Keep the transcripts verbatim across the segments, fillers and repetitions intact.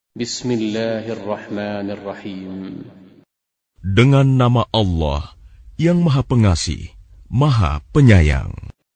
Bismillahirrahmanirrahim. Dengan nama Allah yang Maha Pengasih, Maha Penyayang.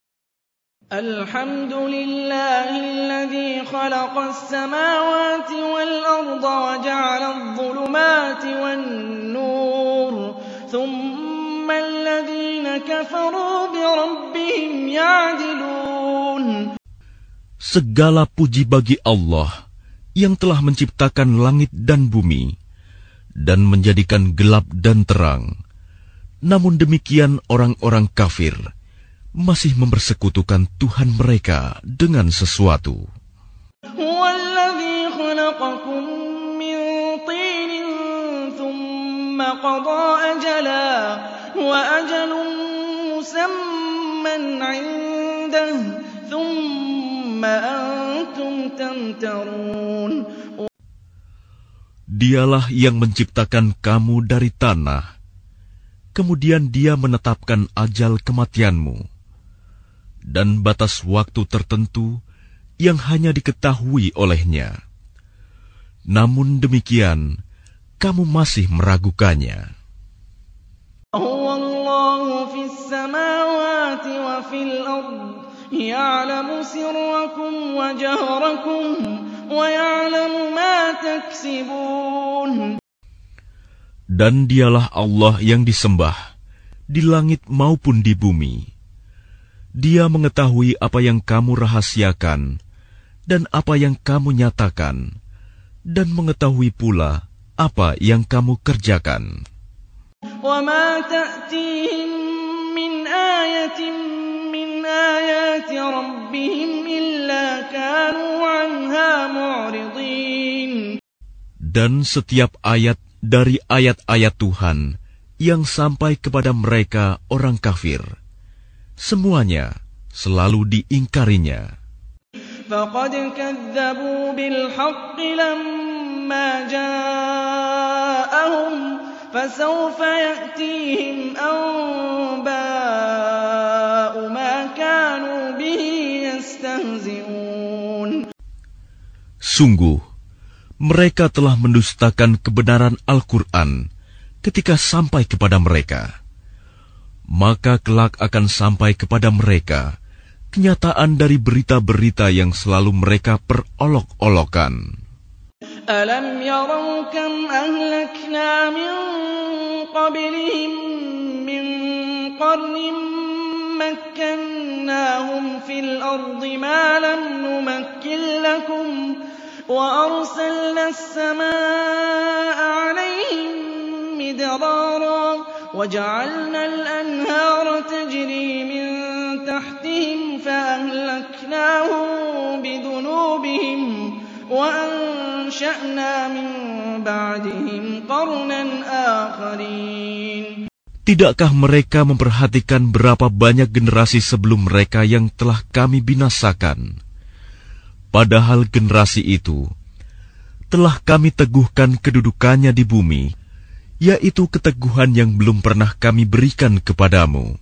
Alhamdulillahilladzi khalaqas samawati wal arda wa ja'alal dhulumati wan nur. Thumma alladhina kafaru bi rabbihim ya'dilun. Segala puji bagi Allah yang telah menciptakan langit dan bumi dan menjadikan gelap dan terang. Namun demikian orang-orang kafir masih mempersekutukan Tuhan mereka dengan sesuatu. Huwallazi khalaqakum min tinin thumma qada ajala wa ajalun musamman 'indahu thumma antum tamtarun. Dialah yang menciptakan kamu dari tanah, kemudian Dia menetapkan ajal kematianmu dan batas waktu tertentu yang hanya diketahui olehnya. Namun demikian, kamu masih meragukannya. Huwallahu fis samawati wa fil ardh ya'lamu sirrakum wa jahrakum wa ya'lamu ma taksibun. Dan Dialah Allah yang disembah di langit maupun di bumi. Dia mengetahui apa yang kamu rahasiakan dan apa yang kamu nyatakan, dan mengetahui pula apa yang kamu kerjakan. Wa ma ta'tihim min ayatin min ayati rabbihim illa kanu 'anha mu'ridin. Dan setiap ayat dari ayat-ayat Tuhan yang sampai kepada mereka orang kafir, semuanya selalu diingkarinya. Faqad kadzdzabu bil haqqi lamma ja'ahum fasawfa ya'tihim anba'u ma kanu bihi yastahzi'un. Sungguh, mereka telah mendustakan kebenaran Al-Quran ketika sampai kepada mereka. Maka kelak akan sampai kepada mereka kenyataan dari berita-berita yang selalu mereka perolok-olokan. Alam yarau kam ahlakna min qablihim min qarnin makkannahum fil ardi ma lam numakkin lakum وَأَرْسَلْنَا السَّمَاءَ عَلَيْهِمْ مِدْرَارًا وَجَعَلْنَا الْأَنْهَارَ تَجْرِي مِنْ تَحْتِهِمْ فَأَهْلَكْنَاهُمْ بِذُنُوبِهِمْ وَأَنشَأْنَا مِنْ بَعْدِهِمْ قَرْنًا آخَرِينَ. Tidakkah mereka memperhatikan berapa banyak generasi sebelum mereka yang telah kami binasakan? Padahal generasi itu telah kami teguhkan kedudukannya di bumi, yaitu keteguhan yang belum pernah kami berikan kepadamu.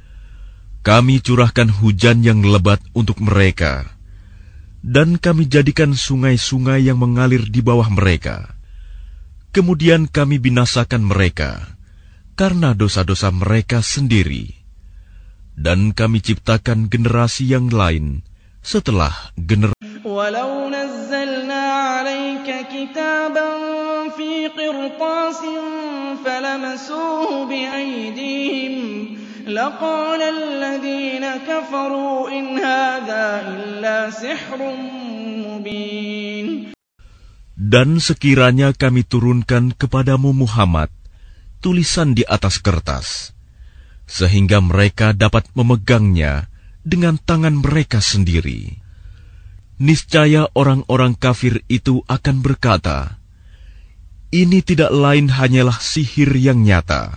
Kami curahkan hujan yang lebat untuk mereka, dan kami jadikan sungai-sungai yang mengalir di bawah mereka. Kemudian kami binasakan mereka karena dosa-dosa mereka sendiri, dan kami ciptakan generasi yang lain setelah generasi. Walau nazzalna 'alaika kitaban fi qirtasin falamasuhu bi'aydihim laqala alladhina kafaru in hadha illa sihrun mubin. Dan sekiranya kami turunkan kepadamu Muhammad tulisan di atas kertas, sehingga mereka dapat memegangnya dengan tangan mereka sendiri, niscaya orang-orang kafir itu akan berkata, ini tidak lain hanyalah sihir yang nyata.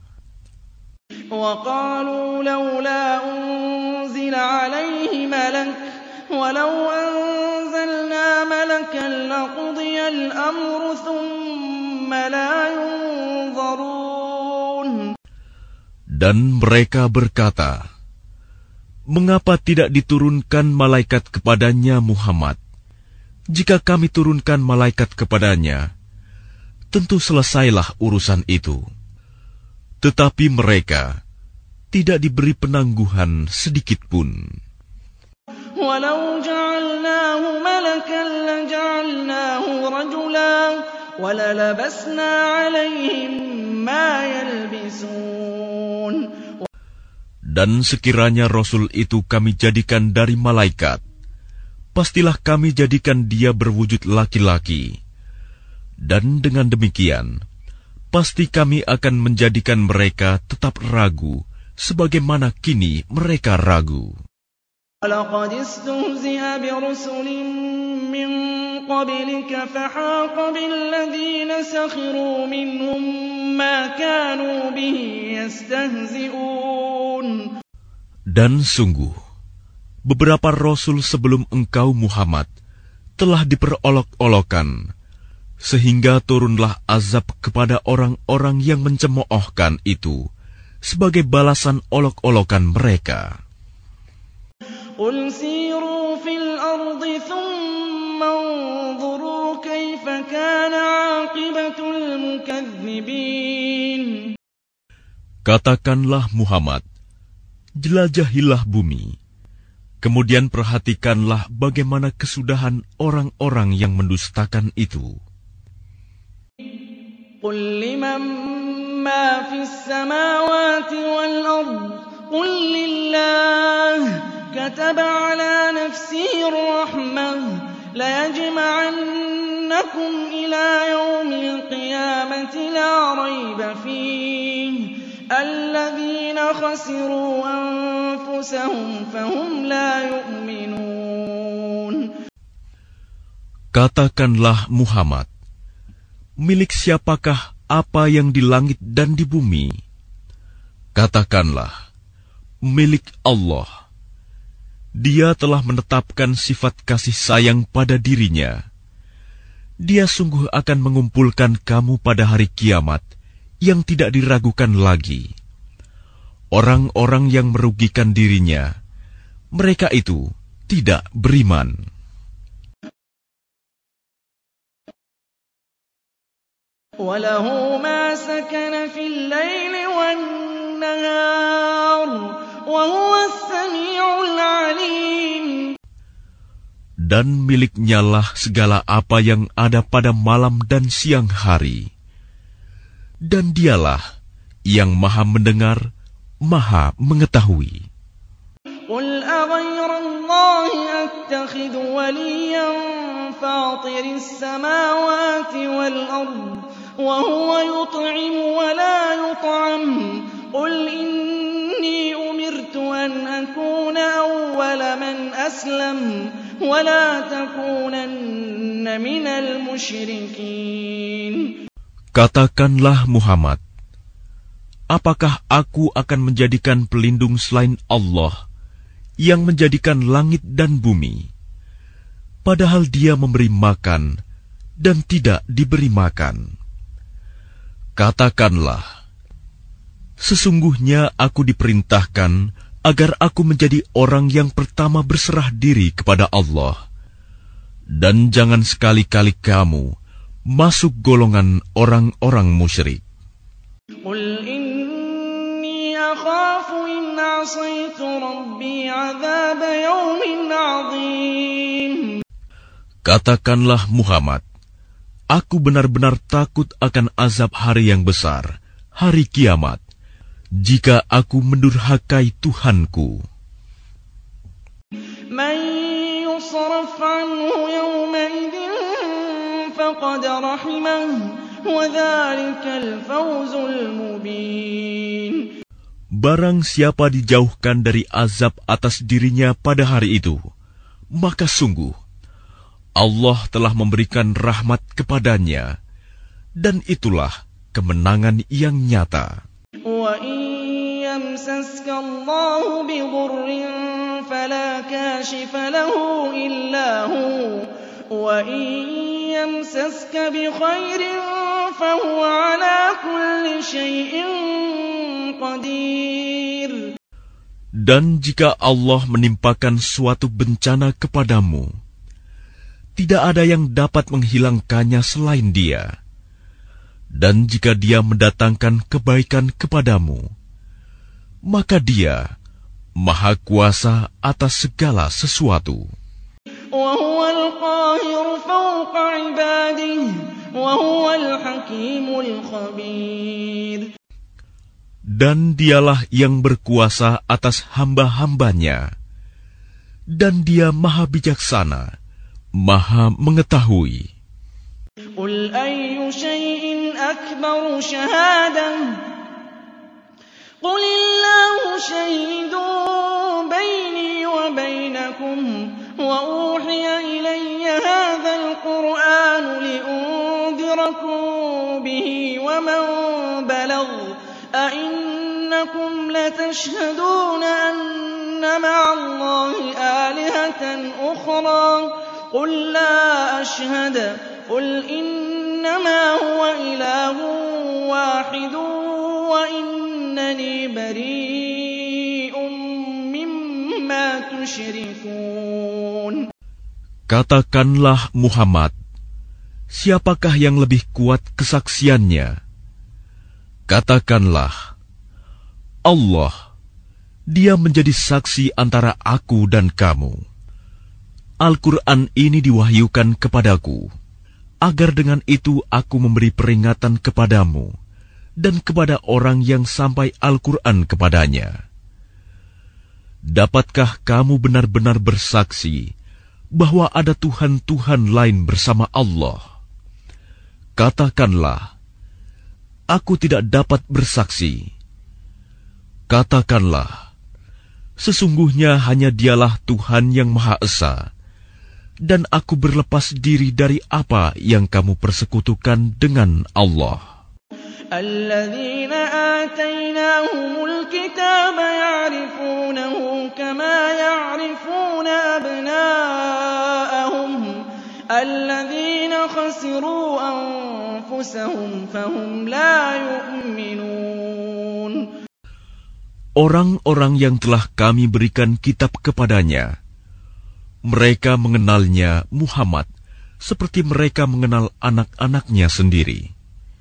وَقَالُوا لَوْلَا أُنزِلَ عَلَيْهِ مَلَكٌ وَلَوْ أَنزَلْنَا مَلَكًا لَقُضِيَ الْأَمْرُ ثُمَّ لَا يُنظَرُونَ. Dan mereka berkata, mengapa tidak diturunkan malaikat kepadanya Muhammad? Jika kami turunkan malaikat kepadanya, tentu selesailah urusan itu. Tetapi mereka tidak diberi penangguhan sedikitpun. Walau ja'alnahu malakan laja'alnahu rajulan walalabasna 'alaihim ma yalbisun. Dan sekiranya Rasul itu kami jadikan dari malaikat, pastilah kami jadikan dia berwujud laki-laki. Dan dengan demikian, pasti kami akan menjadikan mereka tetap ragu, sebagaimana kini mereka ragu. وَلَقَدِ اسْتُهْزِئَ بِرُسُلٍ مِّن قَبْلِكَ فَحَاقَ بِالَّذِينَ سَخِرُوا مِنْهُم مَّا كَانُوا بِهِ يَسْتَهْزِئُونَ. Dan sungguh, beberapa rasul sebelum engkau Muhammad telah diperolok-olokkan, sehingga turunlah azab kepada orang-orang yang mencemoohkan itu sebagai balasan olok-olokan mereka. قُلْ سِيرُوا فِي الْأَرْضِ ثُمَّ انظُرُوا كَيْفَ كَانَ عَاقِبَةُ الْمُكَذِّبِينَ. Katakanlah Muhammad, jelajahilah bumi, kemudian perhatikanlah bagaimana kesudahan orang-orang yang mendustakan itu. قُلْ لِمَن مَّا فِي السَّمَاوَاتِ وَالْأَرْضِ قُل لِّلَّهِ كَتَبَ عَلَىٰ نَفْسِهِ الرَّحْمَةَ لَيَجْمَعَنَّكُمْ إِلَىٰ يَوْمِ الْقِيَامَةِ لَا رَيْبَ فِيهِ الَّذِينَ خَسِرُوا أَنفُسَهُمْ فَهُمْ لَا يُؤْمِنُونَ. Katakanlah Muhammad, milik siapakah apa yang di langit dan di bumi? Katakanlah, milik Allah. Dia telah menetapkan sifat kasih sayang pada dirinya. Dia sungguh akan mengumpulkan kamu pada hari kiamat yang tidak diragukan lagi. Orang-orang yang merugikan dirinya, mereka itu tidak beriman. وَلَهُ مَا سَكَنَ فِي اللَّيْلِ وَالنَّهَارِ وَهُوَ السَّمِيعُ الْعَلِيمُ. Dan miliknyalah segala apa yang ada pada malam dan siang hari. Dan dialah yang maha mendengar, maha mengetahui. قُلْ أَغَيْرَ اللَّهِ أَتَّخِذُ وَلِيًّا فَاطِرِ السَّمَاوَاتِ وَالْأَرْضِ وَهُوَ يُطْعِمُ وَلَا يُطْعَمُ قُلْ إِنِّي أُمِرْتُ أَنْ أَكُونَ أَوَّلَ مَنْ أَسْلَمَ وَلَا تَكُونَنَّ مِنَ الْمُشْرِكِينَ. Katakanlah Muhammad, apakah aku akan menjadikan pelindung selain Allah yang menjadikan langit dan bumi, padahal Dia memberi makan dan tidak diberi makan? Katakanlah, sesungguhnya aku diperintahkan agar aku menjadi orang yang pertama berserah diri kepada Allah, dan jangan sekali-kali kamu masuk golongan orang-orang musyrik. قُلْ إِنِّي أَخَافُ إِنْ عَصَيْتُ رَبِّي عَذَابَ يَوْمٍ عَظِيمٍ. Katakanlah Muhammad, aku benar-benar takut akan azab hari yang besar, hari kiamat, jika aku mendurhakai Tuhanku. مَن يُصْرَفْ عَنْهُ يَوْمَئِذٍ فَقَدْ رَحِمَهُ وَذَلِكَ الْفَوْزُ الْمُبِينُ. Barang siapa dijauhkan dari azab atas dirinya pada hari itu, maka sungguh Allah telah memberikan rahmat kepadanya, dan itulah kemenangan yang nyata. وَإِن يَمْسَسْكَ اللَّهُ بِضُرٍّ فَلَا كَاشِفَ لَهُ إِلَّا هُوَ وَإِن يَمْسَسْكَ بِخَيْرٍ فَهُوَ عَلَى كُلِّ شَيْءٍ قَدِيرٌ. Dan jika Allah menimpakan suatu bencana kepadamu, tidak ada yang dapat menghilangkannya selain Dia. Dan jika Dia mendatangkan kebaikan kepadamu, maka Dia Maha Kuasa atas segala sesuatu. Dan Dialah yang berkuasa atas hamba-hambanya, dan Dia Maha Bijaksana, Maha Mengetahui. Qul ayyu syai'in akbaru syahadah Qulillahu syahidun baini wa bainakum wa uhiya ilayya hadzal qur'anu li'undhirakum bihi wa man balagha a innakum latashhaduna anna ma'allahi alihatan ukhra قل لا أشهد قل إنما هو إله واحد وإنني بريء مما تشركون. Katakanlah Muhammad, siapakah yang lebih kuat kesaksiannya? Katakanlah, Allah, Dia menjadi saksi antara aku dan kamu. Al-Quran ini diwahyukan kepadaku, agar dengan itu aku memberi peringatan kepadamu dan kepada orang yang sampai Al-Quran kepadanya. Dapatkah kamu benar-benar bersaksi bahwa ada Tuhan-Tuhan lain bersama Allah? Katakanlah, aku tidak dapat bersaksi. Katakanlah, sesungguhnya hanya Dialah Tuhan yang Maha Esa, dan aku berlepas diri dari apa yang kamu persekutukan dengan Allah. Alladzina atainahumul kitaba ya'rifunahu kama ya'rifuna abna'ahum alladzina khasiru anfusahum fahum la yu'minun. Orang-orang yang telah kami berikan kitab kepadanya, mereka mengenalnya Muhammad seperti mereka mengenal anak-anaknya sendiri.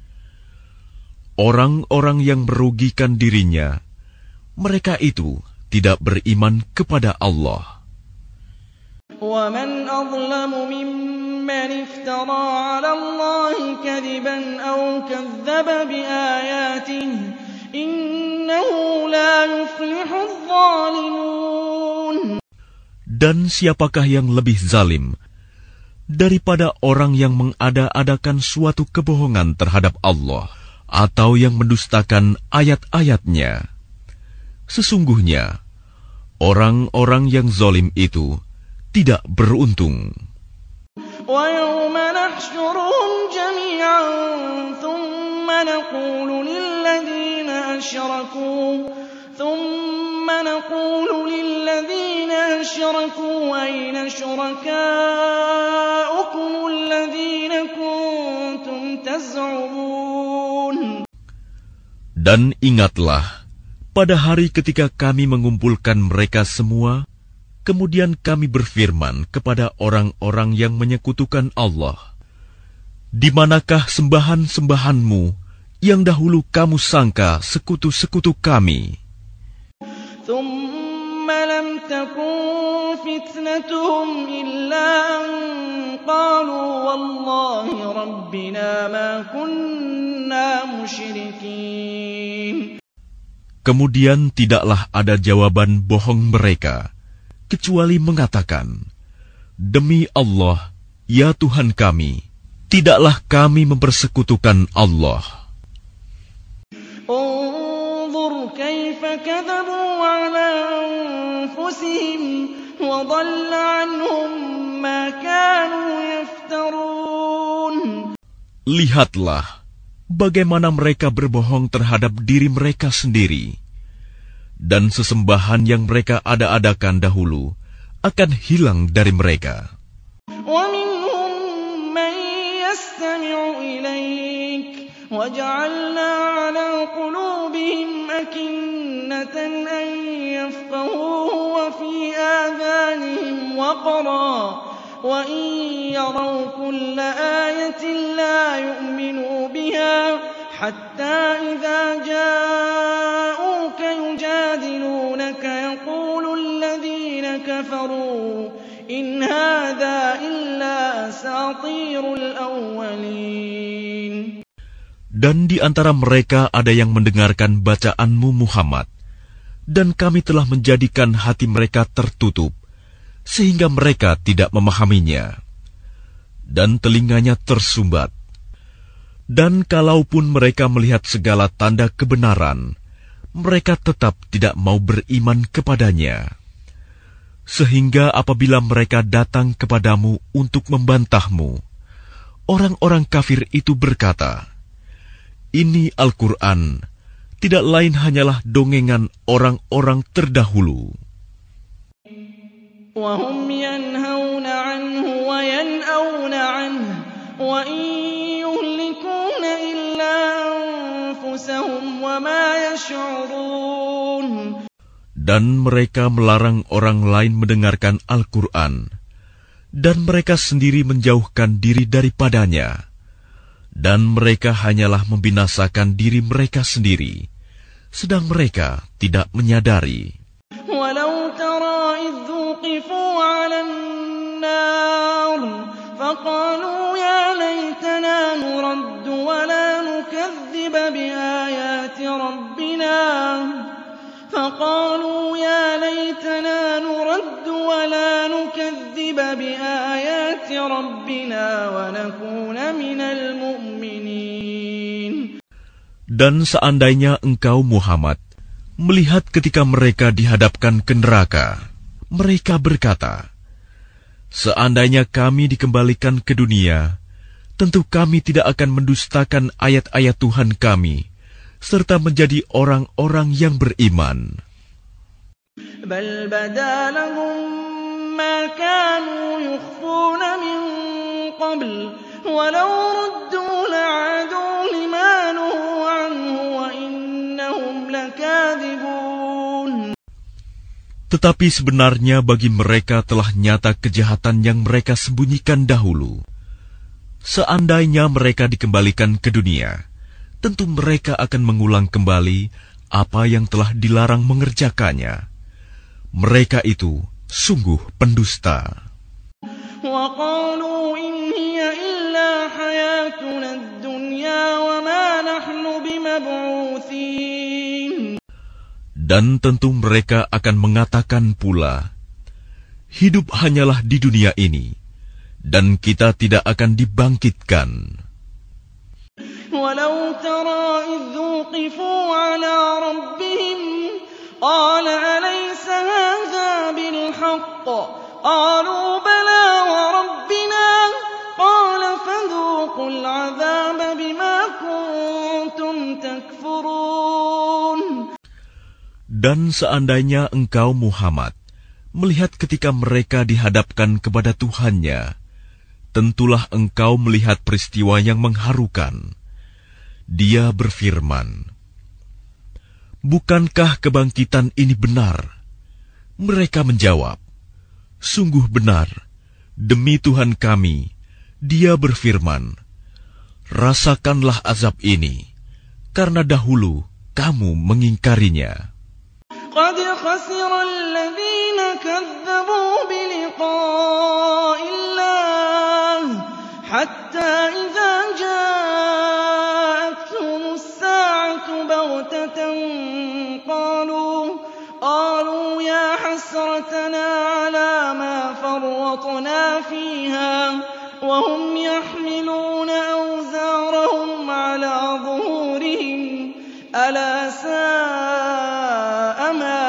Orang-orang yang merugikan dirinya, mereka itu tidak beriman kepada Allah. وَمَنْ أَظْلَمُ مِمَّنِ افْتَرَى عَلَى اللَّهِ كَذِبًا أَوْ كَذَّبَ بِآيَاتِهِ إِنَّهُ لَا يُفْلِحُ الظَّالِمُونَ. Dan siapakah yang lebih zalim daripada orang yang mengada-adakan suatu kebohongan terhadap Allah atau yang mendustakan ayat-ayatnya? Sesungguhnya, orang-orang yang zalim itu tidak beruntung. وَيَوْمَ نَحْشُرُهُمْ جَمِيعًا ثُمَّ نَقُولُ لِلَّذِينَ أَشْرَكُوا ثُمَّ نَقُولُ لِلَّذِينَ أَشْرَكُوا أَيْنَ شُرَكَاؤُكُمُ الَّذِينَ كُنتُمْ تَزْعُمُونَ. Dan ingatlah, pada hari ketika kami mengumpulkan mereka semua, kemudian kami berfirman kepada orang-orang yang menyekutukan Allah, di manakah sembahan-sembahanmu yang dahulu kamu sangka sekutu-sekutu kami? ثُمَّ لَمْ تَكُنْ فِتْنَتُهُمْ إِلَّا أَنْ قَالُوا وَاللَّهِ رَبِّنَا مَا كُنَّا مُشْرِكِينَ. Kemudian tidaklah ada jawaban bohong mereka, kecuali mengatakan, demi Allah, ya Tuhan kami, tidaklah kami mempersekutukan Allah. انظُرْ كَيْفَ كَذَبُوا عَلَىٰ أَنفُسِهِمْ وَضَلَّ عَنْهُم مَّا كَانُوا يَفْتَرُونَ. Lihatlah bagaimana mereka berbohong terhadap diri mereka sendiri, dan sesembahan yang mereka ada-adakan dahulu akan hilang dari mereka. وَمِنْهُم مَّن يَسْتَمِعُ إِلَيْكَ وَجَعَلْنَا عَلَىٰ قُلُوبِهِمْ أَكِنَّةً أَن يَفْقَهُوهُ وَفِي آذَانِهِمْ وَقْرًا وَإِن يَرَوْا كُلَّ آيَةٍ لَّا يُؤْمِنُوا بِهَا حَتَّىٰ إِذَا جَاءُوكَ يُجَادِلُونَكَ يَقُولُ الَّذِينَ كَفَرُوا إِنْ هَٰذَا إِلَّا أَسَاطِيرُ الْأَوَّلِينَ. Dan di antara mereka ada yang mendengarkan bacaanmu Muhammad, dan kami telah menjadikan hati mereka tertutup, sehingga mereka tidak memahaminya, dan telinganya tersumbat. Dan kalaupun mereka melihat segala tanda kebenaran, mereka tetap tidak mau beriman kepadanya. Sehingga apabila mereka datang kepadamu untuk membantahmu, orang-orang kafir itu berkata, "Ini Al-Quran tidak lain hanyalah dongengan orang-orang terdahulu." وَهُمْ يَنْهَوْنَ عَنْهُ وَيَنْأَوْنَ عَنْهُ وَإِنْ يُهْلِكُونَ إِلَّا أَنفُسَهُمْ وَمَا يَشْعُرُونَ. Dan mereka melarang orang lain mendengarkan Al-Quran, dan mereka sendiri menjauhkan diri daripadanya, dan mereka hanyalah membinasakan diri mereka sendiri, sedang mereka tidak menyadari. وَلَوْ تَرَىٰ إِذْ وُقِفُوا عَلَى النَّارِ فَقَالُوا يَا لَيْتَنَا نُرَدُّ وَلَا نُكَذِّبَ بِآيَاتِ رَبِّنَا فَقَالُوا يَا لَيْتَنَا نُرَدُّ وَلَا نُكَذِّبَ بِآيَاتِ رَبِّنَا وَنَكُونَ مِنَ الْمُؤْمِنِينَ. Dan seandainya engkau Muhammad melihat ketika mereka dihadapkan ke neraka, mereka berkata, "Seandainya kami dikembalikan ke dunia, tentu kami tidak akan mendustakan ayat-ayat Tuhan kami, serta menjadi orang-orang yang beriman." بَلْ بَدَا لَهُم مَّا كَانُوا يُخْفُونَ مِن قَبْلُ وَلَوْ رُدُّوا لَعَادُوا لِمَا نُهُوا عَنْهُ وَإِنَّهُمْ لَكَاذِبُونَ. Tetapi sebenarnya bagi mereka telah nyata kejahatan yang mereka sembunyikan dahulu. Seandainya mereka dikembalikan ke dunia, tentu mereka akan mengulang kembali apa yang telah dilarang mengerjakannya. Mereka itu sungguh pendusta. وَقَالُوا إِنْ هِيَ إِلَّا حَيَاتُنَا الدُّنْيَا وَمَا نَحْنُ بِمَبْعُوثِينَ. Dan tentu mereka akan mengatakan pula, "Hidup hanyalah di dunia ini, dan kita tidak akan dibangkitkan." وَلَوْ تَرَىٰ إِذْ وُقِفُوا عَلَىٰ رَبِّهِمْ قَالَ أَلَيْسَ هَٰذَا بِالْحَقِّ قَالُوا بَلَىٰ وَرَبِّنَا قَالَ فَذُوقُوا الْعَذَابَ بِمَا كُنتُمْ تَكْفُرُونَ. Dan seandainya engkau Muhammad melihat ketika mereka dihadapkan kepada Tuhannya, tentulah engkau melihat peristiwa yang mengharukan. Dia berfirman, "Bukankah kebangkitan ini benar?" Mereka menjawab, "Sungguh benar, demi Tuhan kami." Dia berfirman, "Rasakanlah azab ini, karena dahulu kamu mengingkarinya." قَدْ خَسِرَ الَّذِينَ كَذَّبُوا بِلِقَاءِ اللَّهِ حَتَّىٰ إِذَا جَاءَتْهُمُ السَّاعَةُ بَغْتَةً قَالُوا قَالُوا يَا حَسْرَتَنَا عَلَىٰ مَا فَرَّطْنَا فِيهَا وَهُمْ يَحْمِلُونَ أَوْزَارَهُمْ عَلَىٰ ظُهُورِهِمْ أَلَا سَاءَ مَا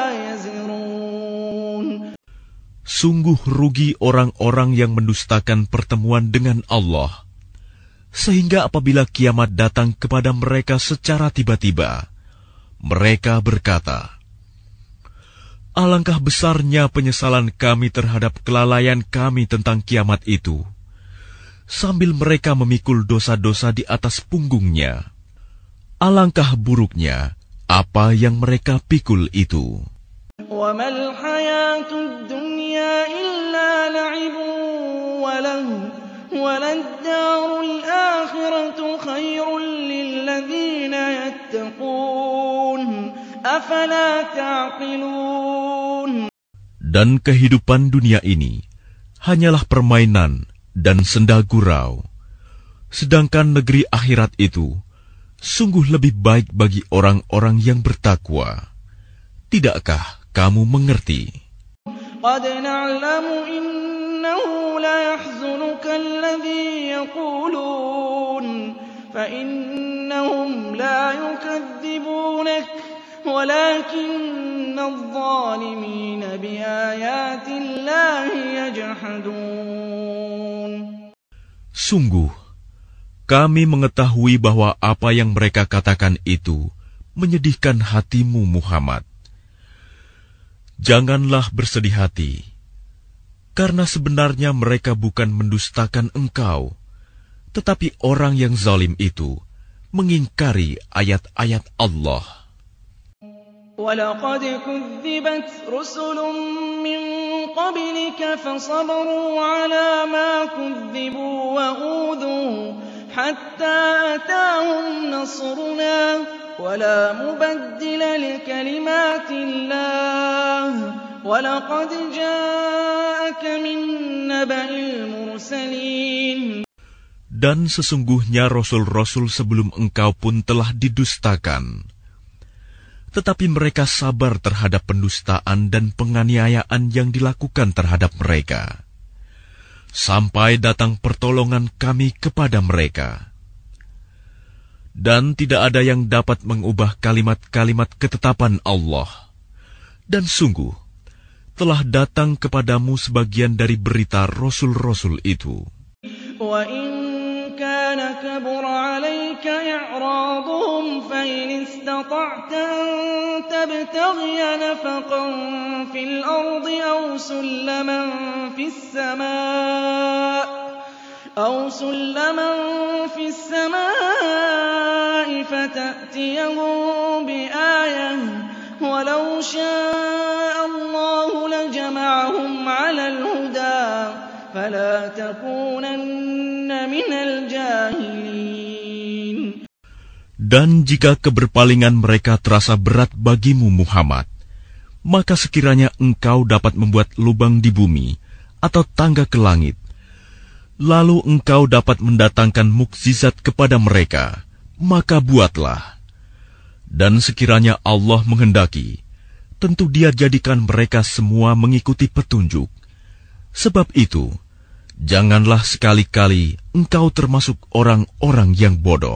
يَزِرُونَ. Sungguh rugi orang-orang yang mendustakan pertemuan dengan Allah, sehingga apabila kiamat datang kepada mereka secara tiba-tiba, mereka berkata, "Alangkah besarnya penyesalan kami terhadap kelalaian kami tentang kiamat itu," sambil mereka memikul dosa-dosa di atas punggungnya. Alangkah buruknya apa yang mereka pikul itu. وَمَا الْحَيَاةُ الدُّنْيَا إِلَّا لَعِبٌ وله وَلَلدَّارُ الْآخِرَةُ خَيْرٌ لِّلَّذِينَ يَتَّقُونَ أَفَلَا تَعْقِلُونَ. Dan kehidupan dunia ini hanyalah permainan dan senda gurau, sedangkan negeri akhirat itu sungguh lebih baik bagi orang-orang yang bertakwa. Tidakkah kamu mengerti? قَدْ نَعْلَمُ إِنَّهُ لَيَحْزُنُكَ الَّذِي يَقُولُونَ فَإِنَّهُمْ لَا يُكَذِّبُونَكَ وَلَكِنَّ الظَّالِمِينَ بِآيَاتِ اللَّهِ يَجْحَدُونَ. Sungguh, kami mengetahui bahwa apa yang mereka katakan itu menyedihkan hatimu, Muhammad. Janganlah bersedih hati, karena sebenarnya mereka bukan mendustakan engkau, tetapi orang yang zalim itu mengingkari ayat-ayat Allah. وَلَقَدْ كُذِّبَتْ رُسُلٌ مِّن قَبْلِكَ فَصَبَرُوا عَلَىٰ مَا كُذِّبُوا وَأُوذُوا حَتَّىٰ أَتَاهُمْ نَصْرُنَا وَلَا مُبَدِّلَ لِكَلِمَاتِ اللَّهِ وَلَقَدْ جَاءَكَ مِن نَّبَإِ الْمُرْسَلِينَ. Dan sesungguhnya rasul-rasul sebelum engkau pun telah didustakan. Tetapi mereka sabar terhadap pendustaan dan penganiayaan yang dilakukan terhadap mereka, sampai datang pertolongan kami kepada mereka. Dan tidak ada yang dapat mengubah kalimat-kalimat ketetapan Allah. Dan sungguh, telah datang kepadamu sebagian dari berita rasul-rasul itu. كَانَ كَبُرَ عَلَيْكَ إِعْرَاضُهُمْ فَإِنِ اسْتَطَعْتَ أَن تَبْتَغِيَ نَفَقًا فِي الْأَرْضِ أَوْ سُلَّمًا فِي السَّمَاءِ أَوْ سُلَّمًا فِي السَّمَاءِ فَتَأْتِيَهُم بِآيَةٍ وَلَوْ شَاءَ اللَّهُ لَجَمَعَهُمْ عَلَى الْهُدَىٰ فَلَا تَكُونَنَّ مِنَ الْجَاهِلِينَ. Dan jika keberpalingan mereka terasa berat bagimu, Muhammad, maka sekiranya engkau dapat membuat lubang di bumi atau tangga ke langit, lalu engkau dapat mendatangkan mukjizat kepada mereka, maka buatlah. Dan sekiranya Allah menghendaki, tentu Dia jadikan mereka semua mengikuti petunjuk. Sebab itu, janganlah sekali-kali engkau termasuk orang-orang yang bodoh.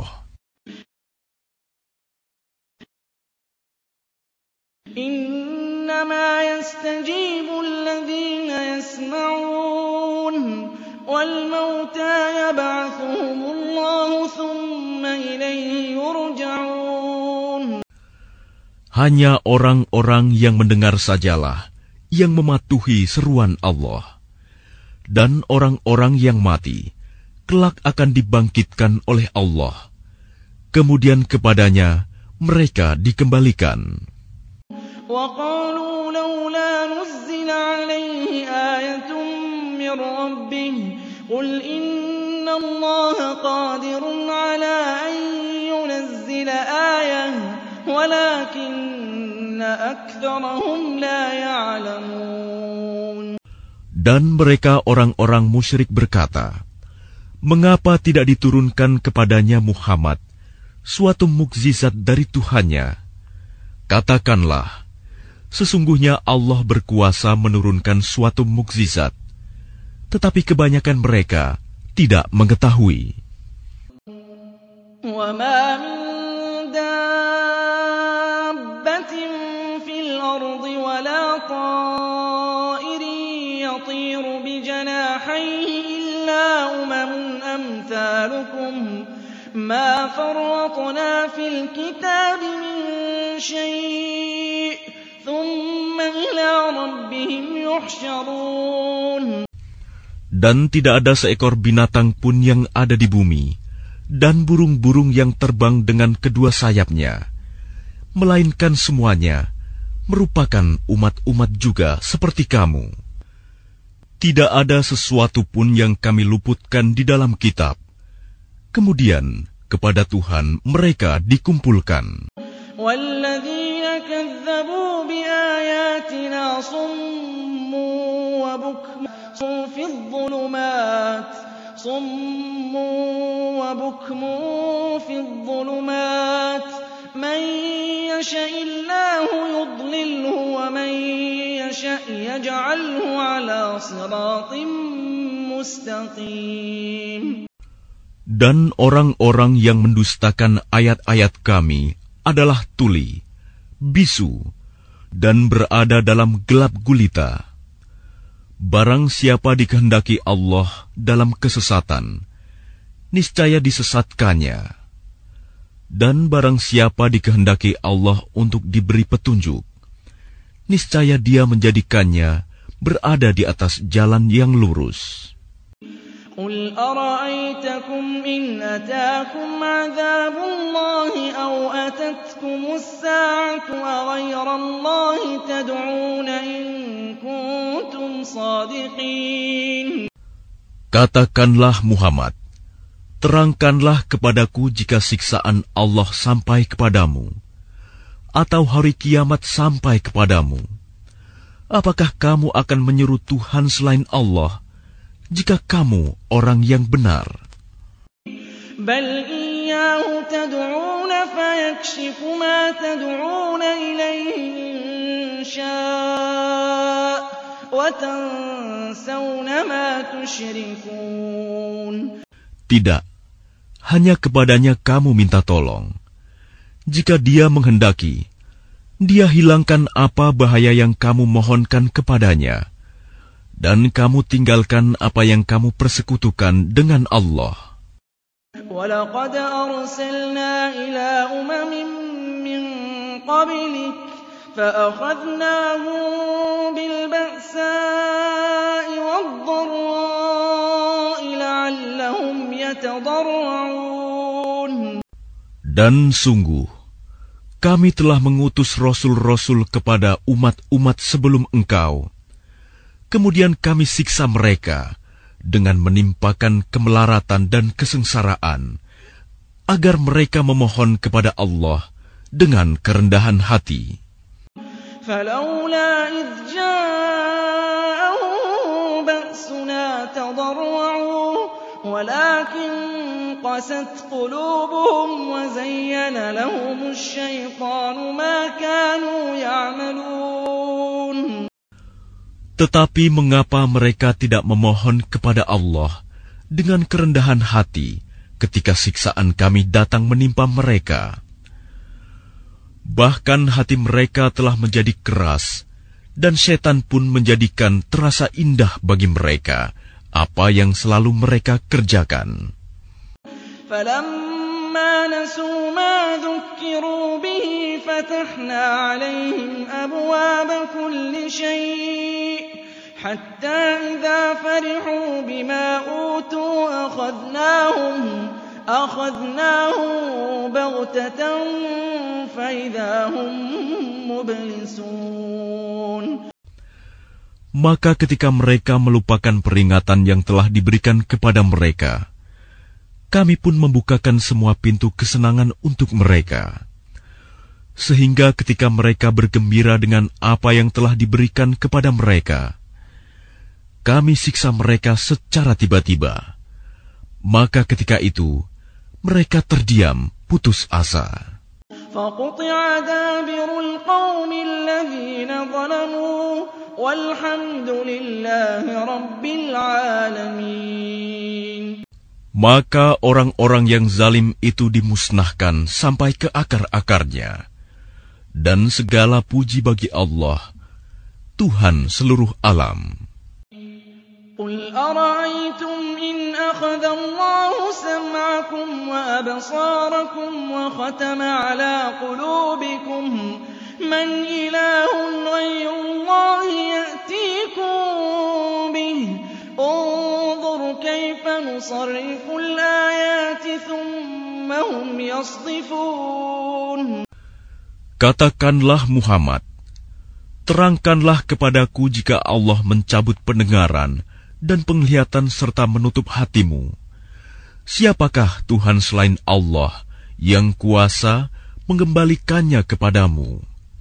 Innama yastajibu alladhina yasma'un wal mauta yab'athuhumullahu thumma ilayhi yurja'un. Hanya orang-orang yang mendengar sajalah yang mematuhi seruan Allah. Dan orang-orang yang mati kelak akan dibangkitkan oleh Allah, kemudian kepadanya mereka dikembalikan. وَقَالُوا لَوْلَا نُزِّلَ عَلَيْهِ آيَةٌ مِّن رَّبِّهِ قُلْ إِنَّ اللَّهَ قَادِرٌ عَلَىٰ أَن يُنَزِّلَ آيَةً وَلَٰكِنَّ أَكْثَرَهُمْ لَا يَعْلَمُونَ. Dan mereka orang-orang musyrik berkata, mengapa tidak diturunkan kepadanya Muhammad suatu mukjizat dari Tuhannya? Katakanlah, sesungguhnya Allah berkuasa menurunkan suatu mukjizat, tetapi kebanyakan mereka tidak mengetahui. وَمَا مِن دَابَّةٍ فِي الْأَرْضِ وَلَا طَائِرٍ يَطِيرُ بِجَنَاحَيْهِ إِلَّا أُمَمٌ أَمْثَالُكُم مَّا فَرَّطْنَا فِي الْكِتَابِ مِن شَيْءٍ ثُمَّ إِلَىٰ رَبِّهِمْ يُحْشَرُونَ. Dan tidak ada seekor binatang pun yang ada di bumi, dan burung-burung yang terbang dengan kedua sayapnya, melainkan semuanya merupakan umat-umat juga seperti kamu. Tidak ada sesuatu pun yang kami luputkan di dalam kitab. Kemudian kepada Tuhan mereka dikumpulkan. وَالَّذِينَ كَذَّبُوا بِآيَاتِنَا صُمٌّ وَبُكْمٌ فِي الظُّلُمَاتِ صُمٌّ وَبُكْمٌ فِي الظُّلُمَاتِ مَن يَشَإِ اللَّهُ يُضْلِلْهُ وَمَن يَشَأْ يَجْعَلْهُ عَلَى صِرَاطٍ مُّسْتَقِيمٍ. Dan orang-orang yang mendustakan ayat-ayat kami adalah tuli, bisu, dan berada dalam gelap gulita. Barang siapa dikehendaki Allah dalam kesesatan, niscaya disesatkannya. Dan barang siapa dikehendaki Allah untuk diberi petunjuk, niscaya Dia menjadikannya berada di atas jalan yang lurus. قُلْ أَرَأَيْتَكُمْ إِنْ أَتَاكُمْ عَذَابُ اللَّهِ أَوْ أَتَتْكُمُ السَّاعَةُ أَغَيْرَ اللَّهِ تَدْعُونَ إِن كُنتُمْ صَادِقِينَ. Katakanlah Muhammad, terangkanlah kepadaku jika siksaan Allah sampai kepadamu, atau hari kiamat sampai kepadamu. Apakah kamu akan menyeru Tuhan selain Allah, jika kamu orang yang benar? بَلْ إِيَّاهُ تَدْعُونَ فَيَكْشِفُ مَا تَدْعُونَ إِلَيْهِ إِن شَاءَ وَتَنسَوْنَ مَا تُشْرِكُونَ. Tidak, hanya kepadanya kamu minta tolong. Jika Dia menghendaki, Dia hilangkan apa bahaya yang kamu mohonkan kepadanya, dan kamu tinggalkan apa yang kamu persekutukan dengan Allah. وَلَقَدْ أَرْسَلْنَا إِلَىٰ أُمَمٍ مِّن قَبْلِكَ فَأَخَذْنَاهُم بِالْبَأْسَاءِ وَالضَّرَّاءِ لَعَلَّهُمْ يَتَضَرَّعُونَ. Dan sungguh, kami telah mengutus rasul-rasul kepada umat-umat sebelum engkau. Kemudian kami siksa mereka dengan menimpakan kemelaratan dan kesengsaraan, agar mereka memohon kepada Allah dengan kerendahan hati. فَلَوْلَا إِذْ جَاءَهُم بَأْسُنَا تَضَرَّعُوا وَلَكِن قَسَتْ قُلُوبُهُمْ وَزَيَّنَ لَهُمُ الشَّيْطَانُ مَا كَانُوا يَعْمَلُونَ. Tetapi mengapa mereka tidak memohon kepada Allah dengan kerendahan hati ketika siksaan kami datang menimpa mereka? Bahkan hati mereka telah menjadi keras, dan setan pun menjadikan terasa indah bagi mereka apa yang selalu mereka kerjakan. فَلَمَّا نَسُوا مَا ذُكِّرُوا بِهِ فَتَحْنَا عَلَيْهِمْ أَبْوَابَ كُلِّ شَيْءٍ حَتَّى إِذَا فَرِحُوا بِمَا أُوتُوا أَخَذْنَاهُمْ أَخَذْنَاهُمْ بَغْتَةً فَإِذَا هُمْ مُبْلِسُونَ. Maka ketika mereka melupakan peringatan yang telah diberikan kepada mereka, kami pun membukakan semua pintu kesenangan untuk mereka. Sehingga ketika mereka bergembira dengan apa yang telah diberikan kepada mereka, kami siksa mereka secara tiba-tiba. Maka ketika itu, mereka terdiam, putus asa. فَقُطِعَ دَابِرُ الْقَوْمِ الَّذِينَ ظَلَمُوا وَالْحَمْدُ لِلَّهِ رَبِّ الْعَالَمِينَ. Maka orang-orang yang zalim itu dimusnahkan sampai ke akar-akarnya. Dan segala puji bagi Allah, Tuhan seluruh alam. قُلْ أَرَأَيْتُمْ إِنْ أَخَذَ اللَّهُ سَمْعَكُمْ وَأَبْصَارَكُمْ وَخَتَمَ عَلَى قُلُوبِكُمْ مَنْ إِلَٰهٌ غَيْرُ اللَّهِ يَأْتِيكُم بِهِ انظُرْ كَيْفَ نُصَرِّفُ الْآيَاتِ ثُمَّ هُمْ يَصْدِفُونَ. Katakanlah Muhammad, Terangkanlah kepadaku jika Allah mencabut pendengaran dan penglihatan serta menutup hatimu. Siapakah Tuhan selain Allah yang kuasa mengembalikannya kepadamu?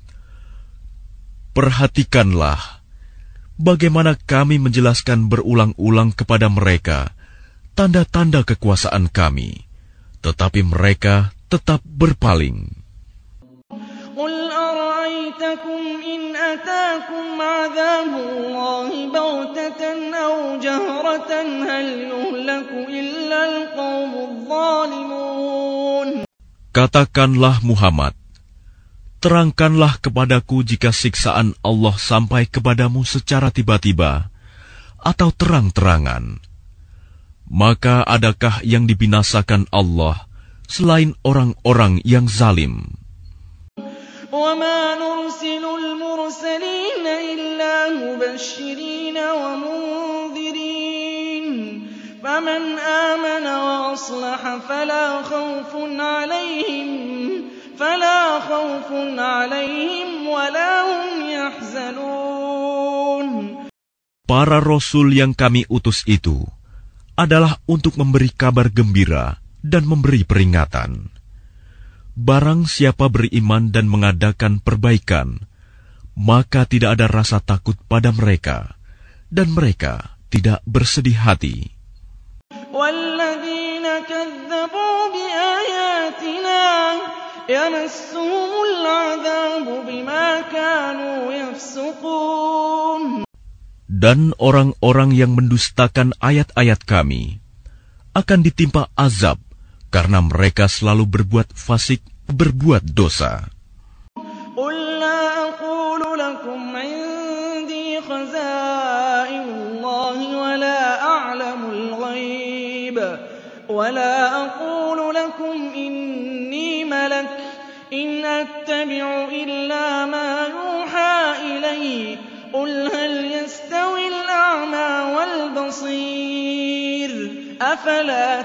Perhatikanlah bagaimana kami menjelaskan berulang-ulang kepada mereka tanda-tanda kekuasaan kami, tetapi mereka tetap berpaling. قُلْ أَرَأَيْتَكُمْ إِنْ أَتَاكُمْ عَذَابُ اللَّهِ بَغْتَةً أَوْ جَهْرَةً هَلْ يُهْلَكُ إِلَّا الْقَوْمُ الظَّالِمُونَ. Katakanlah Muhammad, terangkanlah kepadaku jika siksaan Allah sampai kepadamu secara tiba-tiba atau terang-terangan. Maka adakah yang dibinasakan Allah selain orang-orang yang zalim? وَمَا نُرْسِلُ الْمُرْسَلِينَ إِلَّا مُبَشِّرِينَ وَمُنذِرِينَ فَمَنْ آمَنَ وَأَصْلَحَ فَلَا خَوْفٌ عَلَيْهِمْ فَلَا خَوْفٌ عَلَيْهِمْ وَلَا هُمْ يَحْزَنُونَ. Para rasul yang kami utus itu adalah untuk memberi kabar gembira dan memberi peringatan. Barang siapa beriman dan mengadakan perbaikan, maka tidak ada rasa takut pada mereka, dan mereka tidak bersedih hati. وَالَّذِينَ كَذَّبُوا بِآيَاتِنَا يَمَسُّهُمُ الْعَذَابُ بِمَا كَانُوا يَفْسُقُونَ. Dan orang-orang yang mendustakan ayat-ayat kami akan ditimpa azab karena mereka selalu berbuat fasik, berbuat dosa. قُلْ لَا أَقُولُ لَكُمْ عِندِي خَزَائِنُ اللَّهِ وَلَا أَعْلَمُ الْغَيْبَ وَلَا أَقُولُ لَكُمْ إِنِّي مَلَكٌ إِنْ أَتَّبِعُ إِلَّا مَا يُوحَىٰ إِلَيَّ قُلْ هَلْ يَسْتَوِي الْأَعْمَىٰ وَالْبَصِيرُ أَفَلَا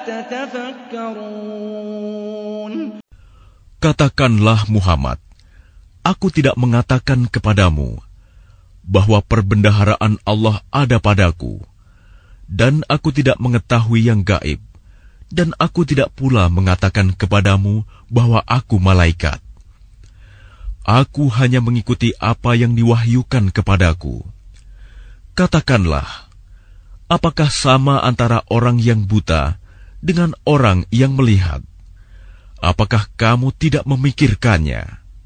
تَتَفَكَّرُونَ. Katakanlah Muhammad, aku tidak mengatakan kepadamu bahwa perbendaharaan Allah ada padaku, dan aku tidak mengetahui yang gaib, dan aku tidak pula mengatakan kepadamu bahwa aku malaikat. Aku hanya mengikuti apa yang diwahyukan kepadaku. Katakanlah, apakah sama antara orang yang buta dengan orang yang melihat? Apakah kamu tidak memikirkannya?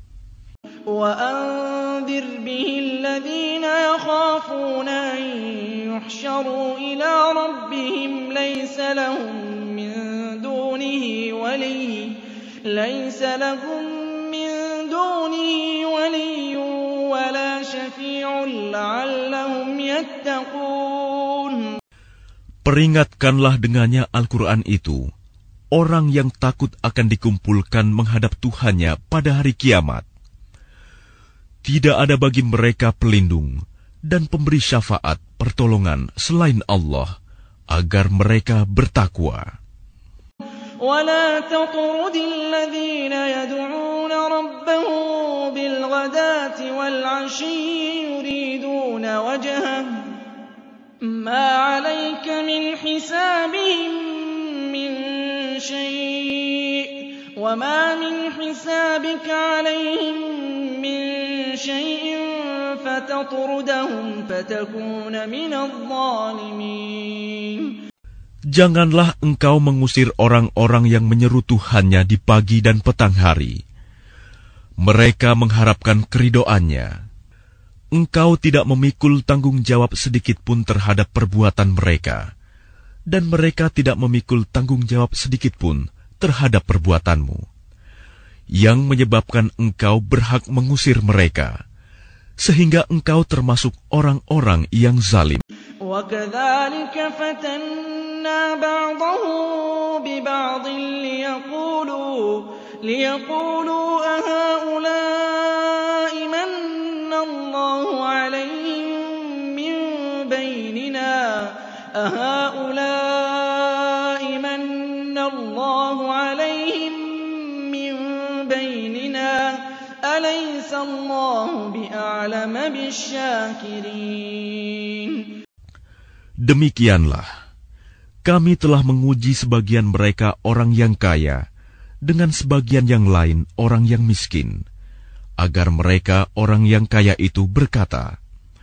وَأَنذِرْ بِهِ الَّذِينَ يَخَافُونَ أَن يُحْشَرُوا إِلَىٰ رَبِّهِمْ لَيْسَ لَهُم مِّن دُونِهِ وَلِيٌّ لَيْسَ لَهُم مِّن دُونِهِ وَلِيٌّ وَلَا شَفِيعٌ لَّعَلَّهُمْ يَتَّقُونَ. Peringatkanlah dengannya Al-Quran itu orang yang takut akan dikumpulkan menghadap Tuhannya pada hari kiamat. Tidak ada bagi mereka pelindung dan pemberi syafaat pertolongan selain Allah, agar mereka bertakwa. وَلَا تَطْرُدِ الَّذِينَ يَدْعُونَ رَبَّهُم بِالْغَدَاةِ وَالْعَشِيِّ يُرِيدُونَ وَجْهَهُ مَا عَلَيْكَ مِنْ حِسَابِهِم مِّن شَيْءٍ وَمَا مِنْ حِسَابِكَ عَلَيْهِم مِّن شَيْءٍ فَتَطْرُدَهُمْ فَتَكُونَ مِنَ الظَّالِمِينَ. Janganlah engkau mengusir orang-orang yang menyeru Tuhannya di pagi dan petang hari. Mereka mengharapkan keridoannya. Engkau tidak memikul tanggung jawab sedikit pun terhadap perbuatan mereka, dan mereka tidak memikul tanggung jawab sedikit pun terhadap perbuatanmu, yang menyebabkan engkau berhak mengusir mereka, sehingga engkau termasuk orang-orang yang zalim. وَكَذَلِكَ فَتَنَّا بَعْضَهُم بِبَعْضٍ لِيَقُولُوا لِيَقُولُوا أَهَٰؤُلَاءِ مَنَّ اللَّهُ عَلَيْهِم مِّن بَيْنِنَا أَهَٰؤُلَاءِ مَنَّ اللَّهُ عَلَيْهِم مِّن بَيْنِنَا أَلَيْسَ اللَّهُ بِأَعْلَمَ بِالشَّاكِرِينَ. Demikianlah, kami telah menguji sebagian mereka orang yang kaya, dengan sebagian yang lain orang yang miskin, agar mereka orang yang kaya itu berkata,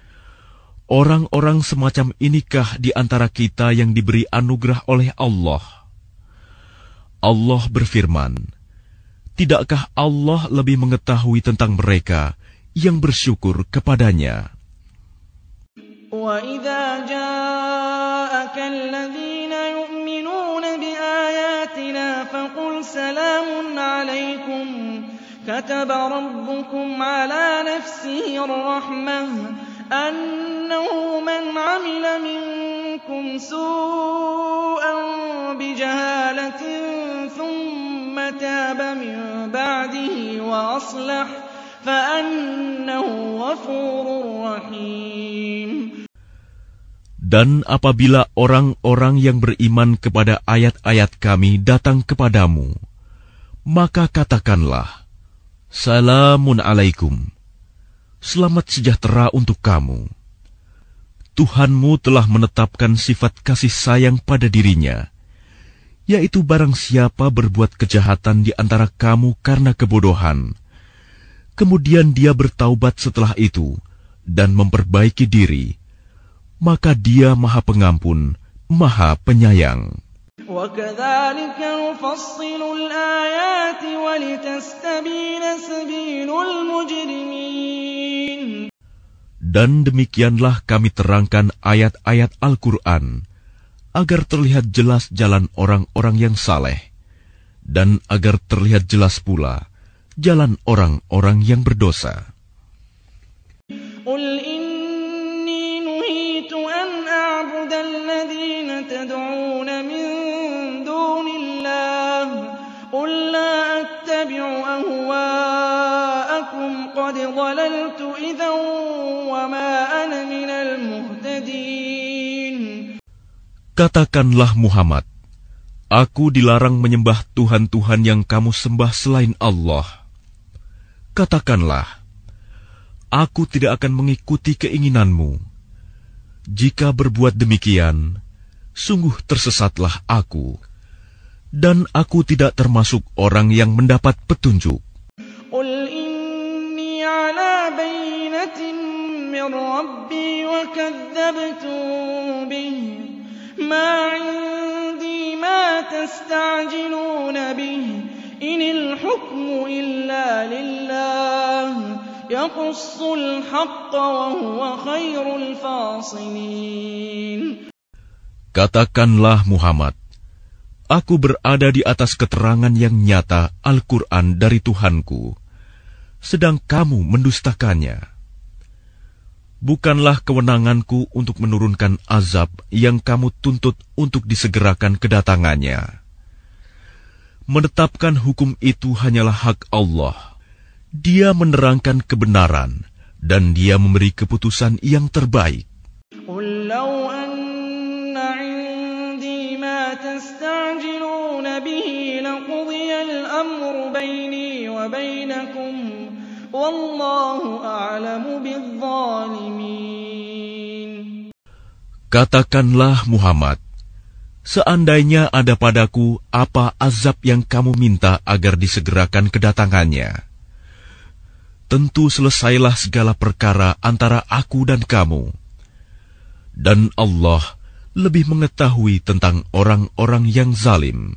orang-orang semacam inikah di antara kita yang diberi anugerah oleh Allah? Allah berfirman, tidakkah Allah lebih mengetahui tentang mereka yang bersyukur kepadanya? وَإِذَا جَاءَكَ الَّذِينَ يُؤْمِنُونَ بِآيَاتِنَا فَقُلْ سَلَامٌ عَلَيْكُمْ كَتَبَ رَبُّكُمْ عَلَى نَفْسِهِ الرَّحْمَةَ أَنَّهُ مَنْ عَمِلَ مِنكُمْ سُوءًا بِجَهَالَةٍ ثُمَّ تَابَ مِن بَعْدِهِ وَأَصْلَحَ فَأَنَّهُ غَفُورٌ رَّحِيمٌ. Dan apabila orang-orang yang beriman kepada ayat-ayat kami datang kepadamu, maka katakanlah, Salamun alaikum, selamat sejahtera untuk kamu. Tuhanmu telah menetapkan sifat kasih sayang pada dirinya, yaitu barang siapa berbuat kejahatan di antara kamu karena kebodohan, kemudian dia bertaubat setelah itu dan memperbaiki diri, maka dia Maha Pengampun, Maha Penyayang. وَكَذَلِكَ نُفَصِّلُ الْآيَاتِ وَلِتَسْتَبِينَ سَبِيلُ الْمُجْرِمِينَ. Dan demikianlah kami terangkan ayat-ayat Al-Quran, agar terlihat jelas jalan orang-orang yang saleh, dan agar terlihat jelas pula jalan orang-orang yang berdosa. قُلْ إِنِّي نُهِيتُ أَنْ أَعْبُدَ الَّذِينَ تَدْعُونَ مِن دُونِ اللَّهِ قُل لَّا أَتَّبِعُ أَهْوَاءَكُمْ قَدْ ضَلَلْتُ إِذًا وَمَا أَنَا مِنَ الْمُهْتَدِينَ. Katakanlah Muhammad, aku dilarang menyembah Tuhan-Tuhan yang kamu sembah selain Allah. Katakanlah, aku tidak akan mengikuti keinginanmu. Jika berbuat demikian, sungguh tersesatlah aku, dan aku tidak termasuk orang yang mendapat petunjuk. قُلْ إِنِّي عَلَىٰ بَيِّنَةٍ مِّن رَّبِّي وَكَذَّبْتُم بِهِ مَا عِندِي مَا تَسْتَعْجِلُونَ بِهِ إِنِ الْحُكْمُ إِلَّا لِلَّهِ يَقُصُّ الْحَقَّ وَهُوَ خَيْرُ الْفَاصِلِينَ. Katakanlah Muhammad, aku berada di atas keterangan yang nyata Al-Quran dari Tuhanku, sedang kamu mendustakannya. Bukanlah kewenanganku untuk menurunkan azab yang kamu tuntut untuk disegerakan kedatangannya. Menetapkan hukum itu hanyalah hak Allah. Dia menerangkan kebenaran, dan Dia memberi keputusan yang terbaik. قُل لَّوْ أَنَّ عِندِي مَا تَسْتَعْجِلُونَ بِهِ لَقُضِيَ الْأَمْرُ بَيْنِي وَبَيْنَكُمْ وَاللَّهُ أَعْلَمُ بِالظَّالِمِينَ. Katakanlah Muhammad, seandainya ada padaku apa azab yang kamu minta agar disegerakan kedatangannya, tentu selesailah segala perkara antara aku dan kamu. Dan Allah lebih mengetahui tentang orang-orang yang zalim.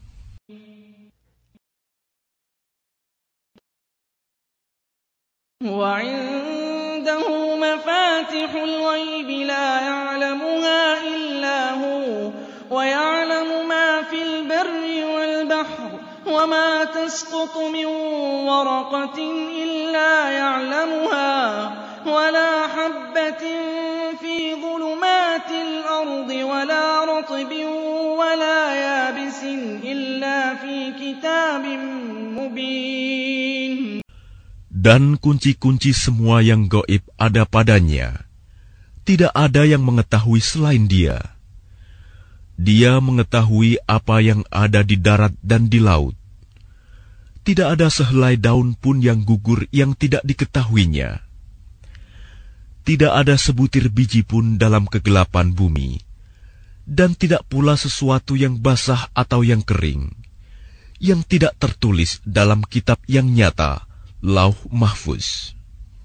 وَعِندَهُ مَفَاتِحُ الْغَيْبِ لَا يَعْلَمُهَا إِلَّا هُوَ وَيَعْلَمُ مَا فِي الْبَرِّ وَالْبَحْرِ وَمَا تَسْقُطُ مِن وَرَقَةٍ إِلَّا يَعْلَمُهَا وَلَا حَبَّةٍ فِي ظُلُمَاتِ الْأَرْضِ وَلَا رَطْبٍ وَلَا يَابِسٍ إِلَّا فِي كِتَابٍ مُّبِينٍ. Dan kunci-kunci semua yang gaib ada padanya. Tidak ada yang mengetahui selain Dia. Dia mengetahui apa yang ada di darat dan di laut. tidak ada sehelai daun pun yang gugur yang tidak diketahuinya. Tidak ada sebutir biji pun dalam kegelapan bumi, dan tidak pula sesuatu yang basah atau yang kering, yang tidak tertulis dalam kitab yang nyata, Lauh Mahfuz.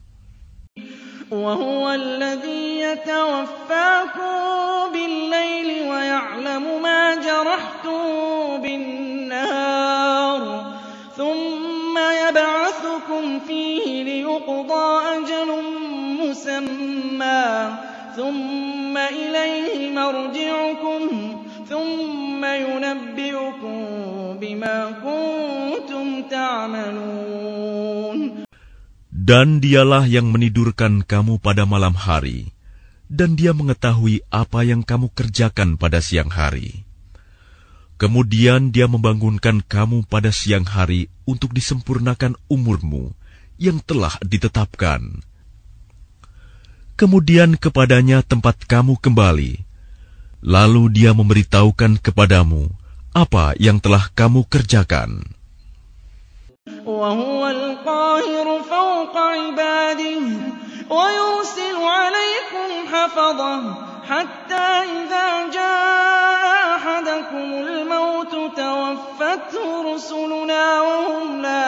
وهو الذي يتوفاكم بالليل ويعلم ما جرحتم بالنهار ثم يبعثكم فيه ليقضى أجل مسمى ثم إليه مرجعكم ثم ينبئكم بما كنتم تعملون. Dan dialah yang menidurkan kamu pada malam hari, dan dia mengetahui apa yang kamu kerjakan pada siang hari. Kemudian dia membangunkan kamu pada siang hari untuk disempurnakan umurmu yang telah ditetapkan. Kemudian kepadanya tempat kamu kembali, lalu dia memberitahukan kepadamu apa yang telah kamu kerjakan. وهو القاهر فوق عباده ويرسل عليكم حفظة حتى إذا جاء أحدكم الموت توفته رسلنا وهم لا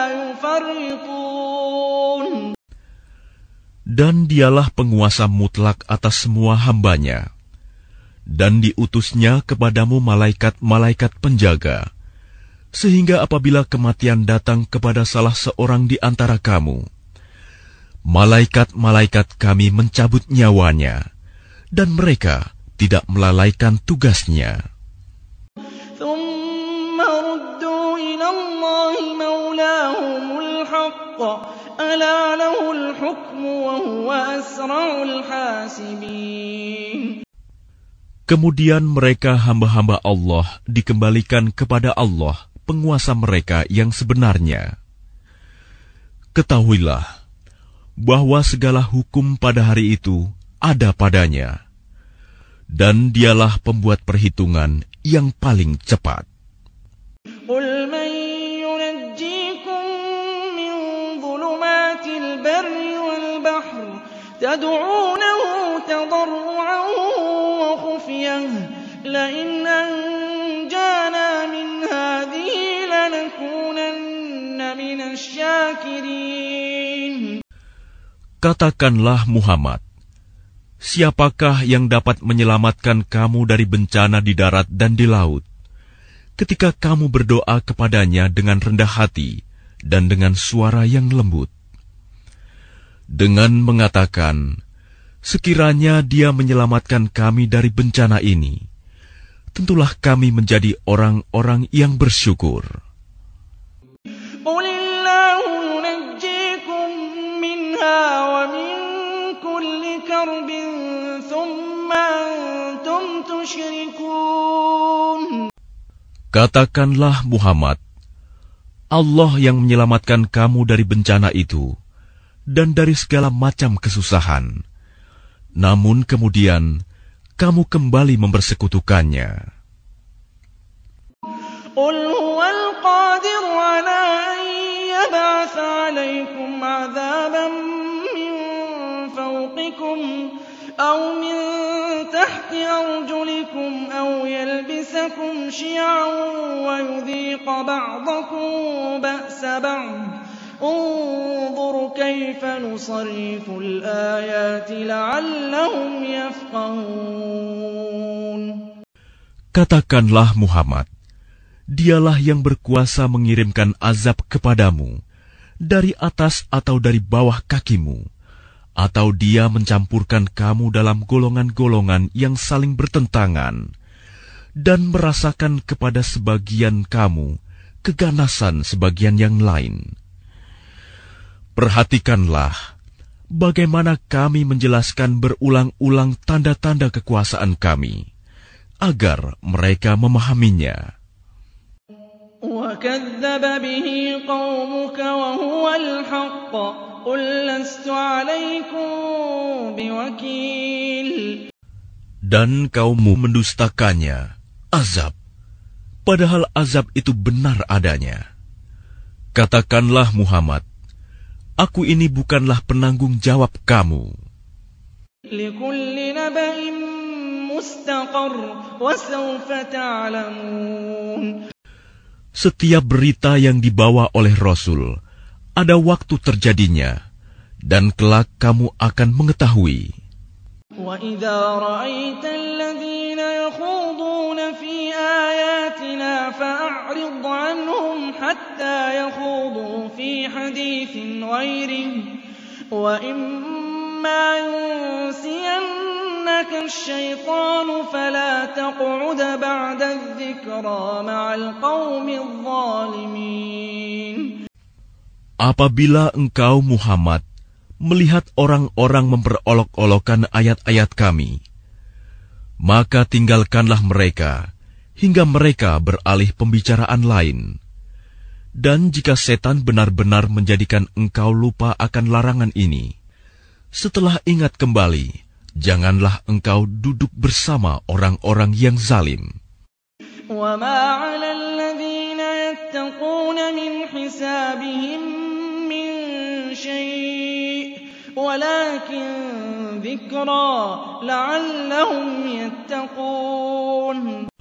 يفرطون. Dan dialah penguasa mutlak atas semua hambanya, dan diutusnya kepadamu malaikat-malaikat penjaga, sehingga apabila kematian datang kepada salah seorang di antara kamu, malaikat-malaikat kami mencabut nyawanya, dan mereka tidak melalaikan tugasnya. Kemudian mereka hamba-hamba Allah dikembalikan kepada Allah, penguasa mereka yang sebenarnya. Ketahuilah bahwa segala hukum pada hari itu ada padanya, dan dialah pembuat perhitungan yang paling cepat. قُلْ مَنْ يُنَجِّيكُمْ مِنْ ظُلُمَاتِ الْبَرِّ وَالْبَحْرِ تَدْعُونَهُ تَضَرُّعًا وَخُفْيَةً لَئِنْ أَنْجَانَا مِنْ هَذِهِ لَنَكُونَنَّ مِنَ الشَّاكِرِينَ. Katakanlah Muhammad, siapakah yang dapat menyelamatkan kamu dari bencana di darat dan di laut, ketika kamu berdoa kepadanya dengan rendah hati dan dengan suara yang lembut, dengan mengatakan, sekiranya dia menyelamatkan kami dari bencana ini, tentulah kami menjadi orang-orang yang bersyukur. Katakanlah Muhammad, Allah yang menyelamatkan kamu dari bencana itu dan dari segala macam kesusahan. Namun kemudian kamu kembali mempersekutukannya. قُلْ هُوَ الْقَادِرُ عَلَىٰ أَن يَبْعَثَ عَلَيْكُمْ عَذَابًا مِّن فَوْقِكُمْ أَوْ مِن تَحْتِ أَرْجُلِكُمْ أَوْ يَلْبِسَكُمْ شِيَعًا وَيُذِيقَ بَعْضَكُم بَأْسَ بَعْضٍ انظُرْ كَيْفَ نُصَرِّفُ الْآيَاتِ لَعَلَّهُمْ يَفْقَهُونَ. Katakanlah Muhammad, dialah yang berkuasa mengirimkan azab kepadamu dari atas atau dari bawah kakimu, atau dia mencampurkan kamu dalam golongan-golongan yang saling bertentangan, dan merasakan kepada sebagian kamu keganasan sebagian yang lain. Perhatikanlah bagaimana kami menjelaskan berulang-ulang tanda-tanda kekuasaan kami, agar mereka memahaminya. وَكَذَّبَ بِهِ قَوْمُكَ وَهُوَ الْحَقُّ قُلْ لَسْتُ عَلَيْكُمْ بِوَكِيلٍ. Dan kaummu mendustakannya, azab, padahal azab itu benar adanya. Katakanlah Muhammad, aku ini bukanlah penanggung jawab kamu. Likulli naba'in mustaqar wa sawfa ta'lamun. Setiap berita yang dibawa oleh Rasul ada waktu terjadinya, dan kelak kamu akan mengetahui. وَإِذَا رَأَيْتَ الَّذِينَ يَخُوضُونَ فِي آيَاتِنَا فَأَعْرِضْ عَنْهُمْ حَتَّى يَخُوضُوا فِي حَدِيثٍ غَيْرِهِ وَإِمَّا يُنْسِيَنَّكَ الشَّيْطَانُ فَلَا تَقْعُدْ بَعْدَ الذِّكْرَى مَعَ الْقَوْمِ الظَّالِمِينَ. Apabila engkau Muhammad melihat orang-orang memperolok-olokkan ayat-ayat kami, maka tinggalkanlah mereka hingga mereka beralih pembicaraan lain. Dan jika setan benar-benar menjadikan engkau lupa akan larangan ini, setelah ingat kembali, janganlah engkau duduk bersama orang-orang yang zalim. وَمَا عَلَى الَّذِينَ يَتَّقُونَ مِنْ حِسَابِهِمْ مِنْ شَيْءٍ وَلَكِنْ ذِكْرَى لَعَلَّهُمْ يَتَّقُونَ.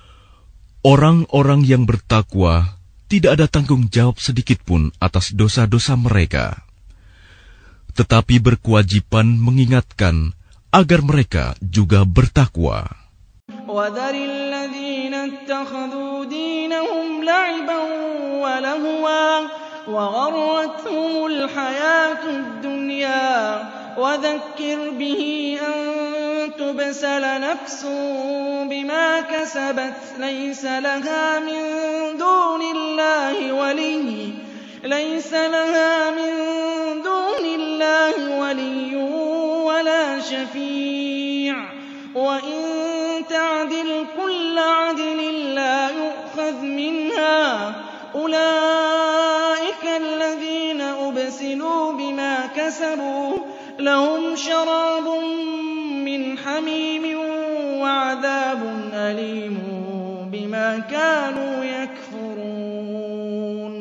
Orang-orang yang bertakwa tidak ada tanggung jawab sedikitpun atas dosa-dosa mereka, tetapi berkewajiban mengingatkan agar mereka juga bertakwa. وَذَرِ الَّذِينَ اتَّخَذُوا دِينَهُمْ لَعِبًا وَلَهْوًا وَغَرَّتْهُمُ الْحَيَاةُ الدُّنْيَا وَذَكِّرْ بِهِ أَن تُبْسَلَ نَفْسٌ بِمَا كَسَبَتْ لَيْسَ لَهَا مِن دُونِ اللَّهِ وَلِيٌّ لَيْسَ لَهَا مِن دُونِ اللَّهِ وَلِيٌّ وَلَا شَفِيعٌ وَإِن تَعْدِلْ كُلَّ عَدْلٍ لَّا يُؤْخَذْ مِنْهَا أُولَٰئِكَ الَّذِينَ أُبْسِلُوا بِمَا كَسَبُوا لَهُمْ شَرَابٌ مِّنْ حَمِيمٍ وَعَذَابٌ أَلِيمٌ بِمَا كَانُوا يَكْفُرُونَ.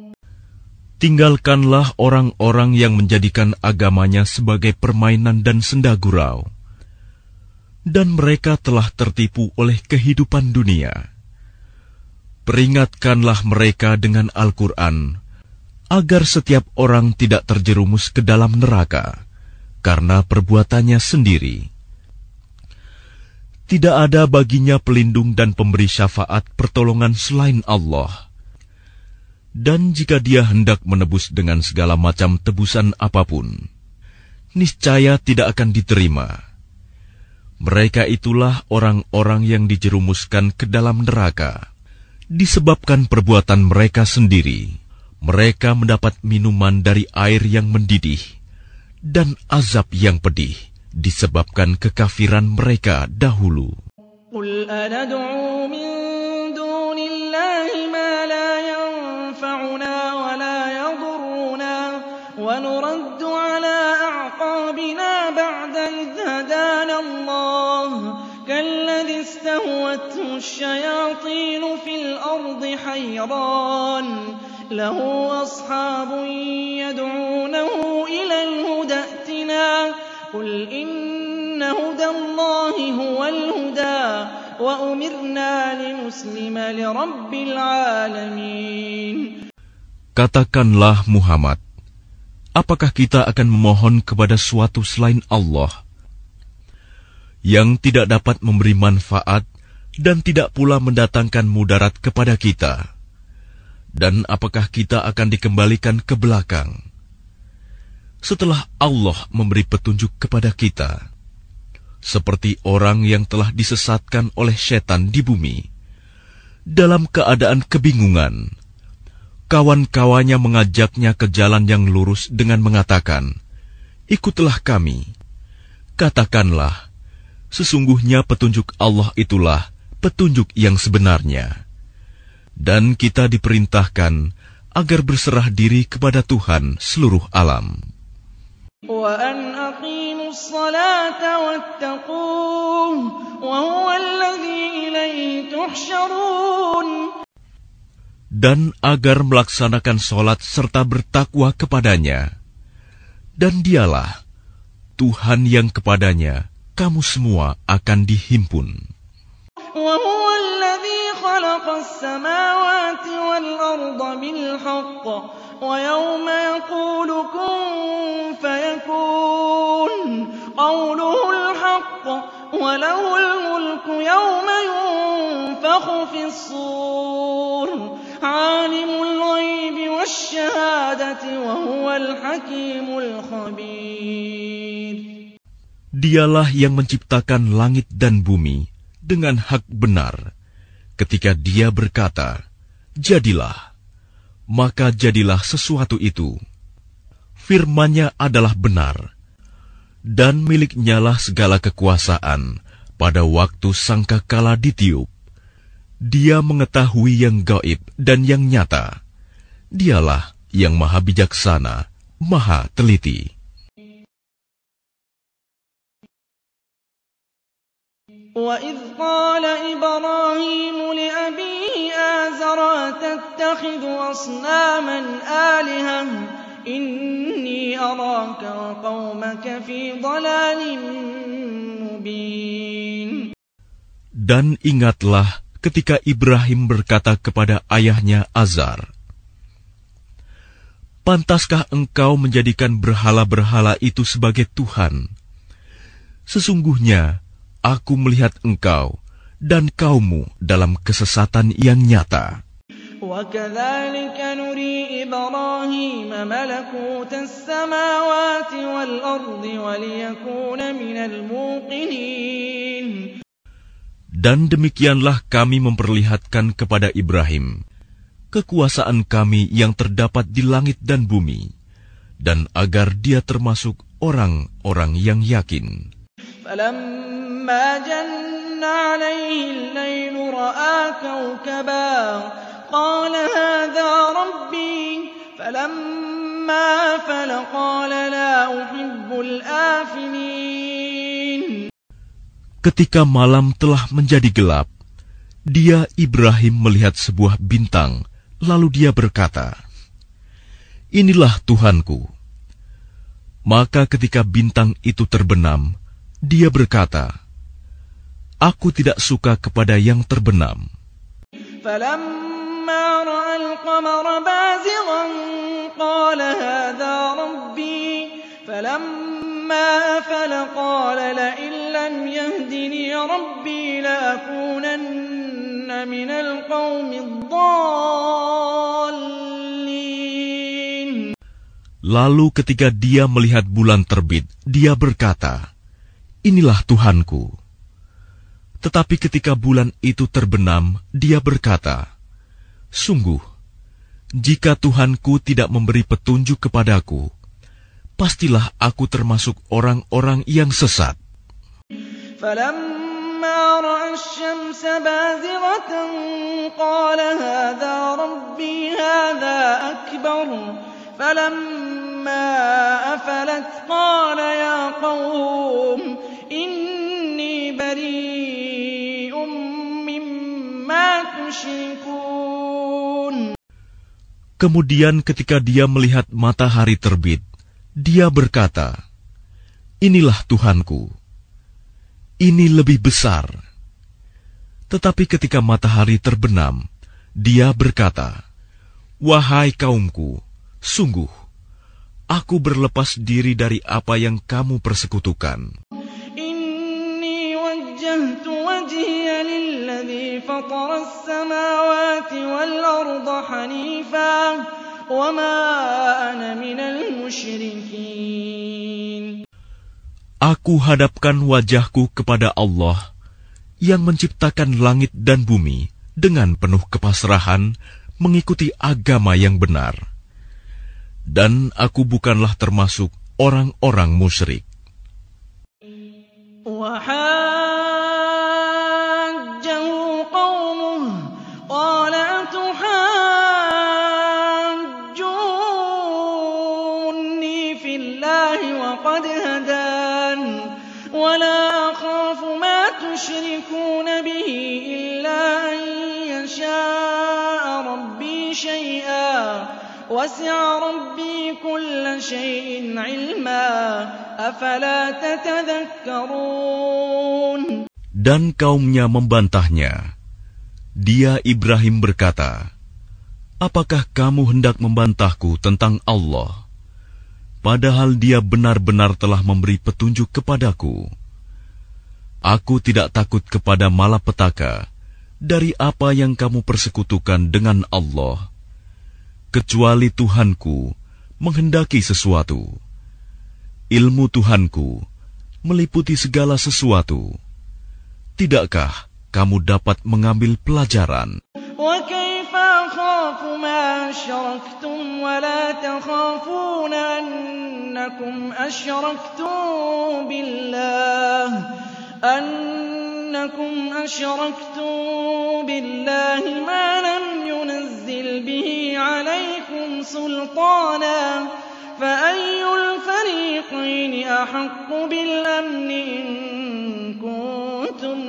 Tinggalkanlah orang-orang yang menjadikan agamanya sebagai permainan dan senda gurau, dan mereka telah tertipu oleh kehidupan dunia. Peringatkanlah mereka dengan Al-Quran, agar setiap orang tidak terjerumus ke dalam neraka karena perbuatannya sendiri. Tidak ada baginya pelindung dan pemberi syafaat pertolongan selain Allah. Dan jika dia hendak menebus dengan segala macam tebusan apapun, niscaya tidak akan diterima. Mereka itulah orang-orang yang dijerumuskan ke dalam neraka disebabkan perbuatan mereka sendiri. Mereka mendapat minuman dari air yang mendidih dan azab yang pedih disebabkan kekafiran mereka dahulu. قُلْ أَنَدْعُو مِن دُونِ اللَّهِ مَا لَا يَنفَعُنَا وَلَا يَضُرُّنَا وَنُرَدُّ عَلَىٰ أَعْقَابِنَا بَعْدَ إِذْ هَدَانَا اللَّهُ كَالَّذِي اسْتَهْوَتْهُ الشَّيَاطِينُ فِي الْأَرْضِ حَيْرَانٌ لَّهُ أَصْحَابٌ يَدْعُونَهُ إِلَى الْهُدَى ائْتِنَا قُلْ إِنَّ هُدَى اللَّهِ هُوَ الْهُدَىٰ وَأُمِرْنَا لِنُسْلِمَ لِرَبِّ الْعَالَمِينَ. Katakanlah Muhammad, apakah kita akan memohon kepada suatu selain Allah yang tidak dapat memberi manfaat dan tidak pula mendatangkan mudarat kepada kita? Dan apakah kita akan dikembalikan ke belakang setelah Allah memberi petunjuk kepada kita, seperti orang yang telah disesatkan oleh setan di bumi dalam keadaan kebingungan? Kawan-kawannya mengajaknya ke jalan yang lurus dengan mengatakan, "Ikutlah kami." Katakanlah, sesungguhnya petunjuk Allah itulah petunjuk yang sebenarnya. Dan kita diperintahkan agar berserah diri kepada Tuhan seluruh alam. وَأَنْ أَقِيمُوا الصَّلَاةَ وَاتَّقُوهُ وَهُوَ الَّذِي إِلَيْهِ تُحْشَرُونَ. dan agar melaksanakan sholat serta bertakwa kepadanya. Dan dialah Tuhan yang kepadanya kamu semua akan dihimpun. وهو الذي خلق السماوات والأرض بالحق ويوم يقول كن فيكون قوله الحق وله الملك يوم ينفخ في الصور عالم الغيب والشهادة وهو الحكيم الخبير. Dialah yang menciptakan langit dan bumi dengan hak benar. Ketika Dia berkata, jadilah, maka jadilah sesuatu itu. Firman-Nya adalah benar, dan milik-Nyalah segala kekuasaan pada waktu sangkakala ditiup. Dia mengetahui yang gaib dan yang nyata. Dialah yang maha bijaksana, maha teliti. وَإِذْ قَالَ إِبْرَاهِيمُ لِأَبِيهِ آزَرَ أَتَتَّخِذُ أَصْنَامًا آلِهَةً إِنِّي أَرَاكَ وَقَوْمَكَ فِي ضَلَالٍ مُبِينٍ. Dan ingatlah ketika Ibrahim berkata kepada ayahnya Azar, pantaskah engkau menjadikan berhala-berhala itu sebagai Tuhan? Sesungguhnya aku melihat engkau dan kaummu dalam kesesatan yang nyata. وَكَذَلِكَ نُرِي إِبْرَاهِيمَ مَلَكُوتَ السَّمَاوَاتِ وَالْأَرْضِ وَلِيَكُونَ مِنَ الْمُوقِنِينَ. Dan demikianlah kami memperlihatkan kepada Ibrahim kekuasaan kami yang terdapat di langit dan bumi, dan agar dia termasuk orang-orang yang yakin. فَلَمَّا جَنَّ عَلَيْهِ اللَّيْلُ رَأَىٰ كَوْكَبًا قَالَ هَٰذَا رَبِّي فَلَمَّا أَفَلَ قَالَ لَا أُحِبُّ الْآفِلِينَ. Ketika malam telah menjadi gelap, dia Ibrahim melihat sebuah bintang, lalu dia berkata, inilah Tuhanku. Maka ketika bintang itu terbenam, dia berkata, aku tidak suka kepada yang terbenam. فَلَمَّا رَأَى الْقَمَرَ بَازِغًا قَالَ هَٰذَا رَبِّي فَلَمَّا أَفَلَ قَالَ لَئِن لَّمْ يَهْدِنِي رَبِّي لَأَكُونَنَّ مِنَ الْقَوْمِ الضَّالِّينَ. Lalu ketika dia melihat bulan terbit, dia berkata, inilah Tuhanku. Tetapi ketika bulan itu terbenam, dia berkata, sungguh, jika Tuhanku tidak memberi petunjuk kepadaku, pastilah aku termasuk orang-orang yang sesat. فَلَمَّا رَأَى الشَّمْسَ بَازِغَةً قَالَ هَٰذَا رَبِّي هَٰذَا أَكْبَرُ فَلَمَّا أَفَلَتْ قَالَ يَا قَوْمِ إِنِّي بَرِيءٌ مِّمَّا تُشْرِكُونَ. Kemudian ketika dia melihat matahari terbit, dia berkata, inilah Tuhanku. Ini lebih besar. Tetapi ketika matahari terbenam, dia berkata, wahai kaumku, sungguh, aku berlepas diri dari apa yang kamu persekutukan. Inni wajjahtu wajhiya lilladzi fatara as-samawati wal arda hanifan wa ma ana minal musyrikin. Aku hadapkan wajahku kepada Allah yang menciptakan langit dan bumi dengan penuh kepasrahan mengikuti agama yang benar. Dan aku bukanlah termasuk orang-orang musyrik. Wahajjahu qaumuh qala tuhajjunni fillahi wa qad hadan wa la akhafu ma tusyrikuna bihi illa an yasha'a rabbi وسع ربي كل شيء علما أفلا تتذكرون. Dan kaumnya membantahnya. Dia Ibrahim berkata, apakah kamu hendak membantahku tentang Allah, padahal Dia benar-benar telah memberi petunjuk kepadaku? Aku tidak takut kepada malapetaka dari apa yang kamu persekutukan dengan Allah, kecuali Tuhanku menghendaki sesuatu. Ilmu Tuhanku meliputi segala sesuatu. Tidakkah kamu dapat mengambil pelajaran? وكيف أخاف ما أشركتم ولا تخافون أنكم أشركتم بالله أنكم أشركتم بالله ما لم ينزل به عليكم سلطانا فأي الفريقين أحق بالأمن إن كنتم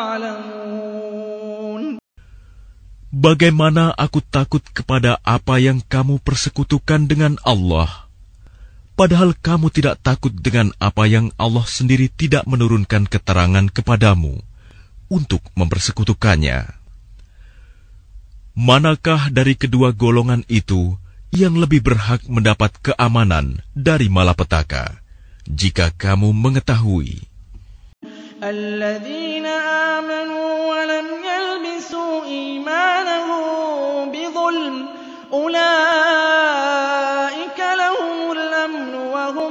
تعلمون. Bagaimana aku takut kepada apa yang kamu persekutukan dengan Allah, padahal kamu tidak takut dengan apa yang Allah sendiri tidak menurunkan keterangan kepadamu untuk mempersekutukannya. Manakah dari kedua golongan itu yang lebih berhak mendapat keamanan dari malapetaka, jika kamu mengetahui? الذين آمنوا ولم يلبسوا إيمانهم بظلم أولئك لهم الأمن وهم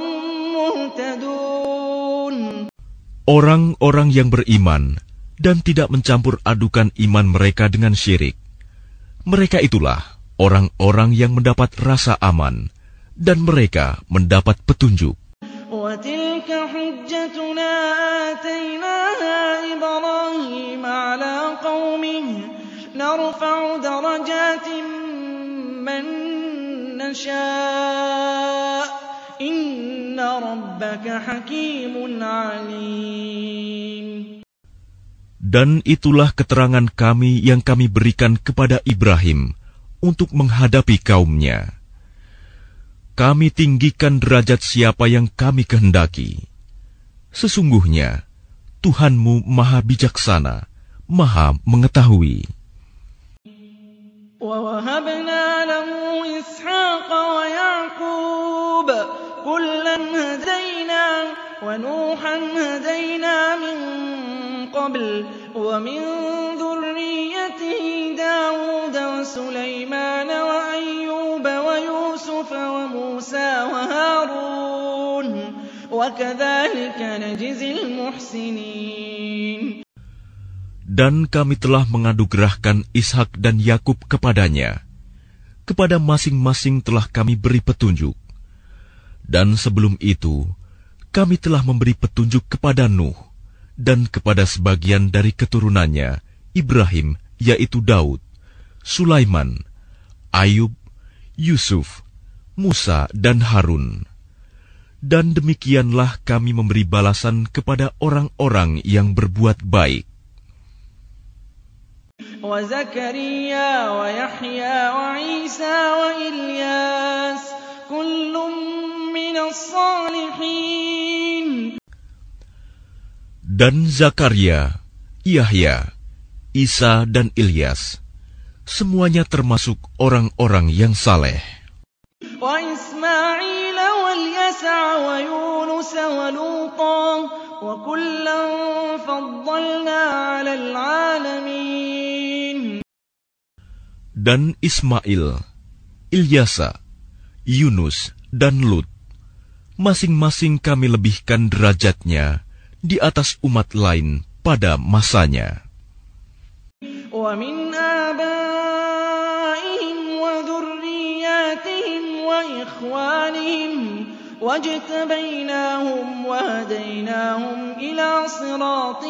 مهتدون. Orang-orang yang beriman dan tidak mencampur adukan iman mereka dengan syirik, mereka itulah orang-orang yang mendapat rasa aman dan mereka mendapat petunjuk. وتلك حجتنا آتيناها إبراهيم على قومه نرفع درجات من نشاء إن ربك حكيم عليم. Dan itulah keterangan kami yang kami berikan kepada Ibrahim untuk menghadapi kaumnya. Kami tinggikan derajat siapa yang kami kehendaki. Sesungguhnya, Tuhanmu Maha Bijaksana, Maha Mengetahui. وَوَهَبْنَا لَهُ إِسْحَاقَ وَيَعْقُوبَ كُلًّا هَدَيْنَا وَنُوحًا هَدَيْنَا مِن قَبْلُ وَمِن ذُرِّيَّتِهِ دَاوُودَ وَسُلَيْمَانَ وَأَيُّوبَ وَيُوسُفَ وَمُوسَى وَهَارُونَ وَكَذَلِكَ نَجْزِي الْمُحْسِنِينَ. Dan kami telah menganugerahkan Ishak dan Yakub kepadanya. Kepada masing-masing telah kami beri petunjuk. Dan sebelum itu, kami telah memberi petunjuk kepada Nuh dan kepada sebagian dari keturunannya, Ibrahim, yaitu Daud, Sulaiman, Ayub, Yusuf, Musa, dan Harun. Dan demikianlah kami memberi balasan kepada orang-orang yang berbuat baik. وَزَكَرِيَّا وَيَحْيَى وَعِيسَى وَإِلْيَاسَ كُلٌّ مِّنَ الصَّالِحِينَ. Dan Zakaria, Yahya, Isa dan Ilyas, semuanya termasuk orang-orang yang saleh. وَإِسْمَاعِيلَ وَالْيَسَعَ وَيُونُسَ وَلُوطًا وَكُلًّا فَضَّلْنَا عَلَى الْعَالَمِينَ. Dan Ismail, Ilyasa, Yunus, dan Lut, masing-masing kami lebihkan derajatnya di atas umat lain pada masanya. وَمِنْ آبَائِهِمْ وَذُرِّيَّاتِهِمْ وَإِخْوَانِهِمْ وَاجْتَبَيْنَاهُمْ وَهَدَيْنَاهُمْ إِلَى صِرَاطٍ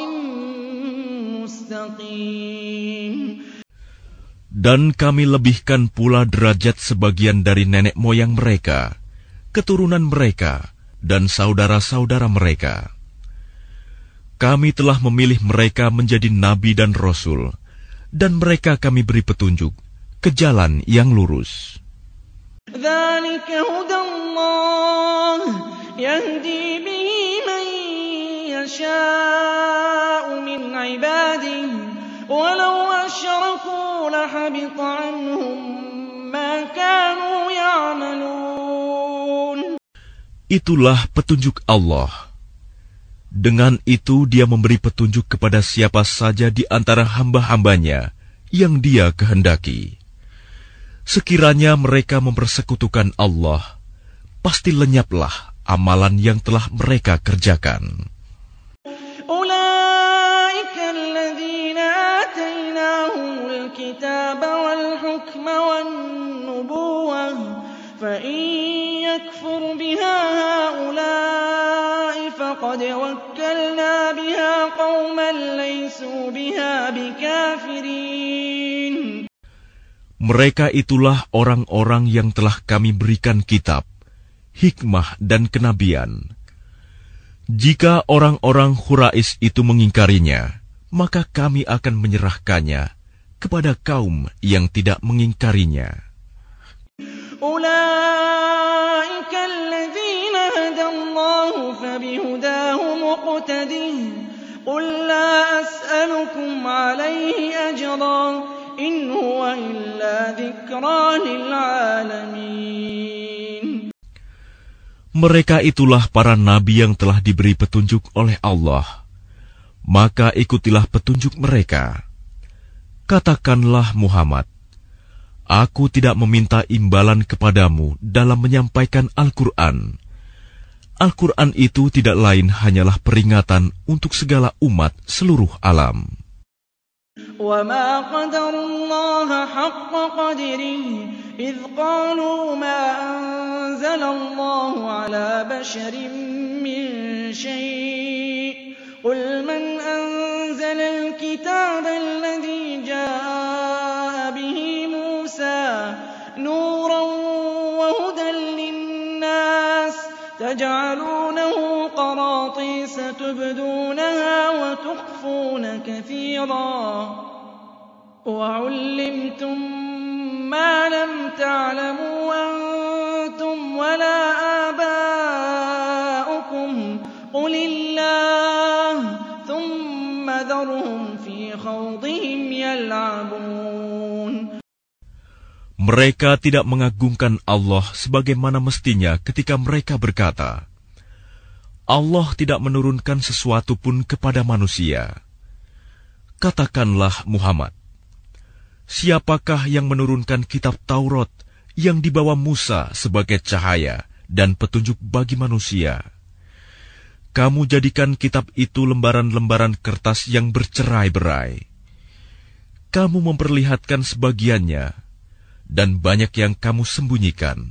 مُّسْتَقِيمٍ. Dan kami lebihkan pula derajat sebagian dari nenek moyang mereka, keturunan mereka, dan saudara-saudara mereka. Kami telah memilih mereka menjadi nabi dan rasul, dan mereka kami beri petunjuk ke jalan yang lurus. ذلك هدى الله يهدي به من يشاء من عباده ولو أشركوا لحبط عنهم ما كانوا يعملون. Itulah petunjuk Allah. Dengan itu Dia memberi petunjuk kepada siapa saja di antara hamba-hambanya yang Dia kehendaki. Sekiranya mereka mempersekutukan Allah, pasti lenyaplah amalan yang telah mereka kerjakan. Ulaika alladzina atainahumul kitaba wal hukma wan nubuwah fa in yakfur biha haula'i faqad wakkalna biha qauman laysu biha bikafirin. Mereka itulah orang-orang yang telah kami berikan kitab, hikmah dan kenabian. Jika orang-orang Quraisy itu mengingkarinya, maka kami akan menyerahkannya kepada kaum yang tidak mengingkarinya. Ulaika alladzina hadallahu fabihudahu muqtadih. Qul la as'alukum alaihi ajran. In huwa illa dzikra lil alamin. Mereka itulah para nabi yang telah diberi petunjuk oleh Allah. Maka ikutilah petunjuk mereka. Katakanlah Muhammad, aku tidak meminta imbalan kepadamu dalam menyampaikan Al-Quran. Al-Quran itu tidak lain hanyalah peringatan untuk segala umat seluruh alam. وَمَا قَدَرُوا اللَّهَ حَقَّ قَدْرِهِ إِذْ قَالُوا مَا أَنزَلَ اللَّهُ عَلَى بَشَرٍ مِّن شَيْءٍ قُلْ مَنْ أَنزَلَ الْكِتَابَ الَّذِي جَاءَ بِهِ مُوسَى نُورًا وَهُدًى لِّلنَّاسِ تَجْعَلُونَهُ قَرَاطِيسَ تُبْدُونَهَا وَتُخْفُونَ كَثِيرًا وَعُلِّمْتُم مَّا لَمْ تَعْلَمُوا أَنتُمْ وَلَا آبَاؤُكُمْ قُلِ اللَّهُ ثُمَّ ذَرْهُمْ فِي خَوْضِهِمْ يَلْعَبُونَ. Mereka tidak mengagungkan Allah sebagaimana mestinya ketika mereka berkata, Allah tidak menurunkan sesuatu pun kepada manusia. Katakanlah Muhammad, siapakah yang menurunkan kitab Taurat yang dibawa Musa sebagai cahaya dan petunjuk bagi manusia? Kamu jadikan kitab itu lembaran-lembaran kertas yang bercerai-berai. Kamu memperlihatkan sebagiannya, dan banyak yang kamu sembunyikan.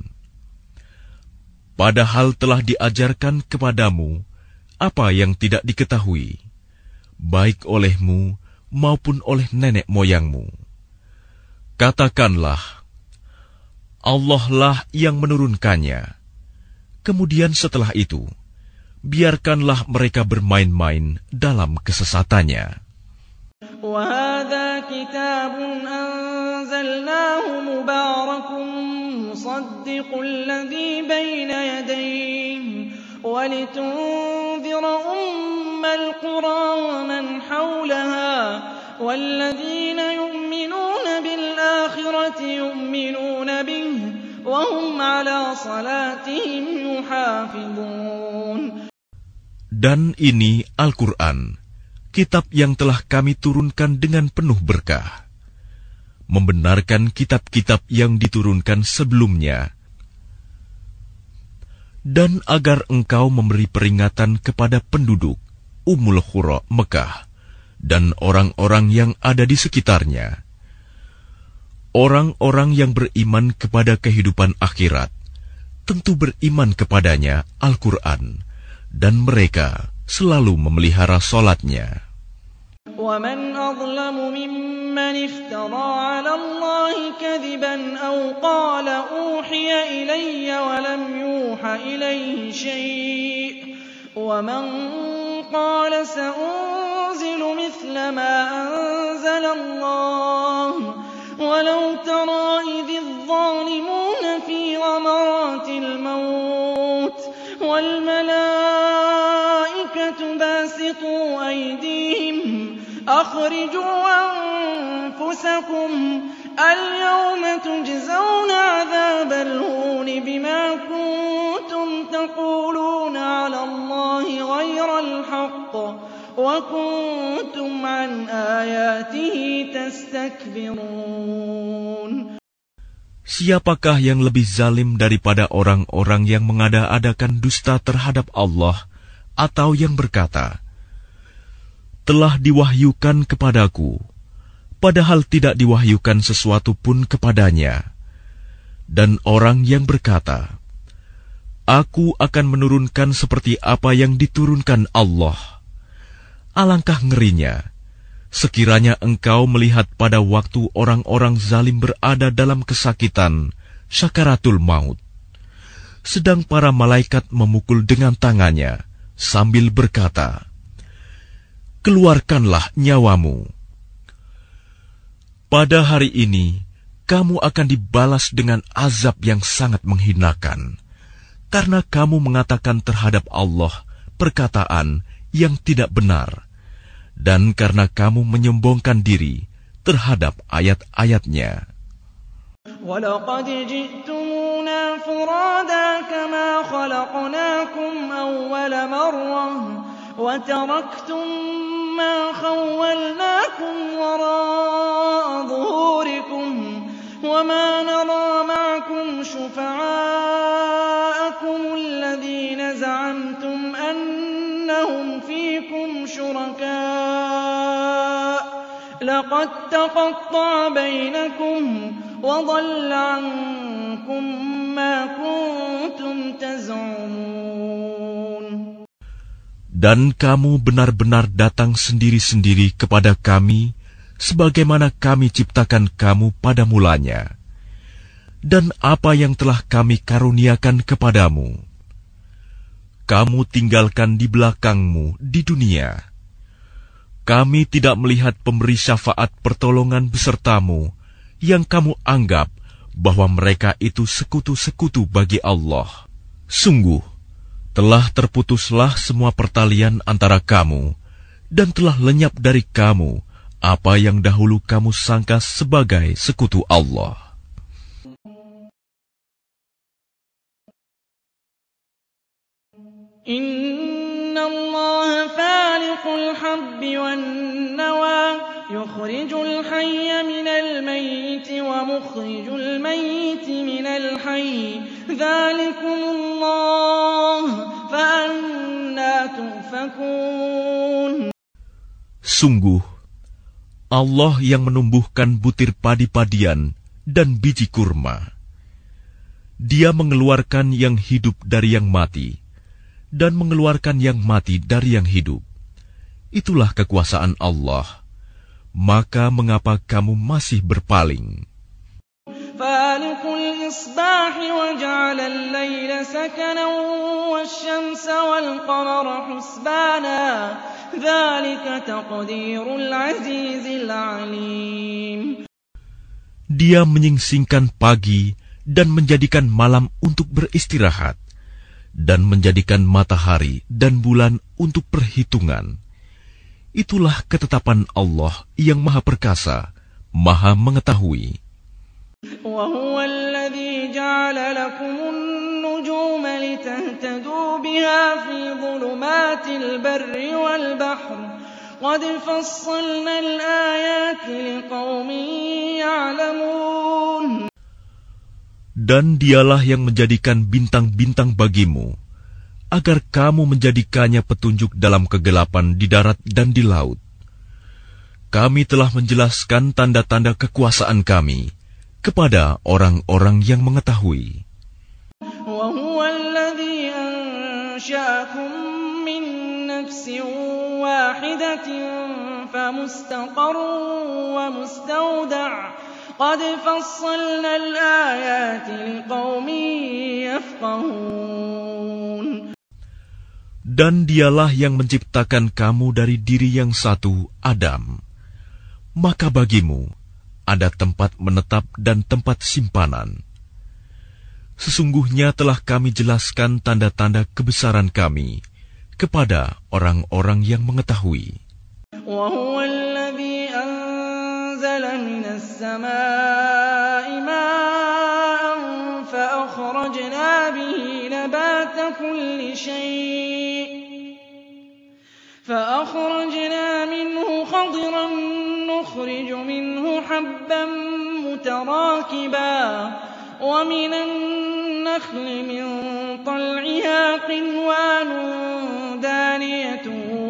Padahal telah diajarkan kepadamu apa yang tidak diketahui, baik olehmu maupun oleh nenek moyangmu. Katakanlah, Allah lah yang menurunkannya. Kemudian setelah itu, biarkanlah mereka bermain-main dalam kesesatannya. وَهَذَا كِتَابٌ أَنزَلْنَاهُ مُبَارَكٌ مُصَدِّقُ الَّذِي بَيْنَ يَدَيْهِ وَلِتُنذِرَ أُمَّ الْقُرَىٰ وَمَنْ حَوْلَهَا وَالَّذِينَ يُؤْمِنُونَ بِالْآخِرَةِ يُؤْمِنُونَ بِهِ وَهُمْ عَلَىٰ صَلَاتِهِمْ يُحَافِظُونَ. Dan ini Al-Quran, kitab yang telah kami turunkan dengan penuh berkah, membenarkan kitab-kitab yang diturunkan sebelumnya, dan agar engkau memberi peringatan kepada penduduk Ummul Qura Mekah dan orang-orang yang ada di sekitarnya. Orang-orang yang beriman kepada kehidupan akhirat tentu beriman kepadanya Al-Quran, dan mereka selalu memelihara solatnya. وَمَنْ أَظْلَمُ مِمَّنِ افْتَرَىٰ عَلَى اللَّهِ كَذِبًا أَوْ قَالَ أُوحِيَ إِلَيَّ وَلَمْ يُوحَ إِلَيْهِ شَيْءٌ وَمَنْ قَالَ سَأُنزِلُ مِثْلَ مَا أَنزَلَ اللَّهُ وَلَوْ تَرَىٰ إِذِ الظَّالِمُونَ فِي غَمَرَاتِ وَالْمَلَائِكَةُ بَاسِطُو أَيْدِيهِمْ أَخْرِجُوا أَنفُسَكُمْ الْيَوْمَ تُجْزَوْنَ عَذَابَ الْهُونِ بِمَا كُنتُمْ تَقُولُونَ عَلَى اللَّهِ غَيْرَ الْحَقِّ وَكُنتُمْ عَنْ آيَاتِهِ تَسْتَكْبِرُونَ. Siapakah yang lebih zalim daripada orang-orang yang mengada-adakan dusta terhadap Allah, atau yang berkata, telah diwahyukan kepadaku, padahal tidak diwahyukan sesuatu pun kepadanya, dan orang yang berkata, aku akan menurunkan seperti apa yang diturunkan Allah. Alangkah ngerinya sekiranya engkau melihat pada waktu orang-orang zalim berada dalam kesakitan syakaratul maut, sedang para malaikat memukul dengan tangannya sambil berkata, keluarkanlah nyawamu. Pada hari ini kamu akan dibalas dengan azab yang sangat menghinakan, karena kamu mengatakan terhadap Allah perkataan yang tidak benar, dan karena kamu menyombongkan diri terhadap ayat-ayatnya. وَلَقَدْ جِئْتُمُونَا فُرَادَىٰ كَمَا خَلَقْنَاكُمْ أَوَّلَ مَرَّةٍ وَتَرَكْتُم مَّا خَوَّلْنَاكُمْ وَرَاءَ ظُهُورِكُمْ وَمَا نَرَىٰ مَعَكُمْ شُفَعَاءَكُمُ الَّذِينَ زَعَمْتُمْ أَنَّهُمْ فِيكُمْ شُرَكَاءُ لَقَد تَّقَطَّعَ بَيْنَكُمْ وَضَلَّ عَنكُم مَّا كُنتُمْ تَزْعُمُونَ. Dan kamu benar-benar datang sendiri-sendiri kepada kami, sebagaimana kami ciptakan kamu pada mulanya, dan apa yang telah kami karuniakan kepadamu, kamu tinggalkan di belakangmu di dunia. Kami tidak melihat pemberi syafaat pertolongan besertamu, yang kamu anggap bahwa mereka itu sekutu-sekutu bagi Allah. Sungguh, telah terputuslah semua pertalian antara kamu, dan telah lenyap dari kamu apa yang dahulu kamu sangka sebagai sekutu Allah. Inna Allah faliqul habbi wan nawa yukhrijul hayya minal mayyiti wa mukhrijul mayyiti minal hayyi dzalikumullah fa anna tufakun. Sungguh Allah yang menumbuhkan butir padi-padian dan biji kurma. Dia mengeluarkan yang hidup dari yang mati, dan mengeluarkan yang mati dari yang hidup. Itulah kekuasaan Allah. Maka mengapa kamu masih berpaling? Falikul isbahi wa ja'ala al-layla sakanan wasyamsa wal qamara husbana. Dzalika taqdirul azizil alim. Dia menyingsingkan pagi dan menjadikan malam untuk beristirahat, dan menjadikan matahari dan bulan untuk perhitungan. Itulah ketetapan Allah yang Maha Perkasa, Maha Mengetahui. وَهُوَ الَّذِي جَعَلَ لَكُمُ النُّجُومَ لِتَهْتَدُوا بِهَا فِي ظُلُمَاتِ الْبَرِّ وَالْبَحْرِ قَدْ فَصَّلْنَا الْآيَاتِ لِقَوْمٍ يَعْلَمُونَ. Dan dialah yang menjadikan bintang-bintang bagimu, agar kamu menjadikannya petunjuk dalam kegelapan di darat dan di laut. Kami telah menjelaskan tanda-tanda kekuasaan kami kepada orang-orang yang mengetahui. وَهُوَ الَّذِي أَنشَأَكُم مِّن نَّفْسٍ وَاحِدَةٍ فَمُسْتَقَرٌّ وَمُسْتَوْدَعٌ قَدْ فَصَّلْنَا الْآيَاتِ لِقَوْمٍ يَفْقَهُونَ. Dan dialah yang menciptakan kamu dari diri yang satu, Adam. Maka bagimu ada tempat menetap dan tempat simpanan. Sesungguhnya telah kami jelaskan tanda-tanda kebesaran kami kepada orang-orang yang mengetahui. وَهُوَ الَّذِي أَنزَلَ مِنَ السَّمَاءِ مَاءً فَأَخْرَجْنَا بِهِ نَبَاتَ كُلِّ شَيْءٍ فَأَخْرَجْنَا مِنْهُ خَضِرًا نُخْرِجُ مِنْهُ حَبًّا مُتَرَاكِبًا وَمِنَ النَّخْلِ مِن طَلْعِهَا قِنْوَانٌ دَانِيَةٌ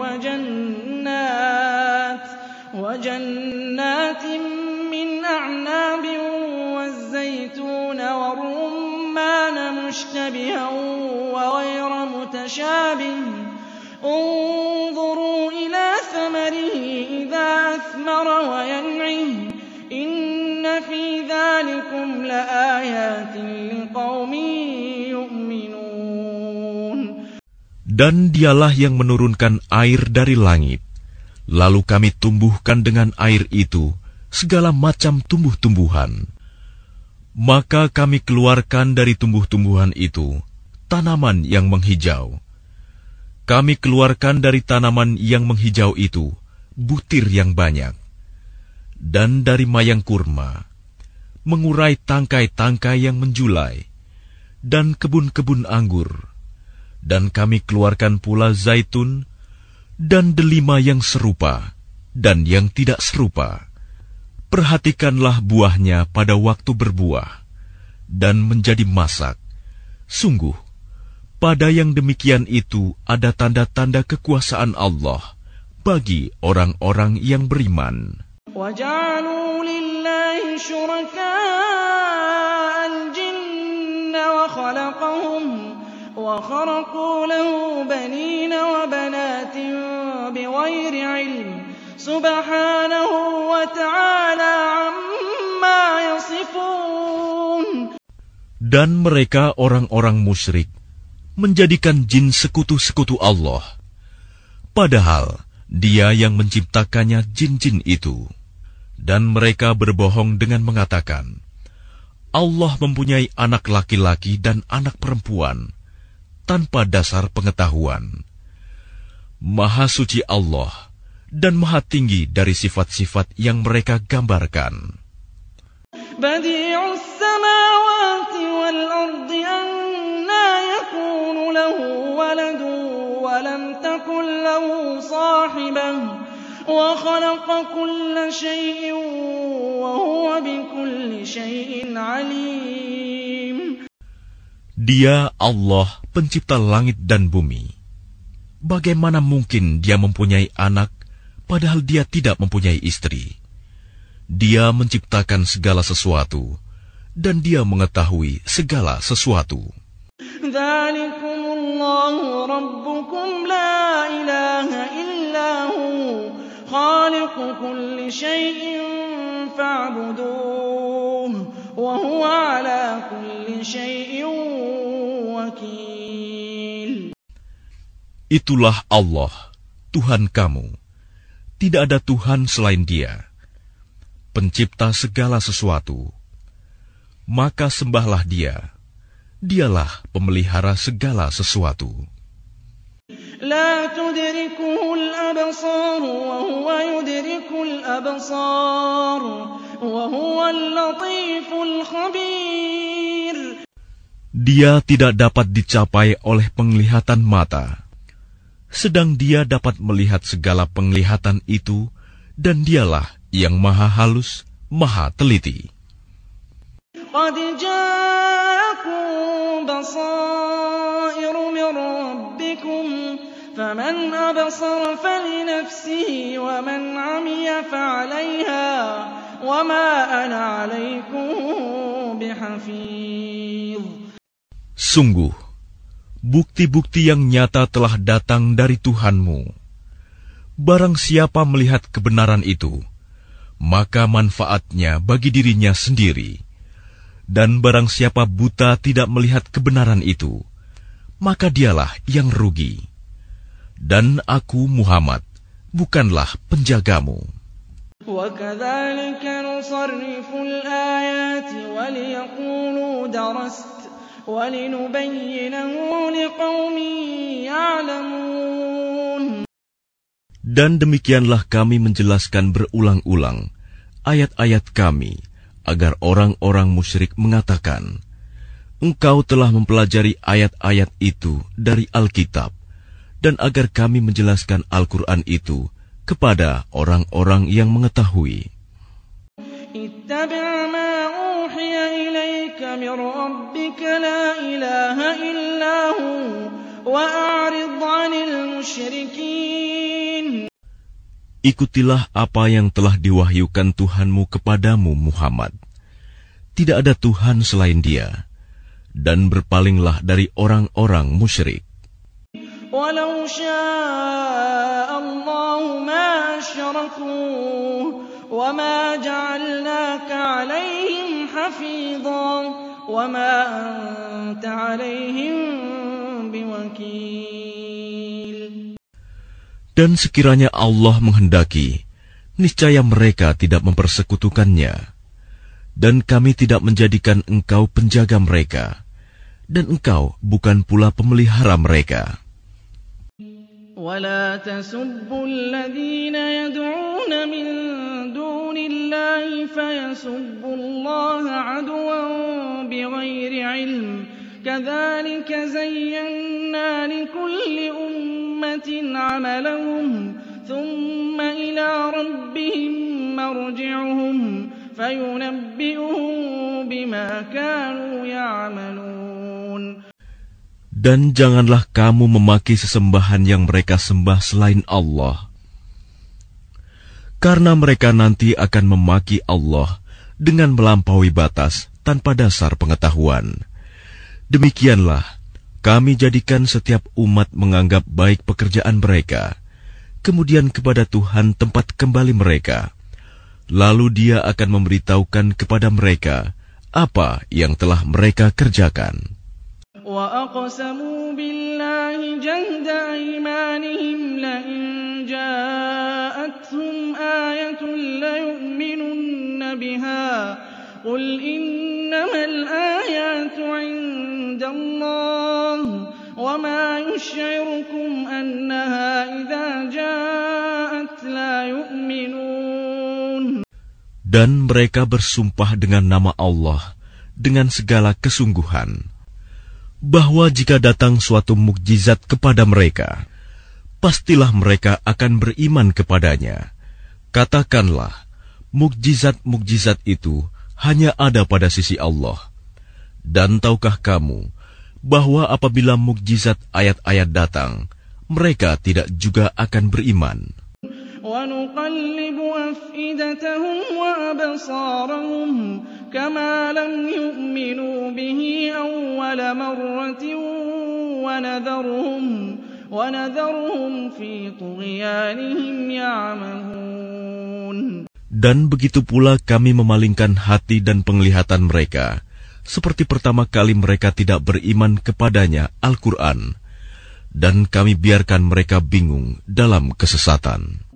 وَجَنَّاتٍ وَجَنَّاتٍ مِّنْ أَعْنَابٍ وَالزَّيْتُونَ وَالرُّمَّانَ مُشْتَبِهًا وَغَيْرَ مُتَشَابِهٍ انظُرُوا إِلَىٰ ثَمَرِهِ إِذَا أَثْمَرَ وَيَنْعِهِ إِنَّ فِي ذَٰلِكُمْ لَآيَاتٍ لِقَوْمٍ يُؤْمِنُونَ. Dan dialah yang menurunkan air dari langit, lalu kami tumbuhkan dengan air itu segala macam tumbuh-tumbuhan. Maka kami keluarkan dari tumbuh-tumbuhan itu tanaman yang menghijau. Kami keluarkan dari tanaman yang menghijau itu butir yang banyak. Dan dari mayang kurma, mengurai tangkai-tangkai yang menjulai, dan kebun-kebun anggur. Dan kami keluarkan pula zaitun, dan delima yang serupa, dan yang tidak serupa. Perhatikanlah buahnya pada waktu berbuah, dan menjadi masak. Sungguh, pada yang demikian itu ada tanda-tanda kekuasaan Allah bagi orang-orang yang beriman. وَجَعَلُوا لِلَّهِ شُرَكَاءَ الْجِنَّ وَخَلَقَهُمْ وَخَرَقُوا لَهُ بَنِينَ وَبَنَاتٍ بِغَيْرِ عِلْمٍ سُبْحَانَهُ وَتَعَالَى عَمَّا يَصِفُونَ. Dan mereka orang-orang musyrik menjadikan jin sekutu-sekutu Allah, padahal Dia yang menciptakannya jin-jin itu. Dan mereka berbohong dengan mengatakan, Allah mempunyai anak laki-laki dan anak perempuan, tanpa dasar pengetahuan. Maha suci Allah, dan maha tinggi dari sifat-sifat yang mereka gambarkan. Badi'us samawati wal ardi anna yakunu lahu waladun wa lam takun lahu sahibah wa khalaqa kulla shay'in wa huwa bikulli shay'in alim. Dia Allah, pencipta langit dan bumi. Bagaimana mungkin Dia mempunyai anak, padahal Dia tidak mempunyai istri? Dia menciptakan segala sesuatu, dan Dia mengetahui segala sesuatu. Dzalikumullahu rabbukum la ilaha illa hu, khaliqu kulli syai'in fa'buduh, wa huwa ala kulli syai'in wakil. Itulah Allah, Tuhan kamu. Tidak ada Tuhan selain Dia, pencipta segala sesuatu. Maka sembahlah Dia. Dialah pemelihara segala sesuatu. La tudrikuhul absar wa huwa yudrikul absar wa huwal latiful khabir. Dia tidak dapat dicapai oleh penglihatan mata, sedang Dia dapat melihat segala penglihatan itu, dan Dialah yang maha halus, maha teliti. Qad ja'akum basairu min rabbikum, faman absara falinafsihi, wa man 'amiya fa'alayha, wa ma ana 'alaykum bihafidh. Sungguh, bukti-bukti yang nyata telah datang dari Tuhanmu. Barang siapa melihat kebenaran itu, maka manfaatnya bagi dirinya sendiri. Dan barang siapa buta tidak melihat kebenaran itu, maka dialah yang rugi. Dan aku Muhammad bukanlah penjagamu. وَكَذَلِكَ نُصَرِّفُ الْآيَاتِ وَلِيَقُولُوا دَرَسْتَ وَلِنُبَيِّنَهُ لِقَوْمٍ يَعْلَمُونَ. Dan demikianlah kami menjelaskan berulang-ulang ayat-ayat kami, agar orang-orang musyrik mengatakan, engkau telah mempelajari ayat-ayat itu dari Alkitab, dan agar kami menjelaskan Al-Quran itu kepada orang-orang yang mengetahui. اتبع ما أوحي إليك من ربك لا إله إلا هو وأعرض عن المشركين. Ikutilah apa yang telah diwahyukan Tuhanmu kepadamu, Muhammad. Tidak ada Tuhan selain Dia, dan berpalinglah dari orang-orang musyrik. وَلَوْ شَاءَ اللَّهُ مَا أَشْرَكُوا وَمَا جَعَلْنَاكَ عَلَيْهِمْ حَفِيظًا وَمَا أَنْتَ عَلَيْهِمْ بِوَكِيلٍ. Dan sekiranya Allah menghendaki, niscaya mereka tidak mempersekutukannya. Dan kami tidak menjadikan engkau penjaga mereka, dan engkau bukan pula pemelihara mereka. وَلَا تَسُبُّوا الَّذِينَ يَدْعُونَ مِن دُونِ اللَّهِ فَيَسُبُّوا اللَّهَ عَدْوًا بِغَيْرِ عِلْمٍ كَذَلِكَ زَيَّنَّا لِكُلِّ أُمَّةٍ عَمَلَهُمْ ثُمَّ إِلَى رَبِّهِمْ مَرْجِعُهُمْ فَيُنَبِّئُهُم بِمَا كَانُوا يَعْمَلُونَ. Dan janganlah kamu memaki sesembahan yang mereka sembah selain Allah, karena mereka nanti akan memaki Allah dengan melampaui batas tanpa dasar pengetahuan. Demikianlah kami jadikan setiap umat menganggap baik pekerjaan mereka, kemudian kepada Tuhan tempat kembali mereka. Lalu Dia akan memberitahukan kepada mereka apa yang telah mereka kerjakan. وَأَقْسَمُوا بِاللَّهِ جَهْدَ أَيْمَانِهِمْ لَئِن جَاءَتْهُمْ آيَةٌ لَّيُؤْمِنُنَّ بِهَا قُلْ إِنَّمَا الْآيَاتُ عِندَ اللَّهِ وَمَا يُشْعِرُكُمْ أَنَّهَا إِذَا جَاءَتْ لَا يُؤْمِنُونَ. Dan mereka bersumpah dengan nama Allah dengan segala kesungguhan, bahwa jika datang suatu mukjizat kepada mereka, pastilah mereka akan beriman kepadanya. Katakanlah, mukjizat-mukjizat itu hanya ada pada sisi Allah. Dan tahukah kamu bahwa apabila mukjizat ayat-ayat datang, mereka tidak juga akan beriman. وَنُقَلِّبُ أَفْئِدَتَهُمْ وَأَبْصَارَهُمْ كَمَا لَمْ يُؤْمِنُوا بِهِ أَوَّلَ مَرَّةٍ وَنَذَرُهُمْ وَنَذَرُهُمْ فِي طُغْيَانِهِمْ يَعْمَهُونَ. Dan begitu pula kami memalingkan hati dan penglihatan mereka, seperti pertama kali mereka tidak beriman kepadanya Al-Quran, dan kami biarkan mereka bingung dalam kesesatan.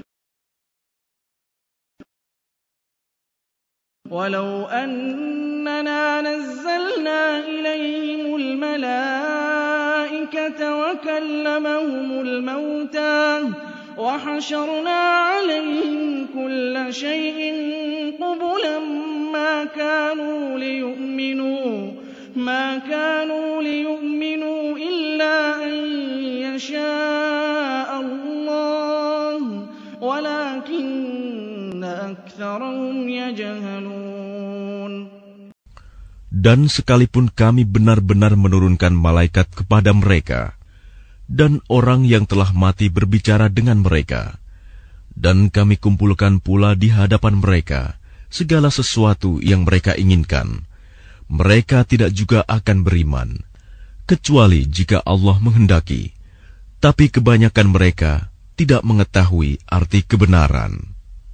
وَلَوْ أَنَّنَا نَزَّلْنَا إِلَيْهِمُ الْمَلَائِكَةَ وَكَلَّمَهُمُ الْمَوْتَىٰ وَحَشَرْنَا عَلَيْهِمْ كُلَّ شَيْءٍ قُبُلًا مَّا كَانُوا لِيُؤْمِنُوا مَا كَانُوا لِيُؤْمِنُوا إِلَّا أَن يَشَاءَ اللَّهُ وَلَٰكِنَّ أَكْثَرَهُمْ يَجْهَلُونَ. Dan sekalipun kami benar-benar menurunkan malaikat kepada mereka, dan orang yang telah mati berbicara dengan mereka, dan kami kumpulkan pula di hadapan mereka segala sesuatu yang mereka inginkan, mereka tidak juga akan beriman, kecuali jika Allah menghendaki. Tapi kebanyakan mereka tidak mengetahui arti kebenaran.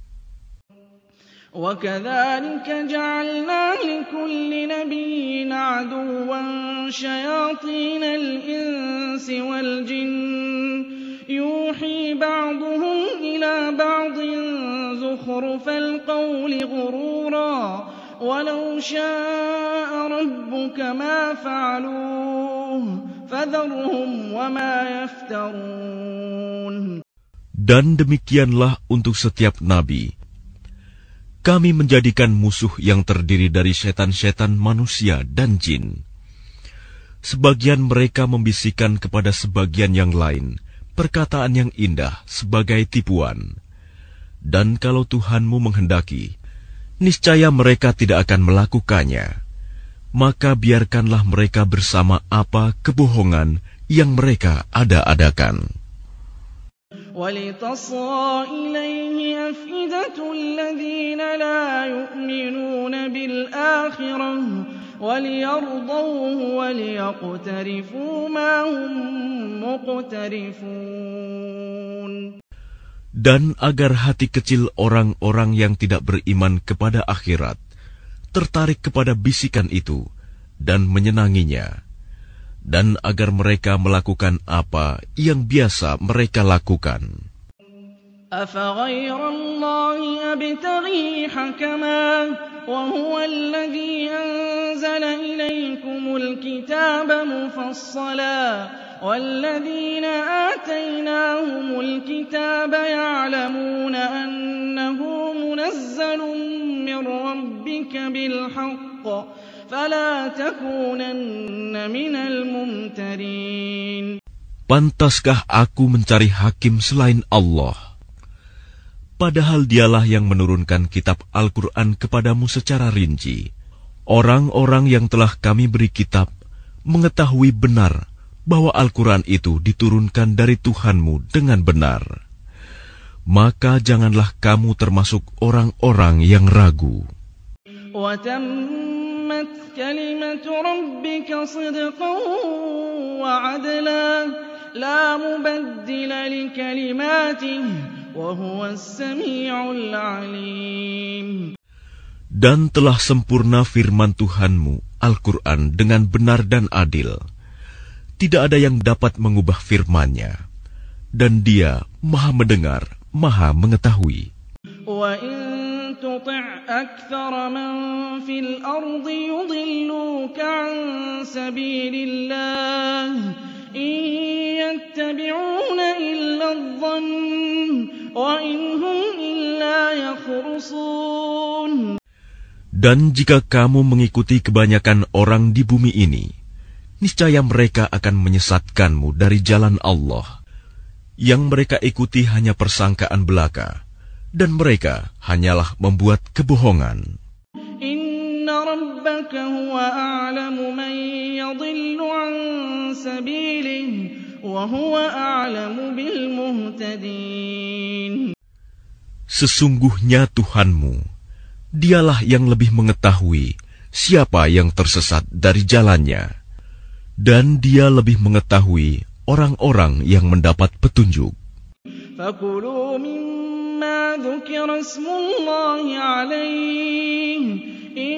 وَكَذَلِكَ جَعَلْنَا لِكُلِّ نَبِيٍّ عَدُوًّا شَيَاطِينَ الْإِنسِ وَالْجِنِّ يُوحِي بَعْضُهُمْ إِلَى بَعْضٍ زُخْرُفَ الْقَوْلِ غُرُورًا وَلَوْ شَاءَ ربك ما فعلوه فذرهم وما يفترون. Dan demikianlah untuk setiap nabi. Kami menjadikan musuh yang terdiri dari setan-setan manusia dan jin. Sebagian mereka membisikkan kepada sebagian yang lain perkataan yang indah sebagai tipuan. Dan kalau Tuhanmu menghendaki, niscaya mereka tidak akan melakukannya. Maka biarkanlah mereka bersama apa kebohongan yang mereka ada-adakan. وَلِتَصْغَى إِلَيْهِ أَفْئِدَةُ الَّذِينَ لَا يُؤْمِنُونَ بِالْآخِرَةِ وَلِيَرْضَوْهُ وَلِيَقْتَرِفُوا مَا هُمْ مُقْتَرِفُونَ. Dan agar hati kecil orang-orang yang tidak beriman kepada akhirat tertarik kepada bisikan itu dan menyenanginya, dan agar mereka melakukan apa yang biasa mereka lakukan. أَفَغَيْرَ اللَّهِ أَبْتَغِي حَكَمًا وَهُوَ الَّذِي أَنزَلَ إِلَيْكُمُ الْكِتَابَ مُفَصَّلًا وَالَّذِينَ آتَيْنَاهُمُ الْكِتَابَ يَعْلَمُونَ أَنَّهُ مُنَزَّلٌ مِّن رَّبِّكَ بِالْحَقِّ فَلَا تَكُونَنَّ مِنَ الْمُمْتَرِينَ. Pantaskah aku mencari hakim selain Allah? Padahal dialah yang menurunkan kitab Al-Quran kepadamu secara rinci. Orang-orang yang telah kami beri kitab mengetahui benar bahwa Al-Quran itu diturunkan dari Tuhanmu dengan benar. Maka janganlah kamu termasuk orang-orang yang ragu. وَتَمَّتْ كَلِمَةُ رَبِّكَ صِدْقًا وَعَدْلًا لَا مُبَدِّلَ لِكَلِمَاتِهِ وَهُوَ السَّمِيعُ الْعَلِيمُ. Dan telah sempurna firman Tuhanmu, Al-Quran, dengan benar dan adil. Tidak ada yang dapat mengubah firman-Nya, dan Dia Maha Mendengar, Maha Mengetahui. وَإِن تُطِعْ أَكْثَرَ مَن فِي الْأَرْضِ يُضِلُّوكَ عَن سَبِيلِ اللَّهِ إِن يَتَّبِعُونَ إِلَّا الظَّنَّ وَإِنْ هُمْ إِلَّا يَخْرُصُونَ. Dan jika kamu mengikuti kebanyakan orang di bumi ini, niscaya mereka akan menyesatkanmu dari jalan Allah. Yang mereka ikuti hanya persangkaan belaka, dan mereka hanyalah membuat kebohongan. Inna rabbaka huwa a'lamu man yadhillu an sabilihi wa huwa a'lamu bil muhtadin. Sesungguhnya Tuhanmu, Dialah yang lebih mengetahui siapa yang tersesat dari jalannya, dan Dia lebih mengetahui orang-orang yang mendapat petunjuk. Fakulu mimma dzukira ismullahi alaihi in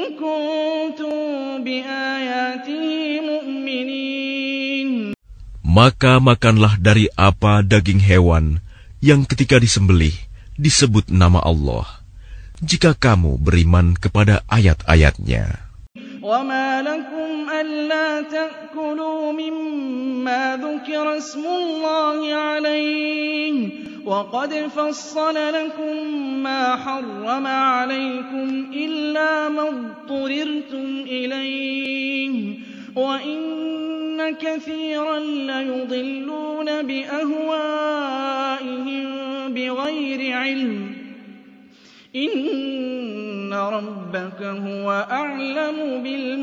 kuntum biayatihi mu'minin. Maka makanlah dari apa daging hewan yang ketika disembelih disebut nama Allah, jika kamu beriman kepada ayat-ayat-Nya. وَمَا لَكُمْ أَلَّا تَأْكُلُوا مِمَّا ذُكِرَ اسْمُ اللَّهِ عَلَيْهِ وَقَدْ فَصَّلَ لَكُم مَّا حَرَّمَ عَلَيْكُمْ إِلَّا مَا اضْطُرِرْتُمْ إِلَيْهِ وَإِنَّ كَثِيرًا لَّيُضِلُّونَ بِأَهْوَائِهِم بِغَيْرِ عِلْمٍ Inna rabbaka huwa a'lamu bil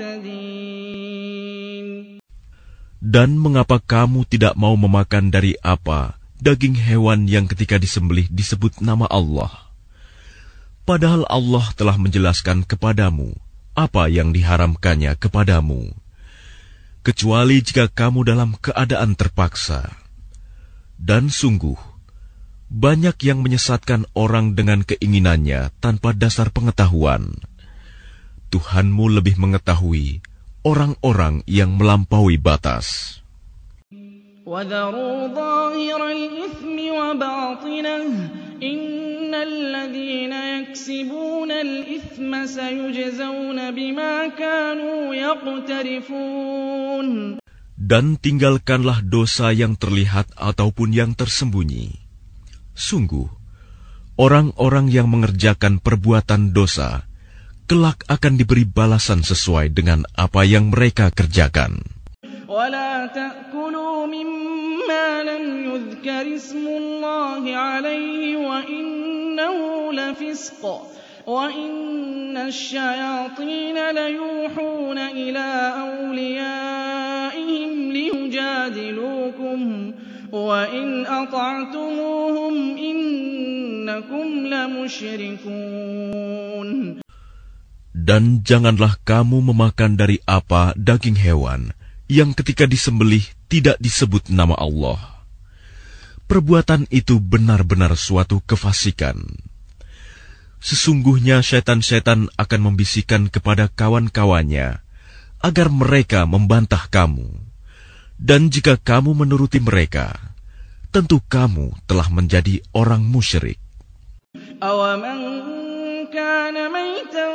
mu'tadin. Dan mengapa kamu tidak mau memakan dari apa daging hewan yang ketika disembelih disebut nama Allah? Padahal Allah telah menjelaskan kepadamu apa yang diharamkannya kepadamu, kecuali jika kamu dalam keadaan terpaksa. Dan sungguh banyak yang menyesatkan orang dengan keinginannya tanpa dasar pengetahuan. Tuhanmu lebih mengetahui orang-orang yang melampaui batas. وَذَرُوا ظَاهِرَ الْإِثْمِ وَبَاطِنَهُ إِنَّ الذين يكسبون الإثم سيجزون بما كانوا يقترفون. Dan tinggalkanlah dosa yang terlihat ataupun yang tersembunyi. Sungguh, orang-orang yang mengerjakan perbuatan dosa, kelak akan diberi balasan sesuai dengan apa yang mereka kerjakan. وَلَا تَأْكُلُوا مِمَّا لَمْ يُذْكَرِ اسْمُ اللَّهِ عَلَيْهِ وَإِنَّهُ لَفِسْقٌ وَإِنَّ الشَّيَاطِينَ لَيُوحُونَ إِلَىٰ أَوْلِيَائِهِمْ لِيُجَادِلُوكُمْ وَإِنْ أَطَعْتُمُوهُمْ إِنَّكُمْ لَمُشْرِكُونَ. Dan janganlah kamu memakan dari apa daging hewan yang ketika disembelih tidak disebut nama Allah. Perbuatan itu benar-benar suatu kefasikan. Sesungguhnya syaitan-syaitan akan membisikkan kepada kawan-kawannya agar mereka membantah kamu. Dan jika kamu menuruti mereka, tentu kamu telah menjadi orang musyrik. أَوَمَنْ كَانَ مَيْتًا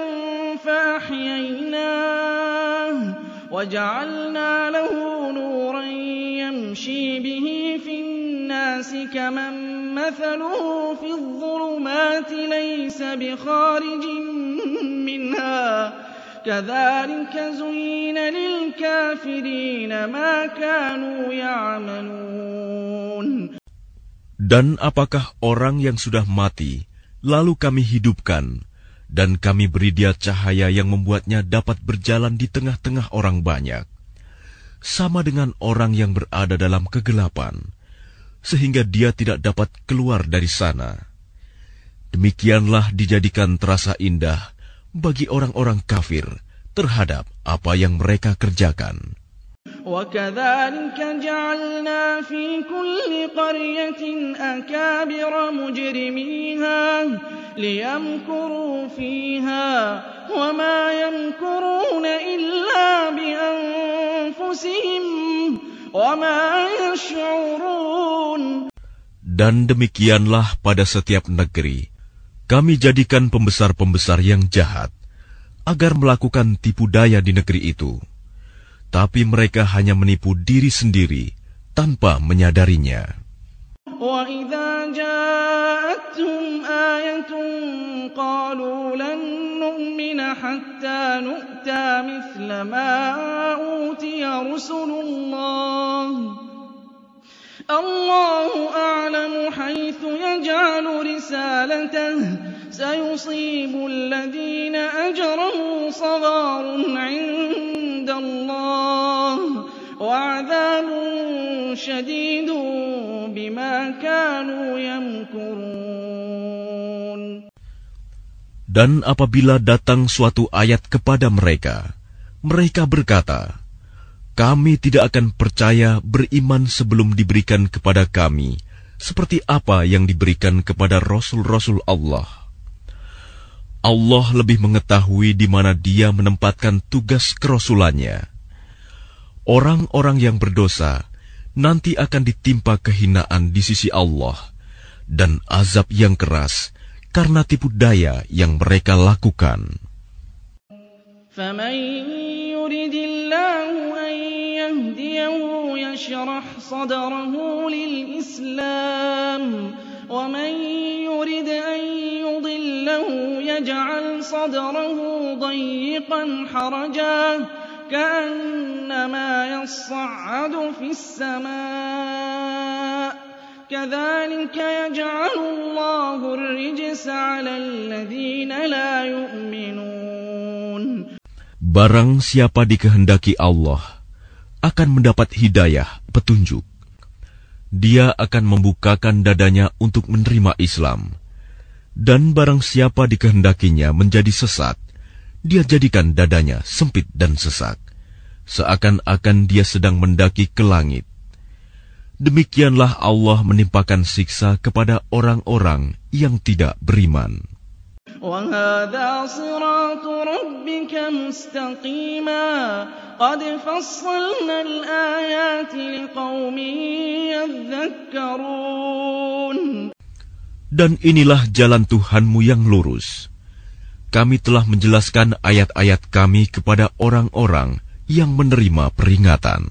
فَأَحْيَيْنَاهُ وَجَعَلْنَا لَهُ نُورًا يَمْشِي بِهِ فِي النَّاسِ كَمَنْ مَثَلُهُ فِي الظُّلُمَاتِ لَيْسَ بِخَارِجٍ مِنْهَا كَذَلِكَ زُيِّنَ لِلْكَافِرِينَ مَا كَانُوا يَعْمَلُونَ. Dan apakah orang yang sudah mati lalu kami hidupkan, dan kami beri dia cahaya yang membuatnya dapat berjalan di tengah-tengah orang banyak, sama dengan orang yang berada dalam kegelapan, sehingga dia tidak dapat keluar dari sana. Demikianlah dijadikan terasa indah bagi orang-orang kafir terhadap apa yang mereka kerjakan. وَكَذَلِكَ جَعَلْنَا فِي كُلِّ قَرْيَةٍ أَكَابِرَ مُجْرِمِيهَا لِيَمْكُرُوا فِيهَا وَمَا يَمْكُرُونَ إِلَّا بِأَنفُسِهِمْ وَمَا يَشْعُرُونَ. Dan demikianlah pada setiap negeri, kami jadikan pembesar-pembesar yang jahat, agar melakukan tipu daya di negeri itu. Tapi mereka hanya menipu diri sendiri tanpa menyadarinya. وَإِذَا جَاءَتْهُمْ آيَةٌ قَالُوا لَن نُّؤْمِنَ حَتَّىٰ نُؤْتَىٰ مِثْلَ مَا أُوتِيَ رُسُلُ اللَّهِ اللَّهُ أَعْلَمُ حَيْثُ يَجْعَلُ رِسَالَتَهُ سَيُصِيبُ الَّذِينَ أَجْرَمُوا صَغَارٌ عِندَ اللَّهِ وَعَذَابٌ شَدِيدٌ بِمَا كَانُوا يَمْكُرُونَ. Dan apabila datang suatu ayat kepada mereka, mereka berkata, kami tidak akan percaya beriman sebelum diberikan kepada kami seperti apa yang diberikan kepada Rasul-Rasul Allah. Allah lebih mengetahui di mana Dia menempatkan tugas kerasulannya. Orang-orang yang berdosa nanti akan ditimpa kehinaan di sisi Allah dan azab yang keras karena tipu daya yang mereka lakukan. فَمَن يُرِدِ اللَّهُ أَن يَهْدِيَهُ يَشْرَحْ صَدْرَهُ لِلْإِسْلَامِ وَمَن يُرِدْ أَن يُضِلَّهُ يَجْعَلْ صَدْرَهُ ضَيِّقًا حَرَجًا كَأَنَّمَا يَصَّعَّدُ فِي السَّمَاءِ كَذَلِكَ يَجْعَلُ اللَّهُ الرِّجْسَ عَلَى الَّذِينَ لَا يُؤْمِنُونَ. Barang siapa dikehendaki Allah akan mendapat hidayah, petunjuk. Dia akan membukakan dadanya untuk menerima Islam. Dan barang siapa dikehendakinya menjadi sesat, dia jadikan dadanya sempit dan sesak, seakan-akan dia sedang mendaki ke langit. Demikianlah Allah menimpakan siksa kepada orang-orang yang tidak beriman. وَهَذَا صِرَاطُ رَبِّكَ مُسْتَقِيمًا قَدْ فَصَّلْنَا الْآيَاتِ لِقَوْمٍ يَذَّكَّرُونَ. Dan inilah jalan Tuhanmu yang lurus. Kami telah menjelaskan ayat-ayat kami kepada orang-orang yang menerima peringatan.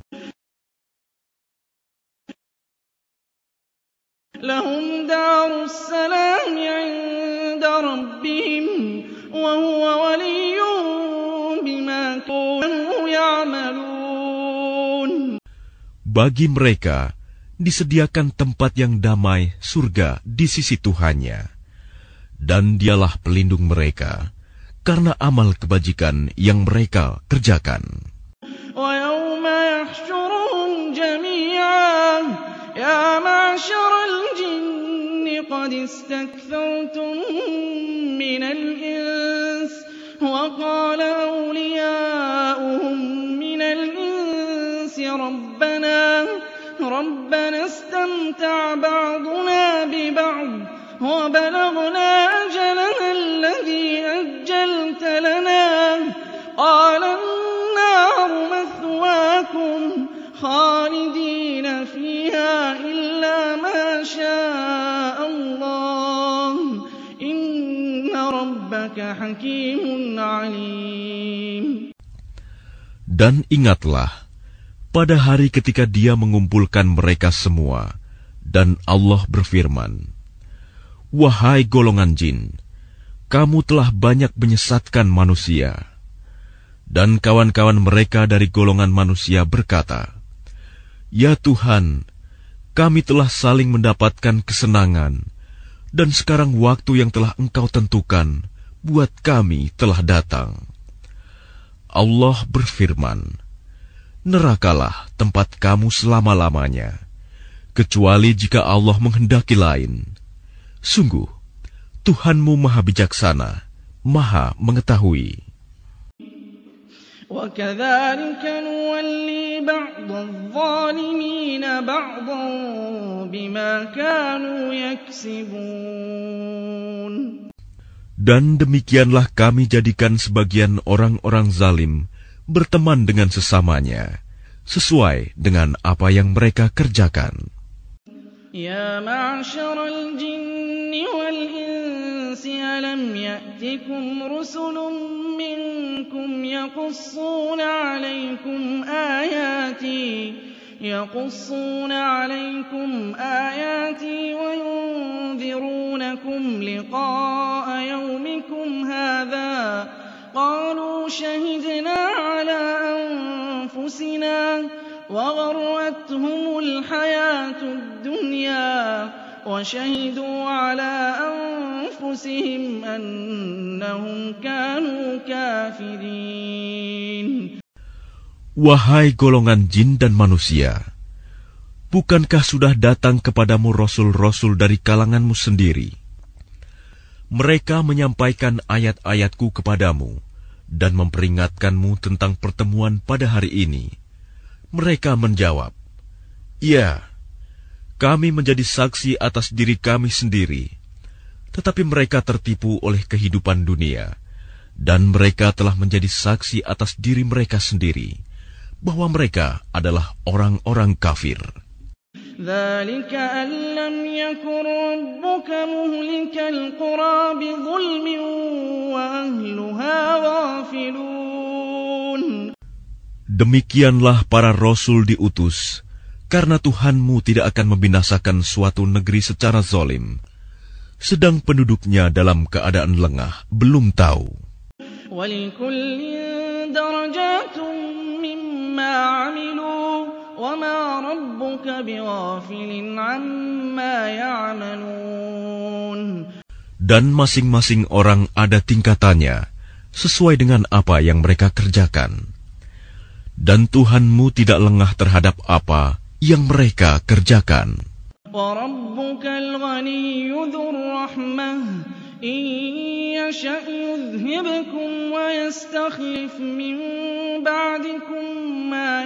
Lahum darus salam 'inda rabbihim wa huwa waliyyuhum bima kanu ya'malun. Bagi mereka disediakan tempat yang damai, surga di sisi Tuhannya, dan dialah pelindung mereka karena amal kebajikan yang mereka kerjakan. Wa yawma yahsyuruhum jami'an ya ma'syaral jinni qad istakthartum minal ins wa qala awliya'uhum minal insi rabbana ربنا استمتع بعضنا ببعض وبلغنا أجلنا الذي أجلت لنا قال النار مثواكم خالدين فيها إلا ما شاء الله إن ربك حكيم عليم. Dan ingatlah pada hari ketika Dia mengumpulkan mereka semua, dan Allah berfirman, "Wahai golongan jin, kamu telah banyak menyesatkan manusia." Dan kawan-kawan mereka dari golongan manusia berkata, "Ya Tuhan, kami telah saling mendapatkan kesenangan, dan sekarang waktu yang telah Engkau tentukan buat kami telah datang." Allah berfirman, "Nerakalah tempat kamu selama-lamanya, kecuali jika Allah menghendaki lain. Sungguh, Tuhanmu Maha Bijaksana, Maha Mengetahui." وَكَذَلِكَ نُوَلِّي بَعْضَ الظَّالِمِينَ بَعْضًا بِمَا كَانُوا يَكْسِبُونَ. Dan demikianlah kami jadikan sebagian orang-orang zalim berteman dengan sesamanya, sesuai dengan apa yang mereka kerjakan. Ya ma'syaral jinni wal insi alam ya'tikum rusulun minkum yaqussuna 'alaykum ayati yaqussuna 'alaykum ayati wa yunzirunakum liqa'a yawmikum hadha qalu shahidna 'ala anfusina وغرتهم الحياة الدنيا وشهدوا على أنفسهم أنهم كانوا كافرين. Wahai golongan jin dan manusia, bukankah sudah datang kepadamu rasul-rasul dari kalanganmu sendiri? Mereka menyampaikan ayat-ayatku kepadamu dan memperingatkanmu tentang pertemuan pada hari ini. Mereka menjawab, "Ya, kami menjadi saksi atas diri kami sendiri." Tetapi mereka tertipu oleh kehidupan dunia, dan mereka telah menjadi saksi atas diri mereka sendiri, bahwa mereka adalah orang-orang kafir. ذَلِكَ أَن لَّمْ يَكُن رَّبُّكَ مُهْلِكَ الْقُرَىٰ بِظُلْمٍ وَأَهْلُهَا غَافِلُونَ. Demikianlah para rasul diutus, karena Tuhanmu tidak akan membinasakan suatu negeri secara zalim, sedang penduduknya dalam keadaan lengah, belum tahu. وَلِكُلٍّ دَرَجَاتٌ مِّمَّا عَمِلُوا وَمَا رَبُّكَ بِغَافِلٍ عَمَّا يَعْمَلُونَ. Dan masing-masing orang ada tingkatannya, sesuai dengan apa yang mereka kerjakan. Dan Tuhanmu tidak lengah terhadap apa yang mereka kerjakan. وَرَبُّكَ الْغَنِيُّ ذُو الرَّحْمَةِ إِن يَشَأْ يُذْهِبْكُمْ وَيَسْتَخْلِفْ مِن بَعْدِكُم مَّا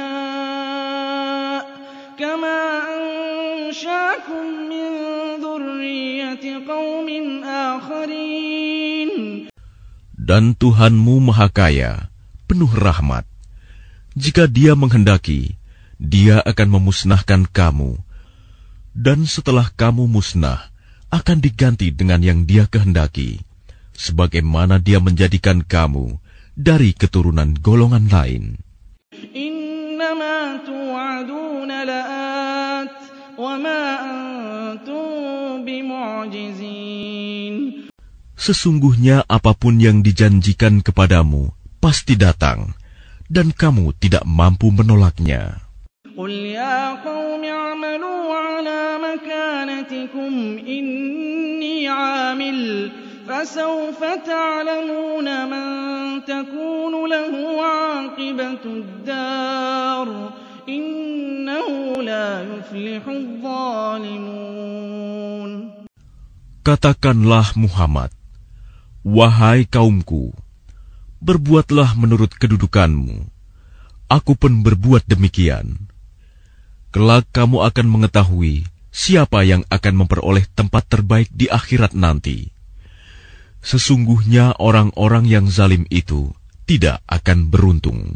يَشَاءُ كَمَا أَنشَأَكُم مِّن ذُرِّيَّةِ قَوْمٍ آخَرِينَ. Dan Tuhanmu Maha Kaya, penuh rahmat. Jika Dia menghendaki, Dia akan memusnahkan kamu, dan setelah kamu musnah, akan diganti dengan yang Dia kehendaki, sebagaimana Dia menjadikan kamu dari keturunan golongan lain. Innama tu'aduna la'at wa ma antum bimu'jizin. Sesungguhnya apapun yang dijanjikan kepadamu pasti datang, dan kamu tidak mampu menolaknya. Qul ya qaumi a'malu ala makanatikum inni 'amil fasawfa ta'lamuna man takunu lahu 'aqibatud dar innahu la yuflihudh dhalimun. Katakanlah Muhammad, wahai kaumku, berbuatlah menurut kedudukanmu. Aku pun berbuat demikian. Kelak kamu akan mengetahui siapa yang akan memperoleh tempat terbaik di akhirat nanti. Sesungguhnya orang-orang yang zalim itu tidak akan beruntung.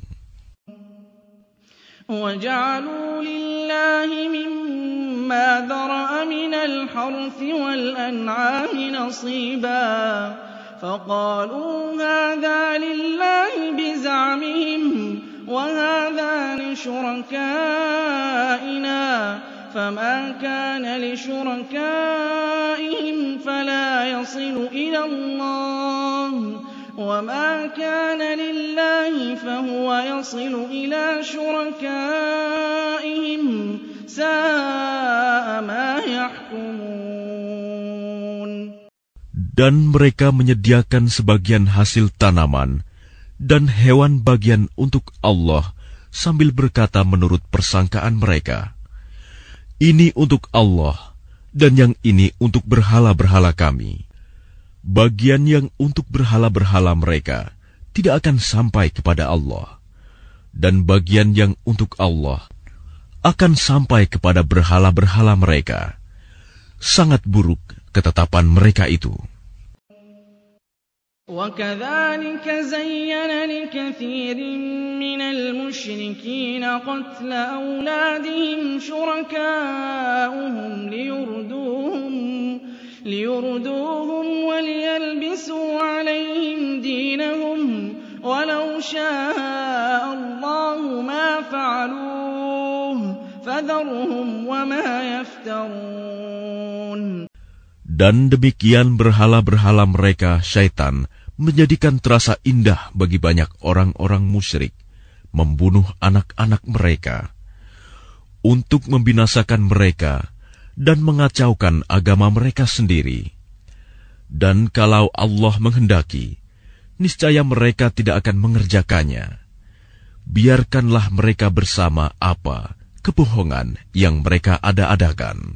وَجَعَلُوا لِلَّهِ مِمَّا ذَرَأَ مِنَ الْحَرْثِ وَالْأَنْعَامِ نَصِيبًا فَقَالُوا هَذَا لِلَّهِ بِزَعْمِهِمْ وَهَذَا لِشُرَكَائِنَا فَمَا كَانَ لِشُرَكَائِهِمْ فَلَا يَصِلُ إِلَى اللَّهِ وَمَا كَانَ لِلَّهِ فَهُوَ يَصِلُ إِلَى شُرَكَائِهِمْ سَاءَ مَا يَحْكُمُونَ. Dan mereka menyediakan sebagian hasil tanaman dan hewan bagian untuk Allah sambil berkata menurut persangkaan mereka, ini untuk Allah dan yang ini untuk berhala-berhala kami. Bagian yang untuk berhala-berhala mereka tidak akan sampai kepada Allah, dan bagian yang untuk Allah akan sampai kepada berhala-berhala mereka. Sangat buruk ketetapan mereka itu. وَكَذَلِكَ زَيَّنَ لِكَثِيرٍ مِّنَ الْمُشْرِكِينَ قَتْلَ أَوْلَادِهِمْ شُرَكَاؤُهُمْ لِيُرْدُوهُمْ لِيُرْدُوهُمْ وَلِيَلْبِسُوا عَلَيْهِمْ دِينَهُمْ وَلَوْ شَاءَ اللَّهُ مَا فَعَلُوهُ فَذَرْهُمْ وَمَا يَفْتَرُونَ. Dan demikian berhala-berhala mereka, syaitan, menjadikan terasa indah bagi banyak orang-orang musyrik, membunuh anak-anak mereka, untuk membinasakan mereka dan mengacaukan agama mereka sendiri. Dan kalau Allah menghendaki, niscaya mereka tidak akan mengerjakannya. Biarkanlah mereka bersama apa kebohongan yang mereka ada-adakan.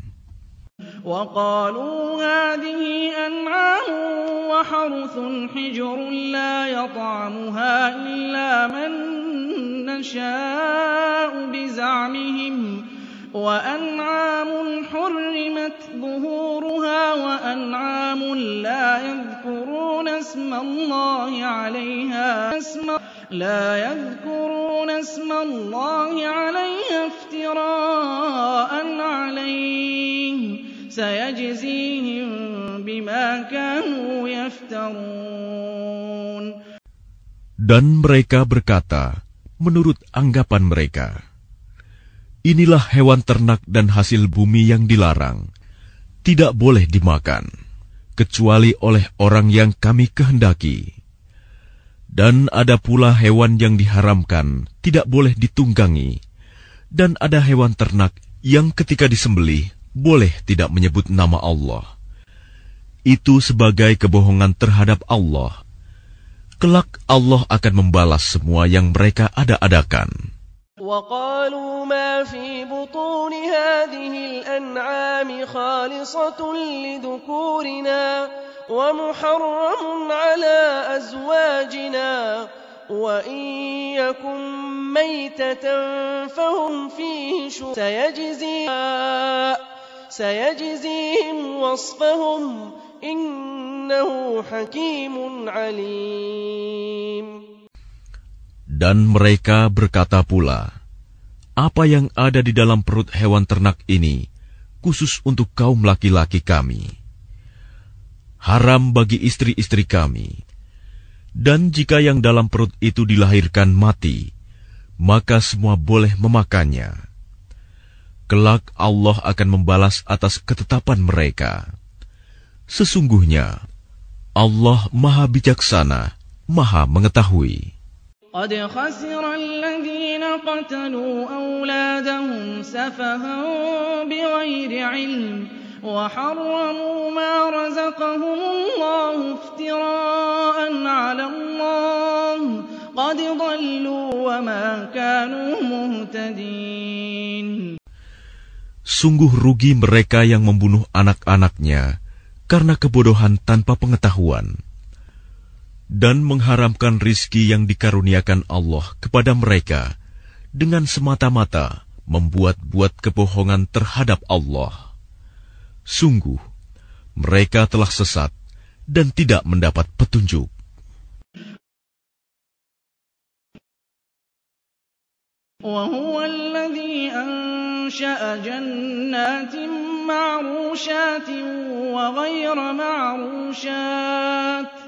وَقَالُوا هَٰذِهِ أَنْعَامٌ وَحَرْثٌ حِجْرٌ لَّا يَطْعَمُهَا إِلَّا مَن نَّشَاءُ بِزَعْمِهِمْ وَأَنْعَامٌ حُرِّمَتْ ظُهُورُهَا وَأَنْعَامٌ لَّا يَذْكُرُونَ اسْمَ اللَّهِ عَلَيْهَا لَا يَذْكُرُونَ اسْمَ اللَّهِ عَلَيْهَا افْتِرَاءً عَلَيْهِ سَيَجْزِيهِم بِمَا كَانُوا يَفْتَرُونَ. Dan mereka berkata, menurut anggapan mereka, inilah hewan ternak dan hasil bumi yang dilarang, tidak boleh dimakan, kecuali oleh orang yang kami kehendaki. Dan ada pula hewan yang diharamkan, tidak boleh ditunggangi, dan ada hewan ternak yang ketika disembelih, boleh tidak menyebut nama Allah. Itu sebagai kebohongan terhadap Allah. Kelak Allah akan membalas semua yang mereka ada-adakan. وَقَالُوا مَا فِي بُطُونِ هَٰذِهِ الْأَنْعَامِ خَالِصَةٌ لِّذُكُورِنَا وَمُحَرَّمٌ عَلَىٰ أَزْوَاجِنَا وَإِن يَكُن مَّيْتَةً فَهُمْ فِيهِ شُرَكَاءُ سَيَجْزِيهِمْ وَصْفَهُمْ إِنَّهُ حَكِيمٌ عَلِيمٌ. Dan mereka berkata pula, apa yang ada di dalam perut hewan ternak ini, khusus untuk kaum laki-laki kami. haram bagi istri-istri kami. Dan jika yang dalam perut itu dilahirkan mati, maka semua boleh memakannya. Kelak Allah akan membalas atas ketetapan mereka. Sesungguhnya Allah Maha Bijaksana, Maha Mengetahui. قد خسر الذين قتلوا أولادهم سفها بغير علم وحرموا ما رزقهم الله افتراء على الله قد ضلوا وما كانوا مهتدين. Sungguh rugi mereka yang membunuh anak-anaknya karena kebodohan tanpa pengetahuan, dan mengharamkan rizki yang dikaruniakan Allah kepada mereka dengan semata-mata membuat-buat kebohongan terhadap Allah. Sungguh, mereka telah sesat dan tidak mendapat petunjuk. وهو الذي أنشأ جنات معروشات وغير معروشات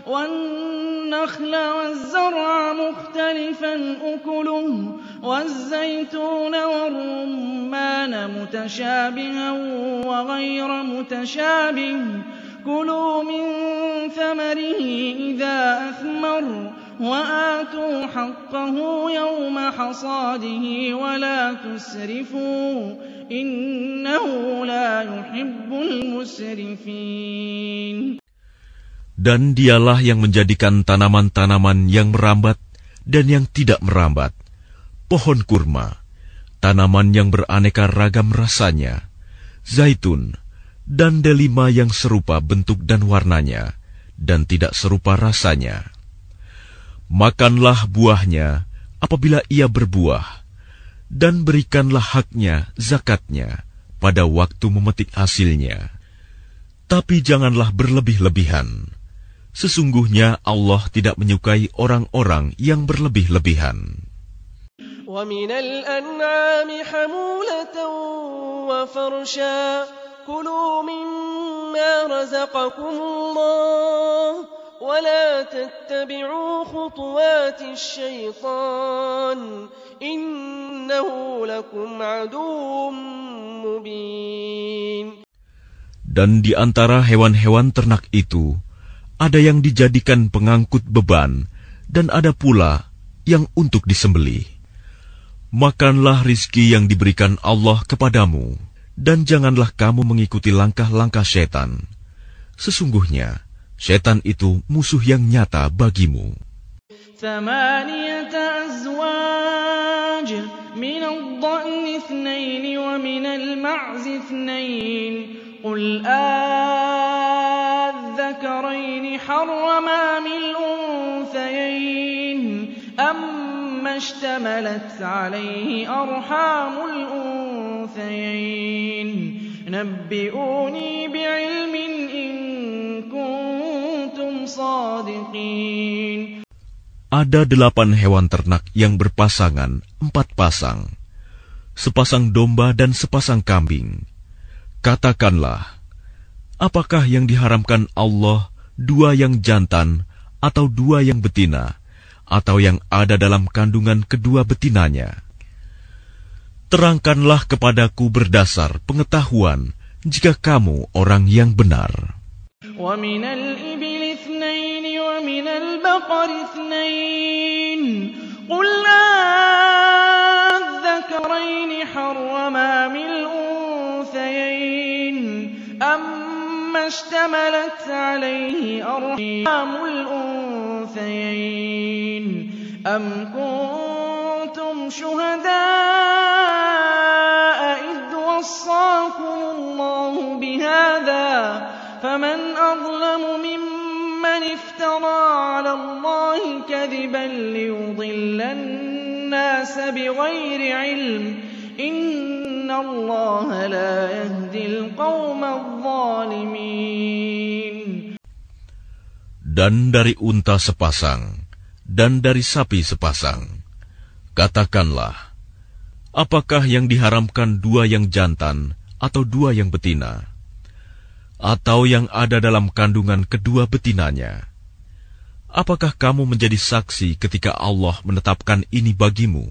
والنخل والزرع مختلفا أكله والزيتون والرمان متشابها وغير متشابه كلوا من ثمره إذا أثمر وآتوا حقه يوم حصاده ولا تسرفوا إنه لا يحب المسرفين. Dan dialah yang menjadikan tanaman-tanaman yang merambat dan yang tidak merambat, pohon kurma, tanaman yang beraneka ragam rasanya, zaitun, dan delima yang serupa bentuk dan warnanya, dan tidak serupa rasanya. Makanlah buahnya apabila ia berbuah, dan berikanlah haknya, zakatnya, pada waktu memetik hasilnya. Tapi janganlah berlebih-lebihan. Sesungguhnya Allah tidak menyukai orang-orang yang berlebih-lebihan. وَمِنَ الْأَنْعَامِ حَمُولَةً وَفَرْشًا كُلُوا مِمَّا رَزَقَكُمُ اللَّهُ وَلَا تَتَّبِعُوا خُطُوَاتِ الشَّيْطَانِ إِنَّهُ لَكُمْ عَدُوٌّ مُبِينٌ. Dan di antara hewan-hewan ternak itu, ada yang dijadikan pengangkut beban, dan ada pula yang untuk disembelih. Makanlah rizki yang diberikan Allah kepadamu, dan janganlah kamu mengikuti langkah-langkah setan. Sesungguhnya, setan itu musuh yang nyata bagimu. ثمانية أزواج من الضأن اثنين ومن المعز اثنين قل آذكرين حرم أم الأنثيين أما اشتملت عليه أرحام الأنثيين نبئوني بعلم إن كنتم صادقين. Ada delapan hewan ternak yang berpasangan, empat pasang, sepasang domba dan sepasang kambing. Katakanlah, apakah yang diharamkan Allah dua yang jantan atau dua yang betina, atau yang ada dalam kandungan kedua betinanya? Terangkanlah kepadaku berdasar pengetahuan jika kamu orang yang benar. ومن الإبل اثنين ومن البقر اثنين قل أذكرين حرم أم الأنثيين أما اشتملت عليه أرحام الأنثيين أم كنتم شهداء إذ وصاكم الله بهذا فمن أظلم ممن افترى على الله كذبا ليضل الناس بغير علم إن الله لا يهدي القوم الظالمين. Dan dari unta sepasang, dan dari sapi sepasang. Katakanlah, apakah yang diharamkan dua yang jantan atau dua yang betina? atau yang ada dalam kandungan kedua betinanya. Apakah kamu menjadi saksi ketika Allah menetapkan ini bagimu?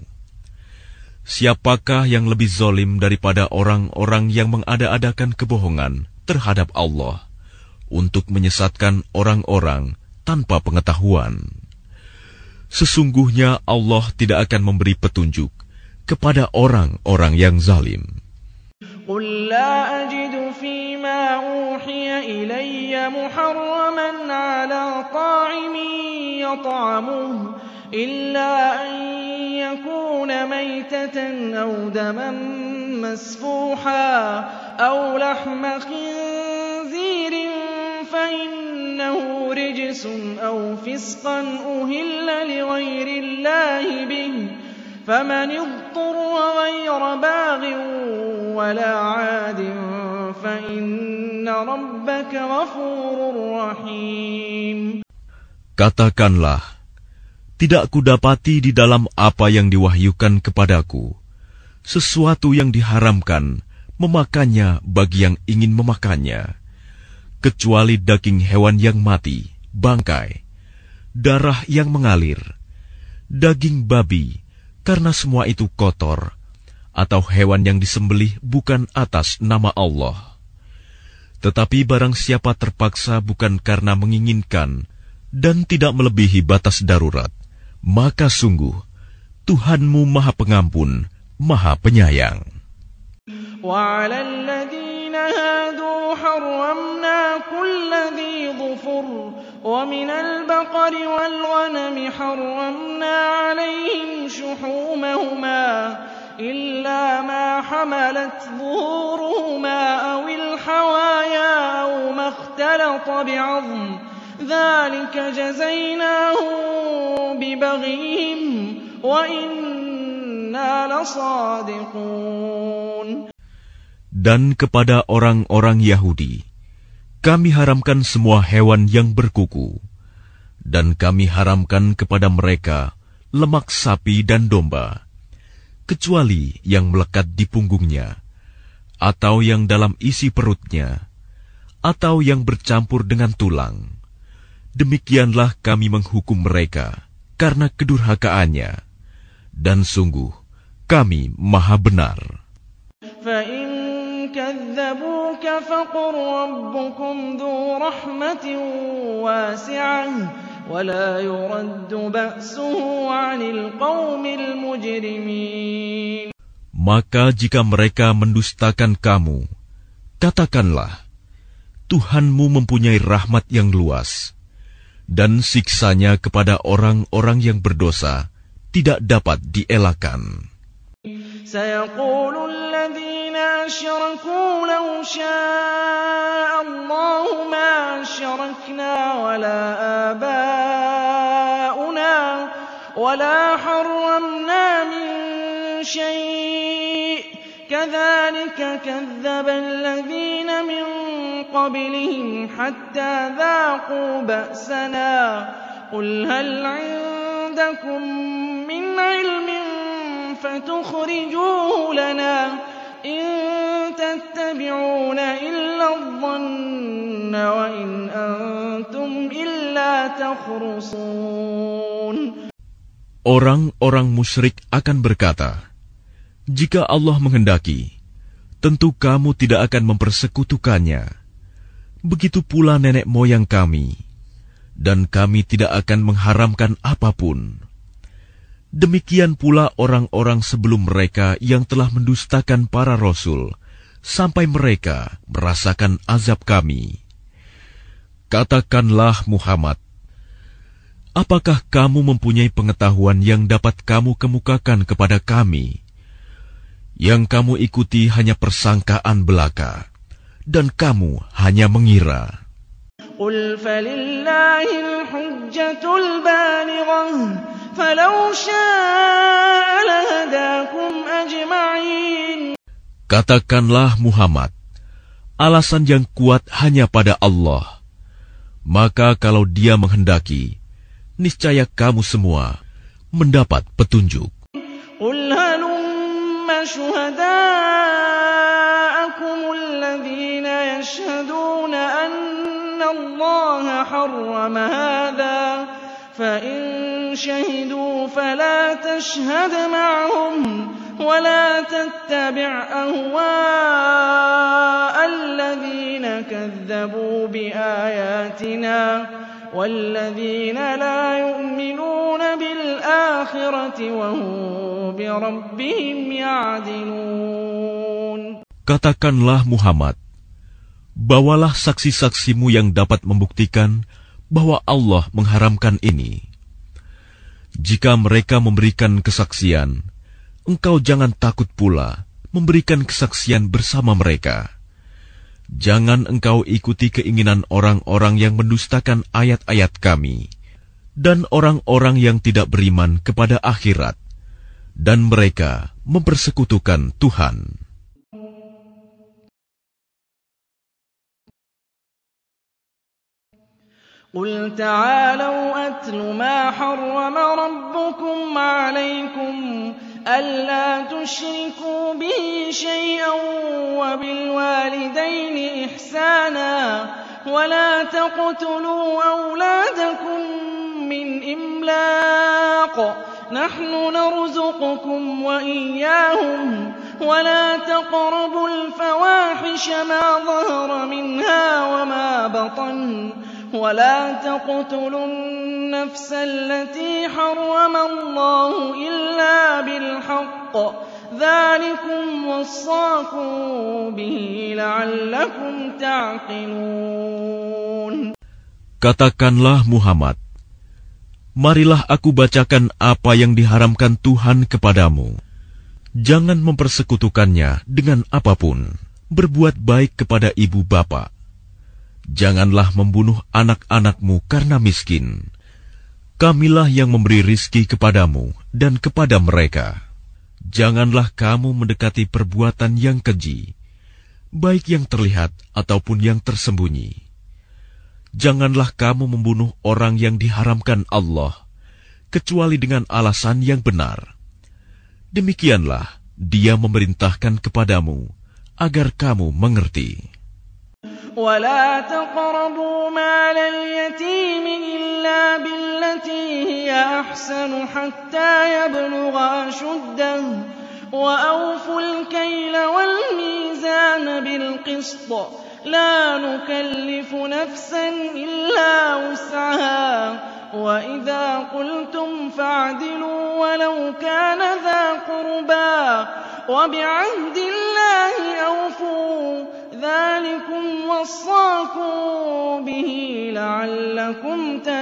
Siapakah yang lebih zalim daripada orang-orang yang mengada-adakan kebohongan terhadap Allah untuk menyesatkan orang-orang tanpa pengetahuan? Sesungguhnya Allah tidak akan memberi petunjuk kepada orang-orang yang zalim. قل لا أجد فيما أوحي إلي محرما على طاعم يطعمه إلا أن يكون ميتة أو دما مسفوحا أو لحم خنزير فإنه رجس أو فسقا أهل لغير الله به فمن اضطر غير باغ ولا عاد فإن ربك غفور رحيم. Katakanlah, tidak kudapati di dalam apa yang diwahyukan kepadaku sesuatu yang diharamkan memakannya bagi yang ingin memakannya, kecuali daging hewan yang mati, bangkai, darah yang mengalir, daging babi, karena semua itu kotor, atau hewan yang disembelih bukan atas nama Allah. Tetapi barang siapa terpaksa bukan karena menginginkan dan tidak melebihi batas darurat, maka sungguh Tuhanmu Maha Pengampun, Maha Penyayang. وعلى الذين هادوا حرمنا كل ذي ظفر ومن البقر والغنم حرمنا عليهم شحومهما إلا ما حملت ظهورهما أو الحوايا أو ما اختلط بعظم ذلك جزيناهم ببغيهم وإنا لصادقون. Dan kepada orang-orang Yahudi, kami haramkan semua hewan yang berkuku, dan kami haramkan kepada mereka lemak sapi dan domba, kecuali yang melekat di punggungnya, atau yang dalam isi perutnya, atau yang bercampur dengan tulang. Demikianlah kami menghukum mereka karena kedurhakaannya, dan sungguh kami Maha Benar. كذبوك فقل ربكم ذو رحمة واسعة ولا يرد بأسه عن القوم المجرمين. Maka jika mereka mendustakan kamu, katakanlah, Tuhanmu mempunyai rahmat yang luas, dan siksanya kepada orang-orang yang berdosa tidak dapat dielakkan. سيقول الذين أشركوا لو شاء الله ما أشركنا ولا آباؤنا ولا حرمنا من شيء كذلك كذب الذين من قبلهم حتى ذاقوا بأسنا قل هل عندكم من علم فتخرجوه لنا إن تتبعون إلا الظن وإن أنتم إلا تخرصون. Orang-orang musyrik akan berkata, jika Allah menghendaki, tentu kamu tidak akan mempersekutukannya. Begitu pula nenek moyang kami, dan kami tidak akan mengharamkan apapun. Demikian pula orang-orang sebelum mereka yang telah mendustakan para rasul, sampai mereka merasakan azab kami. Katakanlah Muhammad, apakah kamu mempunyai pengetahuan yang dapat kamu kemukakan kepada kami? Yang kamu ikuti hanya persangkaan belaka, dan kamu hanya mengira. قل فلله الحجة البالغة فلو شاء لهداكم أجمعين. Katakanlah Muhammad, alasan yang kuat hanya pada Allah. Maka kalau Dia menghendaki, niscaya kamu semua mendapat petunjuk. قل هلم شهداءكم الذين يشهدون حرم هذا فإن شهدوا فلا تشهد معهم ولا تتبع أهواء الذين كذبوا بآياتنا والذين لا يؤمنون بالآخرة وهم بربهم يعدلون. Katakanlah Muhammad, bawalah saksi-saksimu yang dapat membuktikan bahwa Allah mengharamkan ini. Jika mereka memberikan kesaksian, engkau jangan takut pula memberikan kesaksian bersama mereka. Jangan engkau ikuti keinginan orang-orang yang mendustakan ayat-ayat kami, dan orang-orang yang tidak beriman kepada akhirat, dan mereka mempersekutukan Tuhan. قل تعالوا أتل ما حرم ربكم عليكم ألا تشركوا به شيئا وبالوالدين إحسانا ولا تقتلوا أولادكم من إملاق نحن نرزقكم وإياهم ولا تقربوا الفواحش ما ظهر منها وما بطن ولا تقتلوا النفس التي حرم الله إلا بالحق ذلكم وصاكم به لعلكم تعقلون. Katakanlah Muhammad, marilah aku bacakan apa yang diharamkan Tuhan kepadamu. Jangan mempersekutukannya dengan apapun. Berbuat baik kepada ibu bapa. Janganlah membunuh anak-anakmu karena miskin. Kamilah yang memberi rizki kepadamu dan kepada mereka. Janganlah kamu mendekati perbuatan yang keji, baik yang terlihat ataupun yang tersembunyi. Janganlah kamu membunuh orang yang diharamkan Allah, kecuali dengan alasan yang benar. Demikianlah Dia memerintahkan kepadamu, agar kamu mengerti. ولا تقربوا مال اليتيم إلا بالتي هي أحسن حتى يبلغ أشده وأوفوا الكيل والميزان بالقسط لا نكلف نفسا إلا وسعها وإذا قلتم فاعدلوا ولو كان ذا قربى وبعهد الله أوفوا ذلكم وصاكم به لعلكم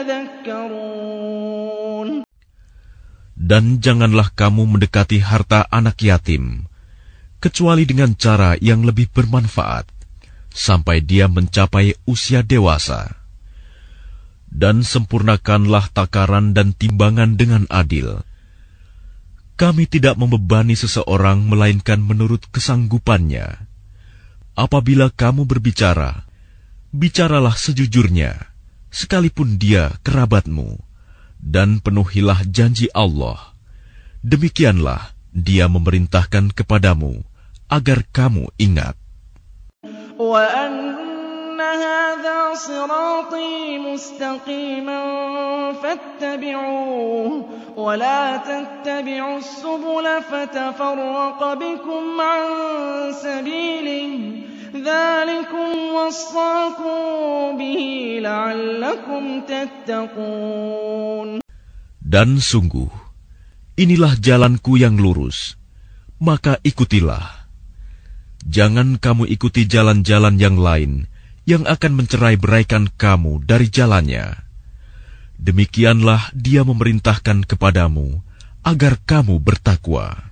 تذكرون. Dan janganlah kamu mendekati harta anak yatim, kecuali dengan cara yang lebih bermanfaat, sampai dia mencapai usia dewasa. Dan sempurnakanlah takaran dan timbangan dengan adil. Kami tidak membebani seseorang melainkan menurut kesanggupannya. Apabila kamu berbicara, bicaralah sejujurnya, sekalipun dia kerabatmu, dan penuhilah janji Allah. Demikianlah Dia memerintahkan kepadamu, agar kamu ingat. Wa anna hadha sirati mustaqiman fattabi'uhu wa la tattabi'us subula fatafarraqa bikum an sabilihi dzalikum wassaakum bihi la'allakum tattaqun. Dan sungguh, inilah jalanku yang lurus, maka ikutilah. Jangan kamu ikuti jalan-jalan yang lain yang akan mencerai-beraikan kamu dari jalannya. Demikianlah Dia memerintahkan kepadamu agar kamu bertakwa.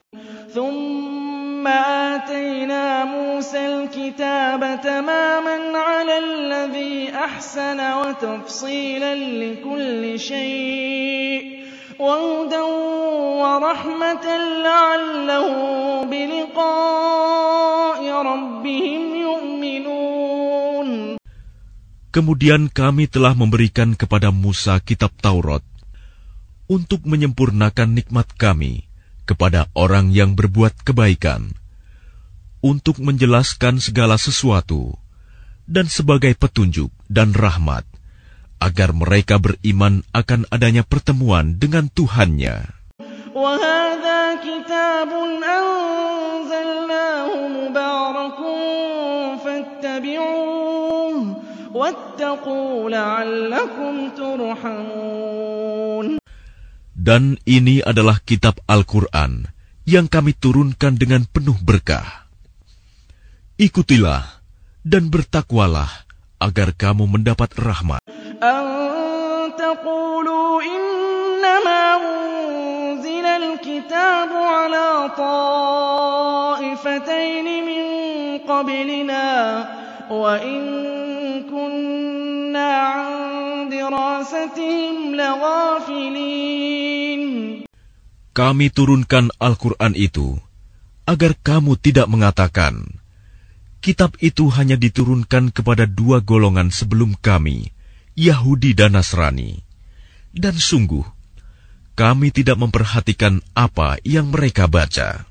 ثم آتينا موسى الكتاب تماما على الذي أحسن وتفصيلا لكل شيء وهدى ورحمة لعلهم بلقاء ربهم يؤمنون. Kemudian kami telah memberikan kepada Musa kitab Taurat untuk menyempurnakan nikmat kami kepada orang yang berbuat kebaikan, untuk menjelaskan segala sesuatu, dan sebagai petunjuk dan rahmat, agar mereka beriman akan adanya pertemuan dengan Tuhannya. وَهَذَا كِتَابٌ أَنزَلْنَاهُ مُبَارَكٌ فَاتَّبِعُوهُ وَاتَّقُوا لَعَلَّكُمْ تُرْحَمُونَ. Dan ini adalah kitab Al-Quran yang kami turunkan dengan penuh berkah. Ikutilah dan bertakwalah agar kamu mendapat rahmat. أَن تَقُولُوا إِنَّمَا أُنزِلَ الْكِتَابُ عَلَى طَائِفَتَيْنِ مِن قَبْلِنَا وَإِن كُنَّا عَن دِرَاسَتِهِمْ لَغَافِلِينَ. Kami turunkan Al-Quran itu agar kamu tidak mengatakan, kitab itu hanya diturunkan kepada dua golongan sebelum kami, Yahudi dan Nasrani. Dan sungguh, kami tidak memperhatikan apa yang mereka baca.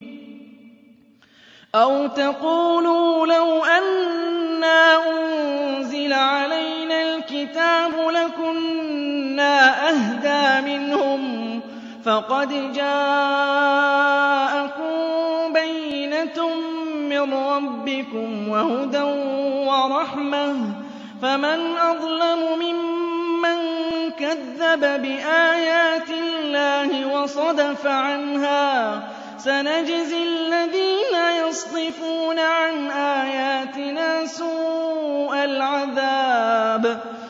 أَوْ تَقُولُوا لَوْ أَنَّا أُنزِلَ عَلَيْنَا الْكِتَابُ لَكُنَّا أَهْدَىٰ مِنْهُمْ فَقَدْ جَاءَكُم بَيِّنَةٌ مِّن رَّبِّكُمْ وَهُدًى وَرَحْمَةٌ فَمَنْ أَظْلَمُ مِمَّن كَذَّبَ بِآيَاتِ اللَّهِ وَصَدَفَ عَنْهَا سَنَجْزِي الَّذِينَ يَصْدِفُونَ عَنْ آيَاتِنَا سُوءَ الْعَذَابِ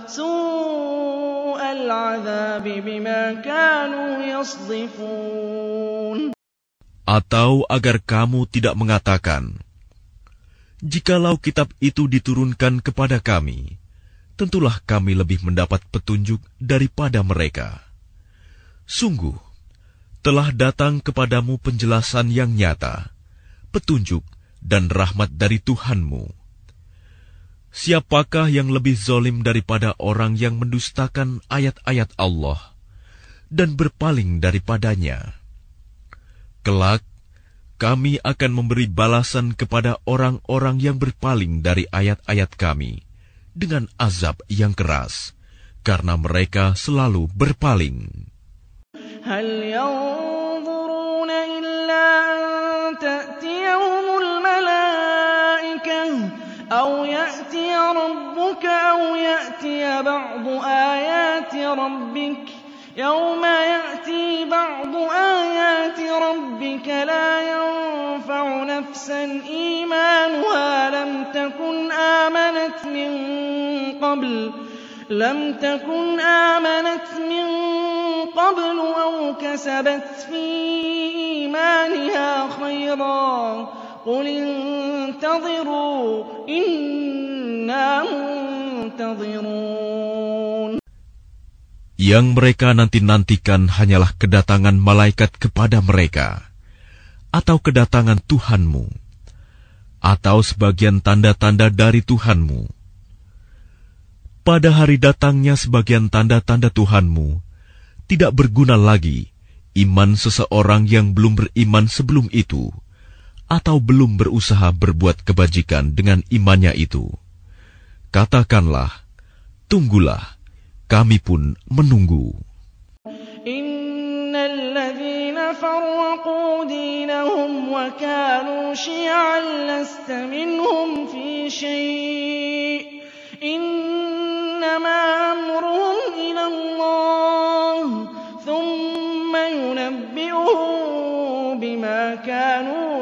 سُوءَ الْعَذَابِ بِمَا كَانُوا يَصْدِفُونَ. Atau agar kamu tidak mengatakan, jikalau kitab itu diturunkan kepada kami, tentulah kami lebih mendapat petunjuk daripada mereka. Sungguh, telah datang kepadamu penjelasan yang nyata, petunjuk dan rahmat dari Tuhanmu. Siapakah yang lebih zalim daripada orang yang mendustakan ayat-ayat Allah dan berpaling daripadanya? Kelak, kami akan memberi balasan kepada orang-orang yang berpaling dari ayat-ayat kami dengan azab yang keras, karena mereka selalu berpaling. هَلْ يَنظُرُونَ إِلَّا أَن تَأْتِيَهُمُ الْمَلَائِكَةُ أَوْ يَأْتِيَ رَبُّكَ أَوْ يَأْتِيَ بَعْضُ آيَاتِ رَبِّكَ يَوْمَ يَأْتِي بَعْضُ آيَاتِ رَبِّكَ لَا يَنفَعُ نَفْسًا إِيمَانُهَا لَمْ تَكُنْ آمَنَتْ مِن قَبْلُ لَمْ تَكُنْ آمَنَتْ مِن قَبْلُ أَوْ كَسَبَتْ فِي إِيمَانِهَا خَيْرًا قُلِ انتَظِرُوا إِنَّا مُنتَظِرُونَ. Yang mereka nanti-nantikan hanyalah kedatangan malaikat kepada mereka, atau kedatangan Tuhanmu, atau sebagian tanda-tanda dari Tuhanmu. Pada hari datangnya sebagian tanda-tanda Tuhanmu, tidak berguna lagi iman seseorang yang belum beriman sebelum itu, atau belum berusaha berbuat kebajikan dengan imannya itu. Katakanlah, tunggulah, kami pun menunggu. Innal ladzina farraqu dinahum wa kanu syi'an lasta minhum fi syai' innama amruhum ila Allah thumma yunabbi'uhum bima kanu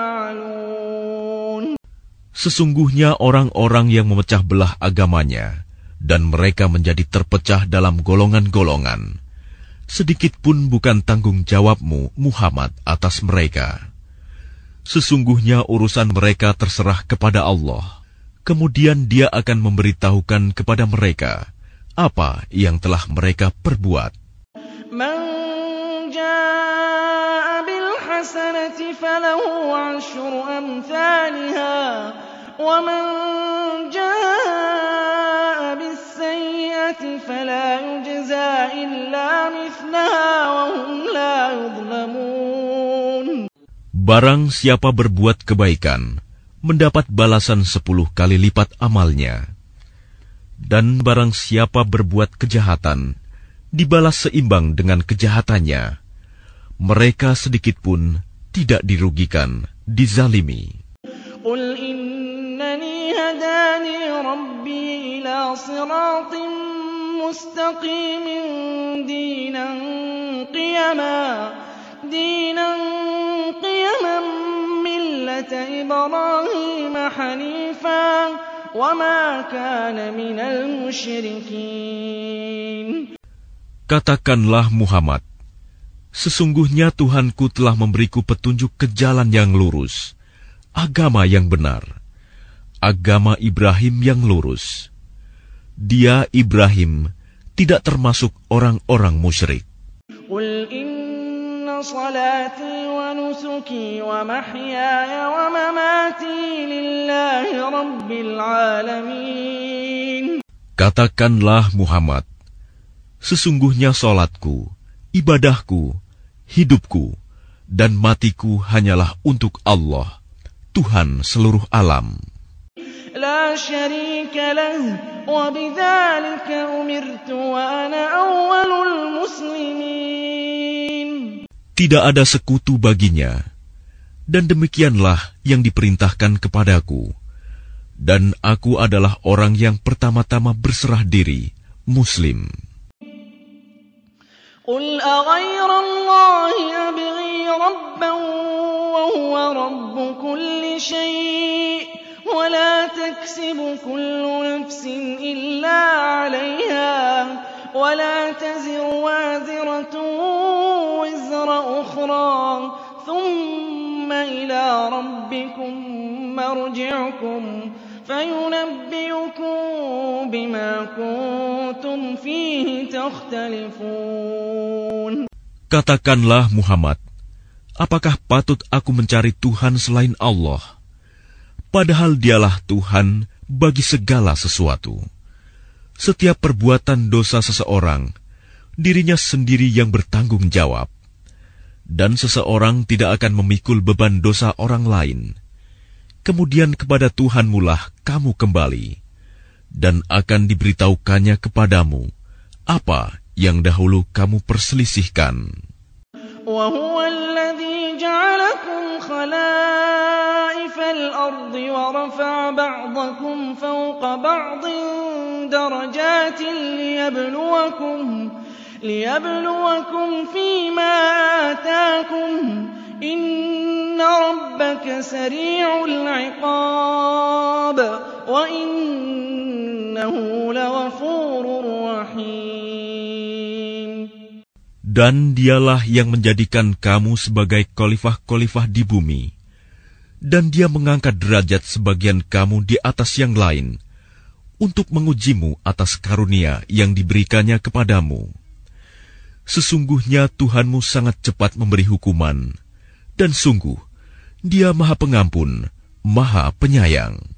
yaf'alun. Sesungguhnya orang-orang yang memecah belah agamanya dan mereka menjadi terpecah dalam golongan-golongan, sedikit pun bukan tanggung jawabmu, Muhammad, atas mereka. Sesungguhnya urusan mereka terserah kepada Allah. Kemudian Dia akan memberitahukan kepada mereka apa yang telah mereka perbuat. Man jaa'a bil hasanati falahu ashru amthaliha wa man jaa'a bis sayyi'ati fala yujza illa mithlaha wa hum la yudhlamun. Barang siapa berbuat kebaikan, mendapat balasan sepuluh kali lipat amalnya. Dan barang siapa berbuat kejahatan, dibalas seimbang dengan kejahatannya. Mereka sedikitpun tidak dirugikan, dizalimi. Qul innani hadani rabbi ila siratin mustaqimin dinan qiyama dinan qiyaman millata Ibrahim hanifa wama kana minal musyrikin. Katakanlah Muhammad, sesungguhnya Tuhanku telah memberiku petunjuk ke jalan yang lurus, agama yang benar, agama Ibrahim yang lurus. Dia, Ibrahim, tidak termasuk orang-orang musyrik. Qul inna salati wa nusuki wa mahyaya wa mamati lillahi rabbil alamin. Katakanlah Muhammad, sesungguhnya salatku, ibadahku, hidupku, dan matiku hanyalah untuk Allah, Tuhan seluruh alam. La syarika lah wa bidzalika umirtu wa ana awwalul muslimin. Tidak ada sekutu baginya, dan demikianlah yang diperintahkan kepadaku, dan aku adalah orang yang pertama-tama berserah diri, Muslim. Qul aghayra Allahi abghi rabban wa huwa rabbu kulli syai' wa la taksibu kullu nafsin illa 'alayha wa la taziru waziratun wizra ukhra thumma ila rabbikum marji'ukum فَيُنَبِّئُكُم بِمَا كُنتُمْ فِيهِ تَخْتَلِفُونَ. Katakanlah Muhammad, apakah patut aku mencari Tuhan selain Allah? Padahal dialah Tuhan bagi segala sesuatu. Setiap perbuatan dosa seseorang, dirinya sendiri yang bertanggung jawab. Dan seseorang tidak akan memikul beban dosa orang lain. Kemudian kepada Tuhanmu lah kamu kembali, dan akan diberitahukannya kepadamu apa yang dahulu kamu perselisihkan. وَهُوَ الَّذِي جَعَلَكُمْ خَلَائِفَ الْأَرْضِ وَرَفَعَ بَعْضَكُمْ فَوْقَ بَعْضٍ دَرَجَاتٍ لِيَبْلُوَكُمْ لِيَبْلُوَكُمْ فِيمَا آتَاكُمْ إِنَّ رَبَّكَ سَرِيعُ الْعِقَابِ وَإِنَّهُ لَغَفُورٌ رَّحِيمٌ. Dan dialah yang menjadikan kamu sebagai khalifah-khalifah di bumi, dan dia mengangkat derajat sebagian kamu di atas yang lain, untuk mengujimu atas karunia yang diberikannya kepadamu. Sesungguhnya Tuhanmu sangat cepat memberi hukuman, dan sungguh, Dia Maha Pengampun, Maha Penyayang.